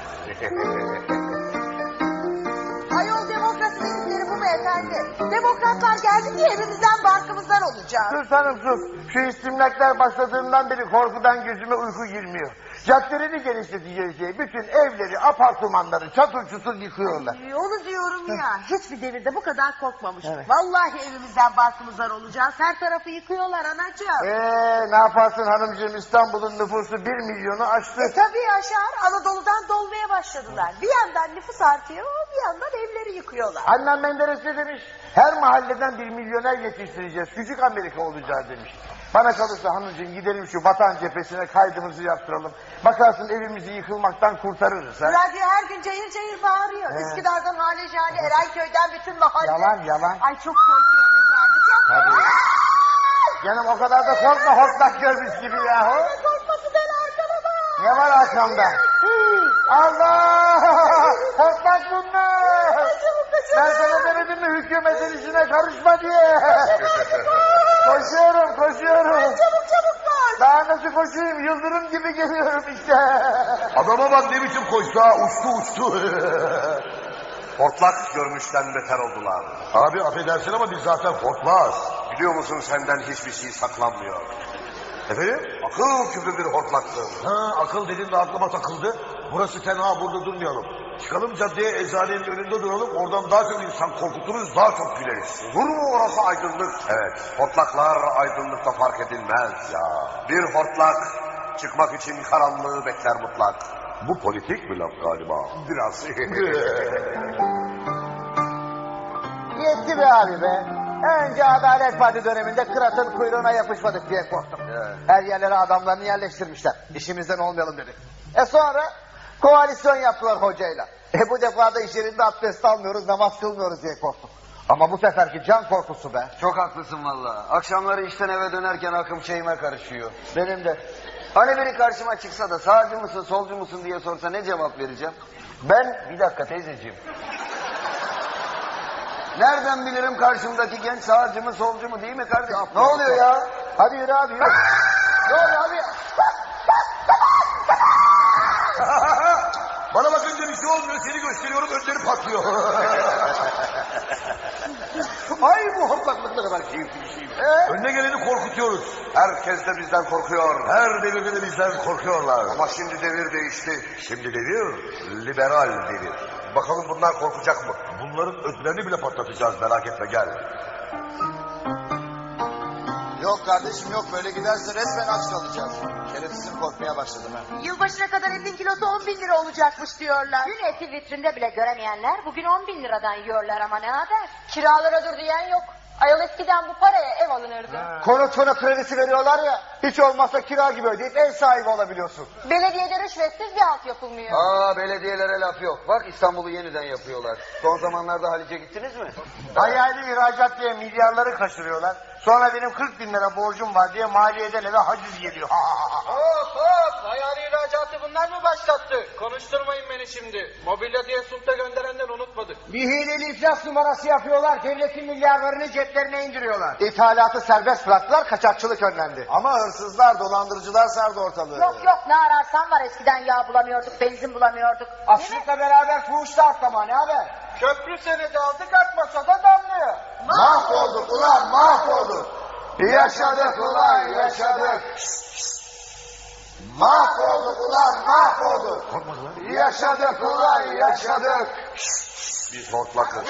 Ayol demokrasi dedikleri bu mu efendi? Demokratlar geldi diye evimizden barkımızdan olacağız. Sus hanım sus. Şu istimlaklar başladığından beri korkudan gözüme uyku girmiyor. Caddeleri genişleteceğiz diye bütün evleri, apartmanları çatır çutur yıkıyorlar. Ay, onu diyorum ya. Hiçbir devirde bu kadar korkmamıştık. Evet. Vallahi evimizden barkımızdan olacağız. Her tarafı yıkıyorlar anacığım. Eee ne yaparsın hanımcığım, İstanbul'un nüfusu bir milyonu aştı. E tabii aşağı Anadolu'dan dolmaya başladılar. Bir yandan nüfus artıyor, bir yandan evleri yıkıyorlar. Annem Menderes ne demiş? Her mahalleden bir milyoner yetiştireceğiz. Küçük Amerika olacağız demiş. Bana kalırsa hanımcığım gidelim şu vatan cephesine kaydımızı yaptıralım. Bakarsın evimizi yıkılmaktan kurtarırız. Ha? Radyo her gün cayır cayır bağırıyor. He. Üsküdar'dan Hale Jale, Erenköy'den bütün mahalle. Yalan yalan. Ay çok korkuyorum efendim. Çok Tabii. Canım o kadar da korkma, hortlak görmüş gibi yahu. Ne korkması ben arkana bak. Ne var arkamda? Allah! Hortlak bunlar! Ben sana demedim mi hükümetin işine karışma diye? Koşuyorum, koşuyorum. Çabuk çabuk koş. Daha nasıl koşayım? Yıldırım gibi geliyorum işte. Adama bak ne biçim koştu ha, uçtu uçtu. Hortlak görmüşten beter oldular. Abi affedersin ama biz zaten hortlağız. Biliyor musun senden hiçbir şey saklanmıyor. Efendim? Akıl küpü bir hortlaksın. Ha, akıl dedin de aklıma takıldı. Burası tenha, burada durmayalım. Çıkalım caddeye, eczanenin önünde duralım. Oradan daha çok insan korkuturuz, daha çok güleriz. Olur mu orası aydınlık? Evet. Hortlaklar aydınlıkta fark edilmez. Ya. Bir hortlak çıkmak için karanlığı bekler mutlak. Bu politik bir laf galiba. Biraz. Yetti be abi be. Önce Adalet Parti döneminde Kırat'ın kuyruğuna yapışmadık diye korktum. Her yerlere adamlarını yerleştirmişler. İşimizden olmayalım dedik. E sonra koalisyon yaptılar hocayla. E bu defa da iş yerinde abdest almıyoruz, namaz kılmıyoruz diye korktum. Ama bu seferki can korkusu be. Çok haklısın valla. Akşamları işten eve dönerken akım şeyime karışıyor. Benim de. Hani biri karşıma çıksa da sağcı mısın solcu musun diye sorsa ne cevap vereceğim? Ben bir dakika teyzeciğim. Nereden bilirim karşımdaki genç sağcı mı solcu mu değil mi kardeşim? Ne oluyor ya? Hadi yürü abi yürü. Ne oluyor abi? Bana bakınca bir şey olmuyor, seni gösteriyorum, önleri patlıyor. Ay bu hortlaklık ne kadar keyifli bir şey. Ee? Önüne geleni korkutuyoruz. Herkes de bizden korkuyor. Her devirde de bizden korkuyorlar. Ama şimdi devir değişti. Şimdi devir, liberal devir. Bakalım bunlar korkacak mı? Bunların ödlerini bile patlatacağız, merak etme, gel. Yok kardeşim yok, böyle giderse resmen aç kalacağız. Şerefsizim, korkmaya başladım ha. Yılbaşına kadar etin kilosu on bin lira olacakmış diyorlar. Dün eti vitrinde bile göremeyenler bugün on bin liradan yiyorlar ama ne haber? Kiralara dur diyen yok. Ayol eskiden bu paraya ev alınırdı. Konut konut kredisi veriyorlar ya. Hiç olmazsa kira gibi ödeyip ev sahibi olabiliyorsun. Belediyede rüşvetsiz bir alt yapılmıyor. Aa belediyelere laf yok. Bak İstanbul'u yeniden yapıyorlar. Son zamanlarda Haliç'e gittiniz mi? Hayali ihracat diye milyarları kaçırıyorlar. Sonra benim kırk bin lira borcum var diye maliyeden eve haciz geliyor. Hop hop! Hayali ihracatı bunlar mı başlattı? Konuşturmayın beni şimdi. Mobilya diye sunta gönderenler unutmadık. Bir hileli iflas numarası yapıyorlar. Devletin milyarlarını ceplerine indiriyorlar. İthalatı serbest bıraktılar, kaçakçılık önlendi. Ama hırsızlar, dolandırıcılar sardı ortalığı. Yok yok ne ararsan var, eskiden yağ bulamıyorduk, benzin bulamıyorduk. Açlıkla beraber fuhuş da atlama, ne haber? Köprü senedi aldık, atmasa da damlıyor. Mahvolduk ulan, mahvolduk. Yaşadık ulan, yaşadık. Mahvolduk ulan, mahvolduk. Yaşadık ulan, yaşadık. Biz hortlakız.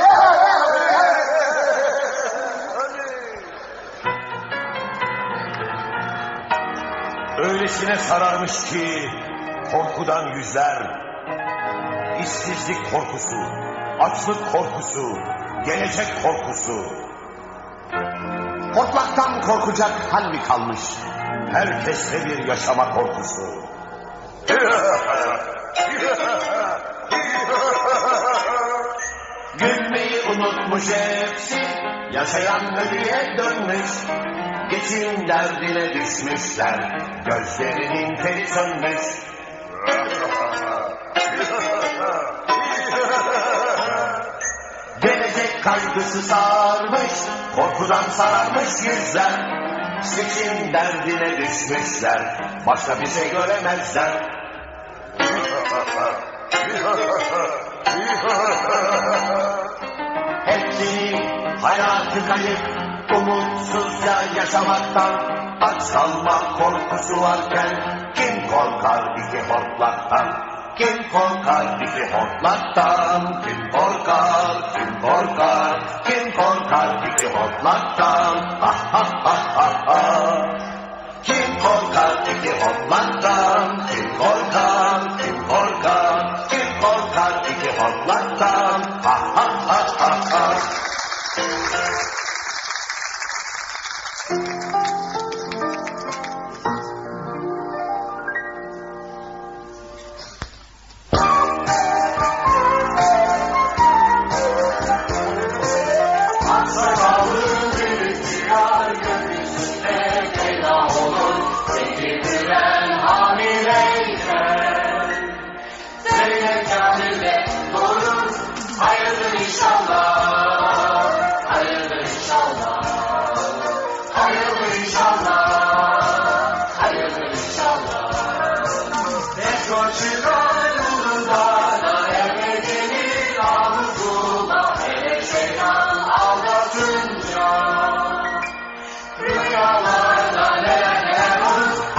Öylesine sararmış ki korkudan yüzler, işsizlik korkusu, açlık korkusu, gelecek korkusu. Hortlaktan korkacak hal mi kalmış? Herkeste bir yaşama korkusu. Gülmeyi unutmuş hepsi, yaşayan ölüye dönmüş. Geçim derdine düşmüşler, gözlerinin teri sönmüş. Gelecek kaygısı sarmış, korkudan sararmış yüzler. Seçim derdine düşmüşler, başka bir şey göremezler. Hepsinin hayatı kayıp, umutsuzca yaşamaktan. Aç kalma korkusu varken kim korkar iki hortlaktan? Kim korkar iki hortlaktan? Kim korkar, kim korkar? Kim korkar iki hortlaktan? Ha ha ha ha ha. Kim korkar iki hortlaktan? Kim korkar, kim korkar? Kim korkar iki hortlaktan? Ha ha ha ha ha.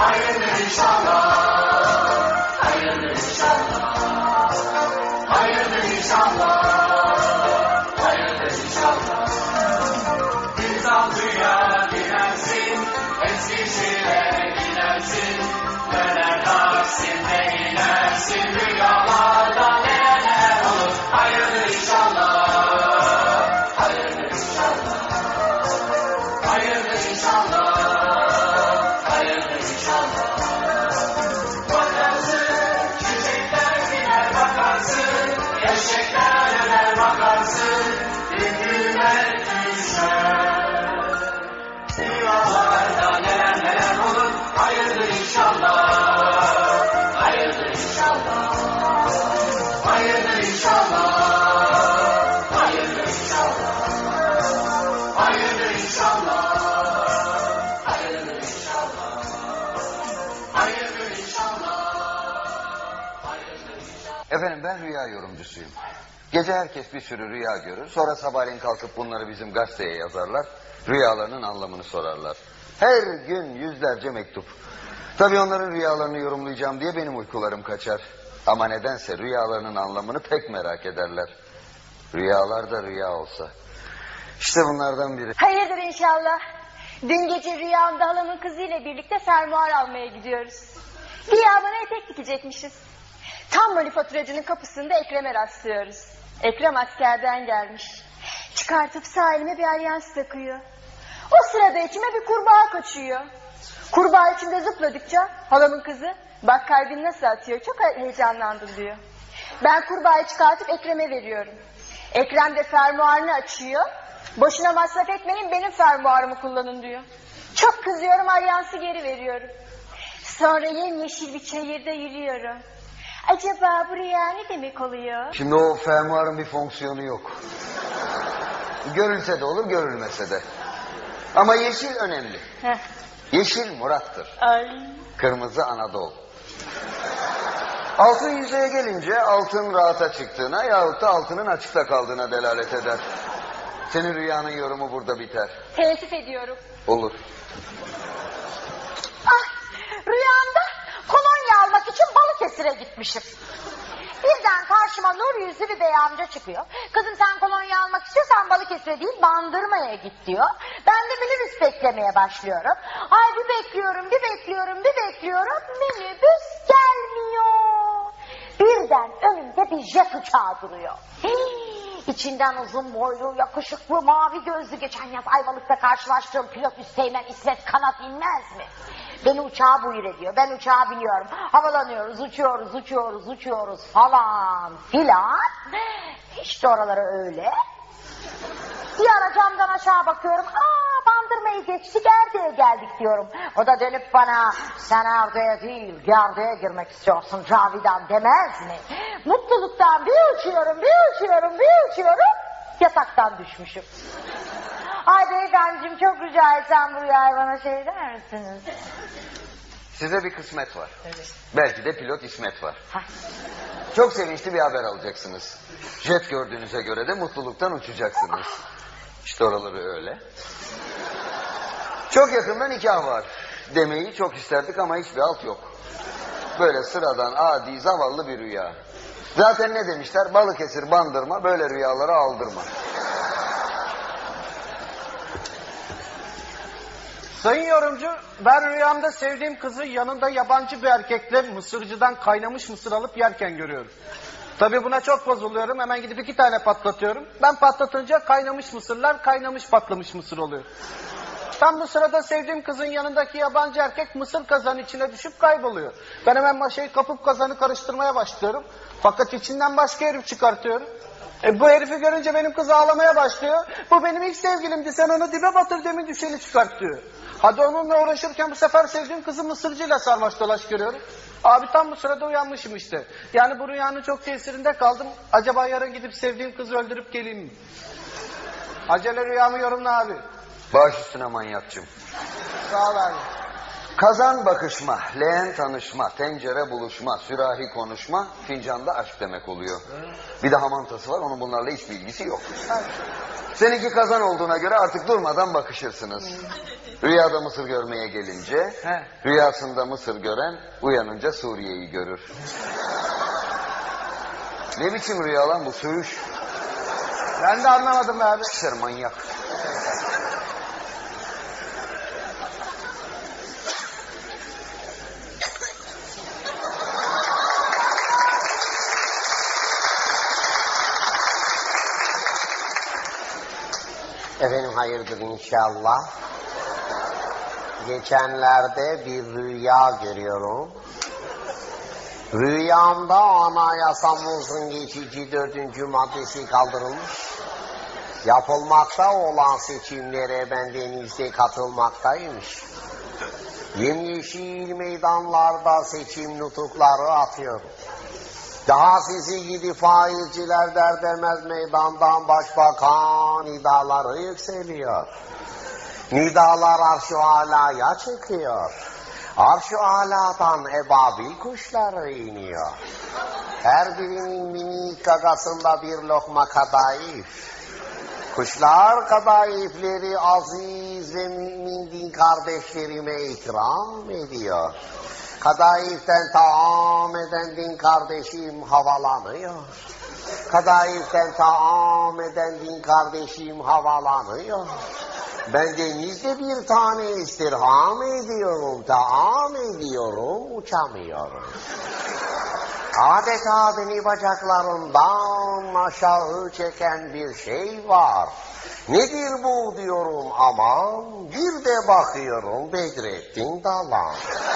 Hayırlı Efendim ben rüya yorumcusuyum. Gece herkes bir sürü rüya görür. Sonra sabahleyin kalkıp bunları bizim gazeteye yazarlar. Rüyalarının anlamını sorarlar. Her gün yüzlerce mektup. Tabii onların rüyalarını yorumlayacağım diye benim uykularım kaçar. Ama nedense rüyalarının anlamını pek merak ederler. Rüyalar da rüya olsa. İşte bunlardan biri. Hayırdır inşallah. Dün gece rüyamda halamın kızıyla birlikte fermuar almaya gidiyoruz. Güya bana etek dikecekmişiz. Tam manifaturacının kapısında Ekrem'e rastlıyoruz. Ekrem askerden gelmiş. Çıkartıp sağ elime bir alyans takıyor. O sırada içime bir kurbağa kaçıyor. Kurbağa içinde zıpladıkça halamın kızı bak kalbin nasıl atıyor çok heyecanlandım diyor. Ben kurbağayı çıkartıp Ekrem'e veriyorum. Ekrem de fermuarını açıyor. Boşuna masraf etmeyin benim fermuarımı kullanın diyor. Çok kızıyorum alyansı geri veriyorum. Sonra yemyeşil bir çayırda yürüyorum. Acaba bu rüya ne demek oluyor? Şimdi o fermuarın bir fonksiyonu yok. Görülse de olur görülmese de. Ama yeşil önemli. Heh. Yeşil Murat'tır. Ay. Kırmızı Anadolu. Altın yüzeye gelince altın rahata çıktığına yahut da altının açıkta kaldığına delalet eder. Senin rüyanın yorumu burada biter. Teessüf ediyorum. Olur. Ah, rüyamda kolonya almak için Balıkesir'e gitmişim. Birden karşıma nur yüzlü bir bey amca çıkıyor. Kızım sen kolonya almak istiyorsan Balıkesir'e değil Bandırma'ya git diyor. Ben de minibüs beklemeye başlıyorum. Ay bir bekliyorum, bir bekliyorum, bir bekliyorum. Minibüs gelmiyor. Birden önümde bir jet uçağı duruyor. Hii, İçinden uzun boylu, yakışıklı, mavi gözlü geçen yaz Ayvalık'ta karşılaştığım pilot Üsteğmen İsmet Kanat inmez mi? Beni uçağa buyur ediyor. Ben uçağa biniyorum. Havalanıyoruz, uçuyoruz, uçuyoruz, uçuyoruz falan filan. İşte oraları öyle. Bir ara camdan aşağı bakıyorum. Aa Bandırma'yı geçtik Erde'ye geldik diyorum. O da dönüp bana sen Erde'ye değil Gerde'ye girmek istiyorsun Cavidan demez mi? Mutluluktan bir uçuyorum, bir uçuyorum, bir uçuyorum. Yataktan düşmüşüm. Ay beyefendiciğim çok rica etsem bu rüyayı bana şey der misiniz? Size bir kısmet var. Evet. Belki de pilot İsmet var. Çok sevinçli bir haber alacaksınız. Jet gördüğünüze göre de mutluluktan uçacaksınız. İşte oraları öyle. Çok yakında nikah var. Demeyi çok isterdik ama hiçbir alt yok. Böyle sıradan adi zavallı bir rüya. Zaten ne demişler? Balıkesir Bandırma böyle rüyalara aldırma. Sayın yorumcu, ben rüyamda sevdiğim kızı yanında yabancı bir erkekle mısırcıdan kaynamış mısır alıp yerken görüyorum. Tabii buna çok bozuluyorum, hemen gidip iki tane patlatıyorum. Ben patlatınca kaynamış mısırlar kaynamış patlamış mısır oluyor. Tam bu sırada sevdiğim kızın yanındaki yabancı erkek mısır kazanın içine düşüp kayboluyor. Ben hemen maşayı kapıp kazanı karıştırmaya başlıyorum. Fakat içinden başka herif çıkartıyorum. E bu herifi görünce benim kız ağlamaya başlıyor. Bu benim ilk sevgilimdi, sen onu dibe batır demin düşeni çıkart diyor. Hadi onunla uğraşırken bu sefer sevdiğim kızı mısırcıyla sarmaş dolaş görüyorum. Abi tam bu sırada uyanmışım işte. Yani bu rüyanın çok tesirinde kaldım. Acaba yarın gidip sevdiğim kızı öldürüp geleyim mi? Acele rüyamı yorumla abi. Baş üstüne manyakçım. Sağ ol abi. Kazan bakışma, leğen tanışma, tencere buluşma, sürahi konuşma, fincanda aşk demek oluyor. Bir de hamantası var, onun bunlarla hiçbir ilgisi yok. Seninki kazan olduğuna göre artık durmadan bakışırsınız. Rüyada mısır görmeye gelince, rüyasında mısır gören uyanınca Suriye'yi görür. Ne biçim rüya lan bu söğüş? Ben de anlamadım abi. Ser manyak. Efendim hayırdır inşallah. Geçenlerde bir rüya görüyorum. Rüyamda anayasamızın geçici dördüncü maddesi kaldırılmış. Yapılmakta olan seçimlere bendenizde katılmaktaymış. Yemyeşil meydanlarda seçim nutukları atıyorum. Daha sizi gidi faizciler der demez meydandan başbakan nidaları yükseliyor. Nidalar arş-ı alaya çıkıyor. Arş-ı aladan ebabil kuşları iniyor. Her birinin minik gagasında bir lokma kadayıf. Kuşlar kadayıfleri aziz ve mümin din kardeşlerime ikram ediyor. Kadayıften taam eden din kardeşim havalanıyor. Kadayıften taam eden din kardeşim havalanıyor. Ben denizde bir tane istirham ediyorum, taam ediyorum, uçamıyorum. Adeta beni bacaklarımdan aşağı çeken bir şey var. Nedir bu diyorum aman, bir de bakıyorum Bedrettin Dalan.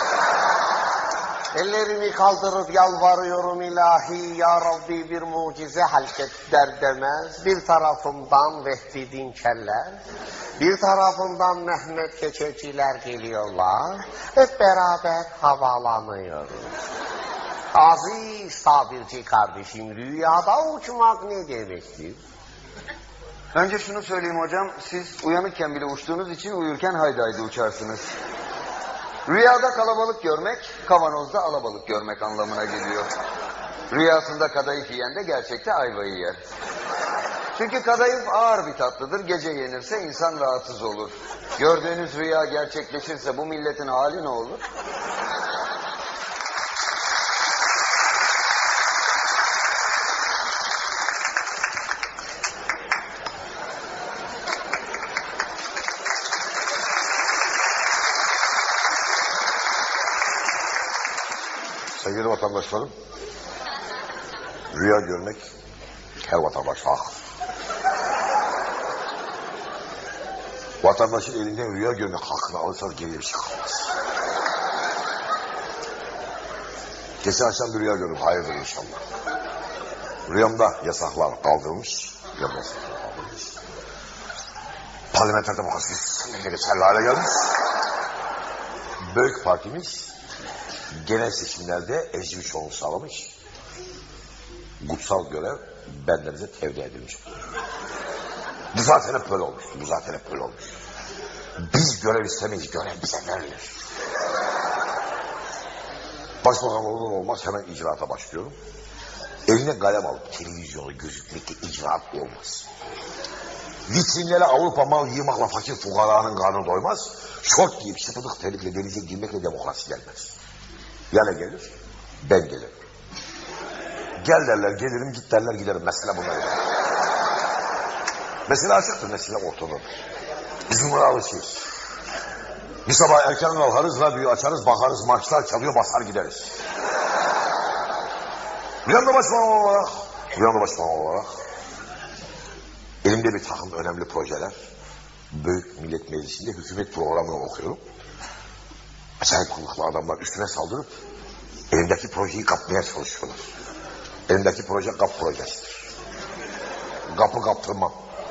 Ellerimi kaldırıp yalvarıyorum ilahi ya Rabbi bir mucize halket der demez. Bir tarafımdan Vehbi Dinçerler, bir tarafımdan Mehmet Keçeciler geliyorlar. Hep beraber havalanıyoruz. Aziz tabirci kardeşim, rüyada uçmak ne demektir? Önce şunu söyleyeyim hocam, siz uyanıkken bile uçtuğunuz için uyurken haydi haydi uçarsınız. Rüyada kalabalık görmek, kavanozda alabalık görmek anlamına geliyor. Rüyasında kadayıf yiyen de gerçekte ayvayı yer. Çünkü kadayıf ağır bir tatlıdır, gece yenirse insan rahatsız olur. Gördüğünüz rüya gerçekleşirse bu milletin hali ne olur? Sevgili vatandaşlarım, rüya görmek her vatandaşa hak. Vatandaşın elinden rüya görmek hakkını alırsanız geriye bir şey kalmaz. Geçen akşam bir rüya gördüm, hayırdır inşallah. Rüyamda yasaklar kaldırılmış, rüyamda yasaklar kaldırılmış. Parlamenter demokrasi sistemine geçerli hale gelmiş. Büyük partimiz genel seçimlerde ezici çoğunluğu sağlamış. Kutsal görev benlerimize tevdi edilmiş. Bu zaten hep böyle olmuş. Bu zaten hep böyle olmuş. Biz görev istemeyiz, görev bize verilir. Başbakan olur olmaz hemen icraata başlıyorum. Eline kalem alıp televizyonu gözükmekte icraat olmaz. Vitrinlere Avrupa mal yığmakla fakir fukaranın karnı doymaz. Şort giyip şıpıdık terlikle denize girmekle demokrasi gelmez. Ya ne gelir? Ben gelirim. Gel derler, gelirim, git derler, giderim. Mesele bunlar. Mesele açıktır, mesele ortadadır. Biz bunlara alışıyoruz. Bir sabah erken kalkarız, radyoyu açarız, bakarız, maçlar çalıyor, basar gideriz. Rüyamda başbakan olarak, rüyamda başbakan olarak, elimde bir takım önemli projeler, Büyük Millet Meclisi'nde hükümet programını okuyorum. Acayip kulaklı adamlar üstüne saldırıp elimdeki projeyi kapmaya çalışıyorlar. Elimdeki proje GAP projesidir. GAP'ı kaptırmam.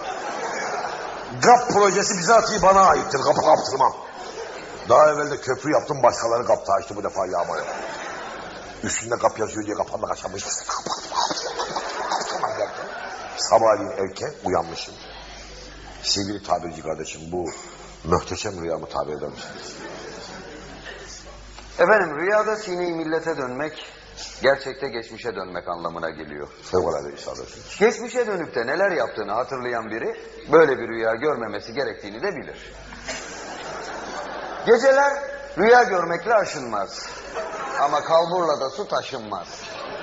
GAP projesi bizatihi bana aittir. GAP'ı kaptırmam. Daha evvel de köprü yaptım, başkaları GAP'ta açtı, bu defa yağma yok. Üstünde GAP yazıyor diye kapağımda kaçamış. Sabahleyin erken uyanmışım. Sevgili tabirci kardeşim, bu muhteşem rüyamı tabir eder misiniz? Efendim, rüyada sineyi millete dönmek, gerçekte geçmişe dönmek anlamına geliyor. Fevkalade isabet. Geçmişe dönüp de neler yaptığını hatırlayan biri, böyle bir rüya görmemesi gerektiğini de bilir. Geceler rüya görmekle aşınmaz. Ama kalburla da su taşınmaz.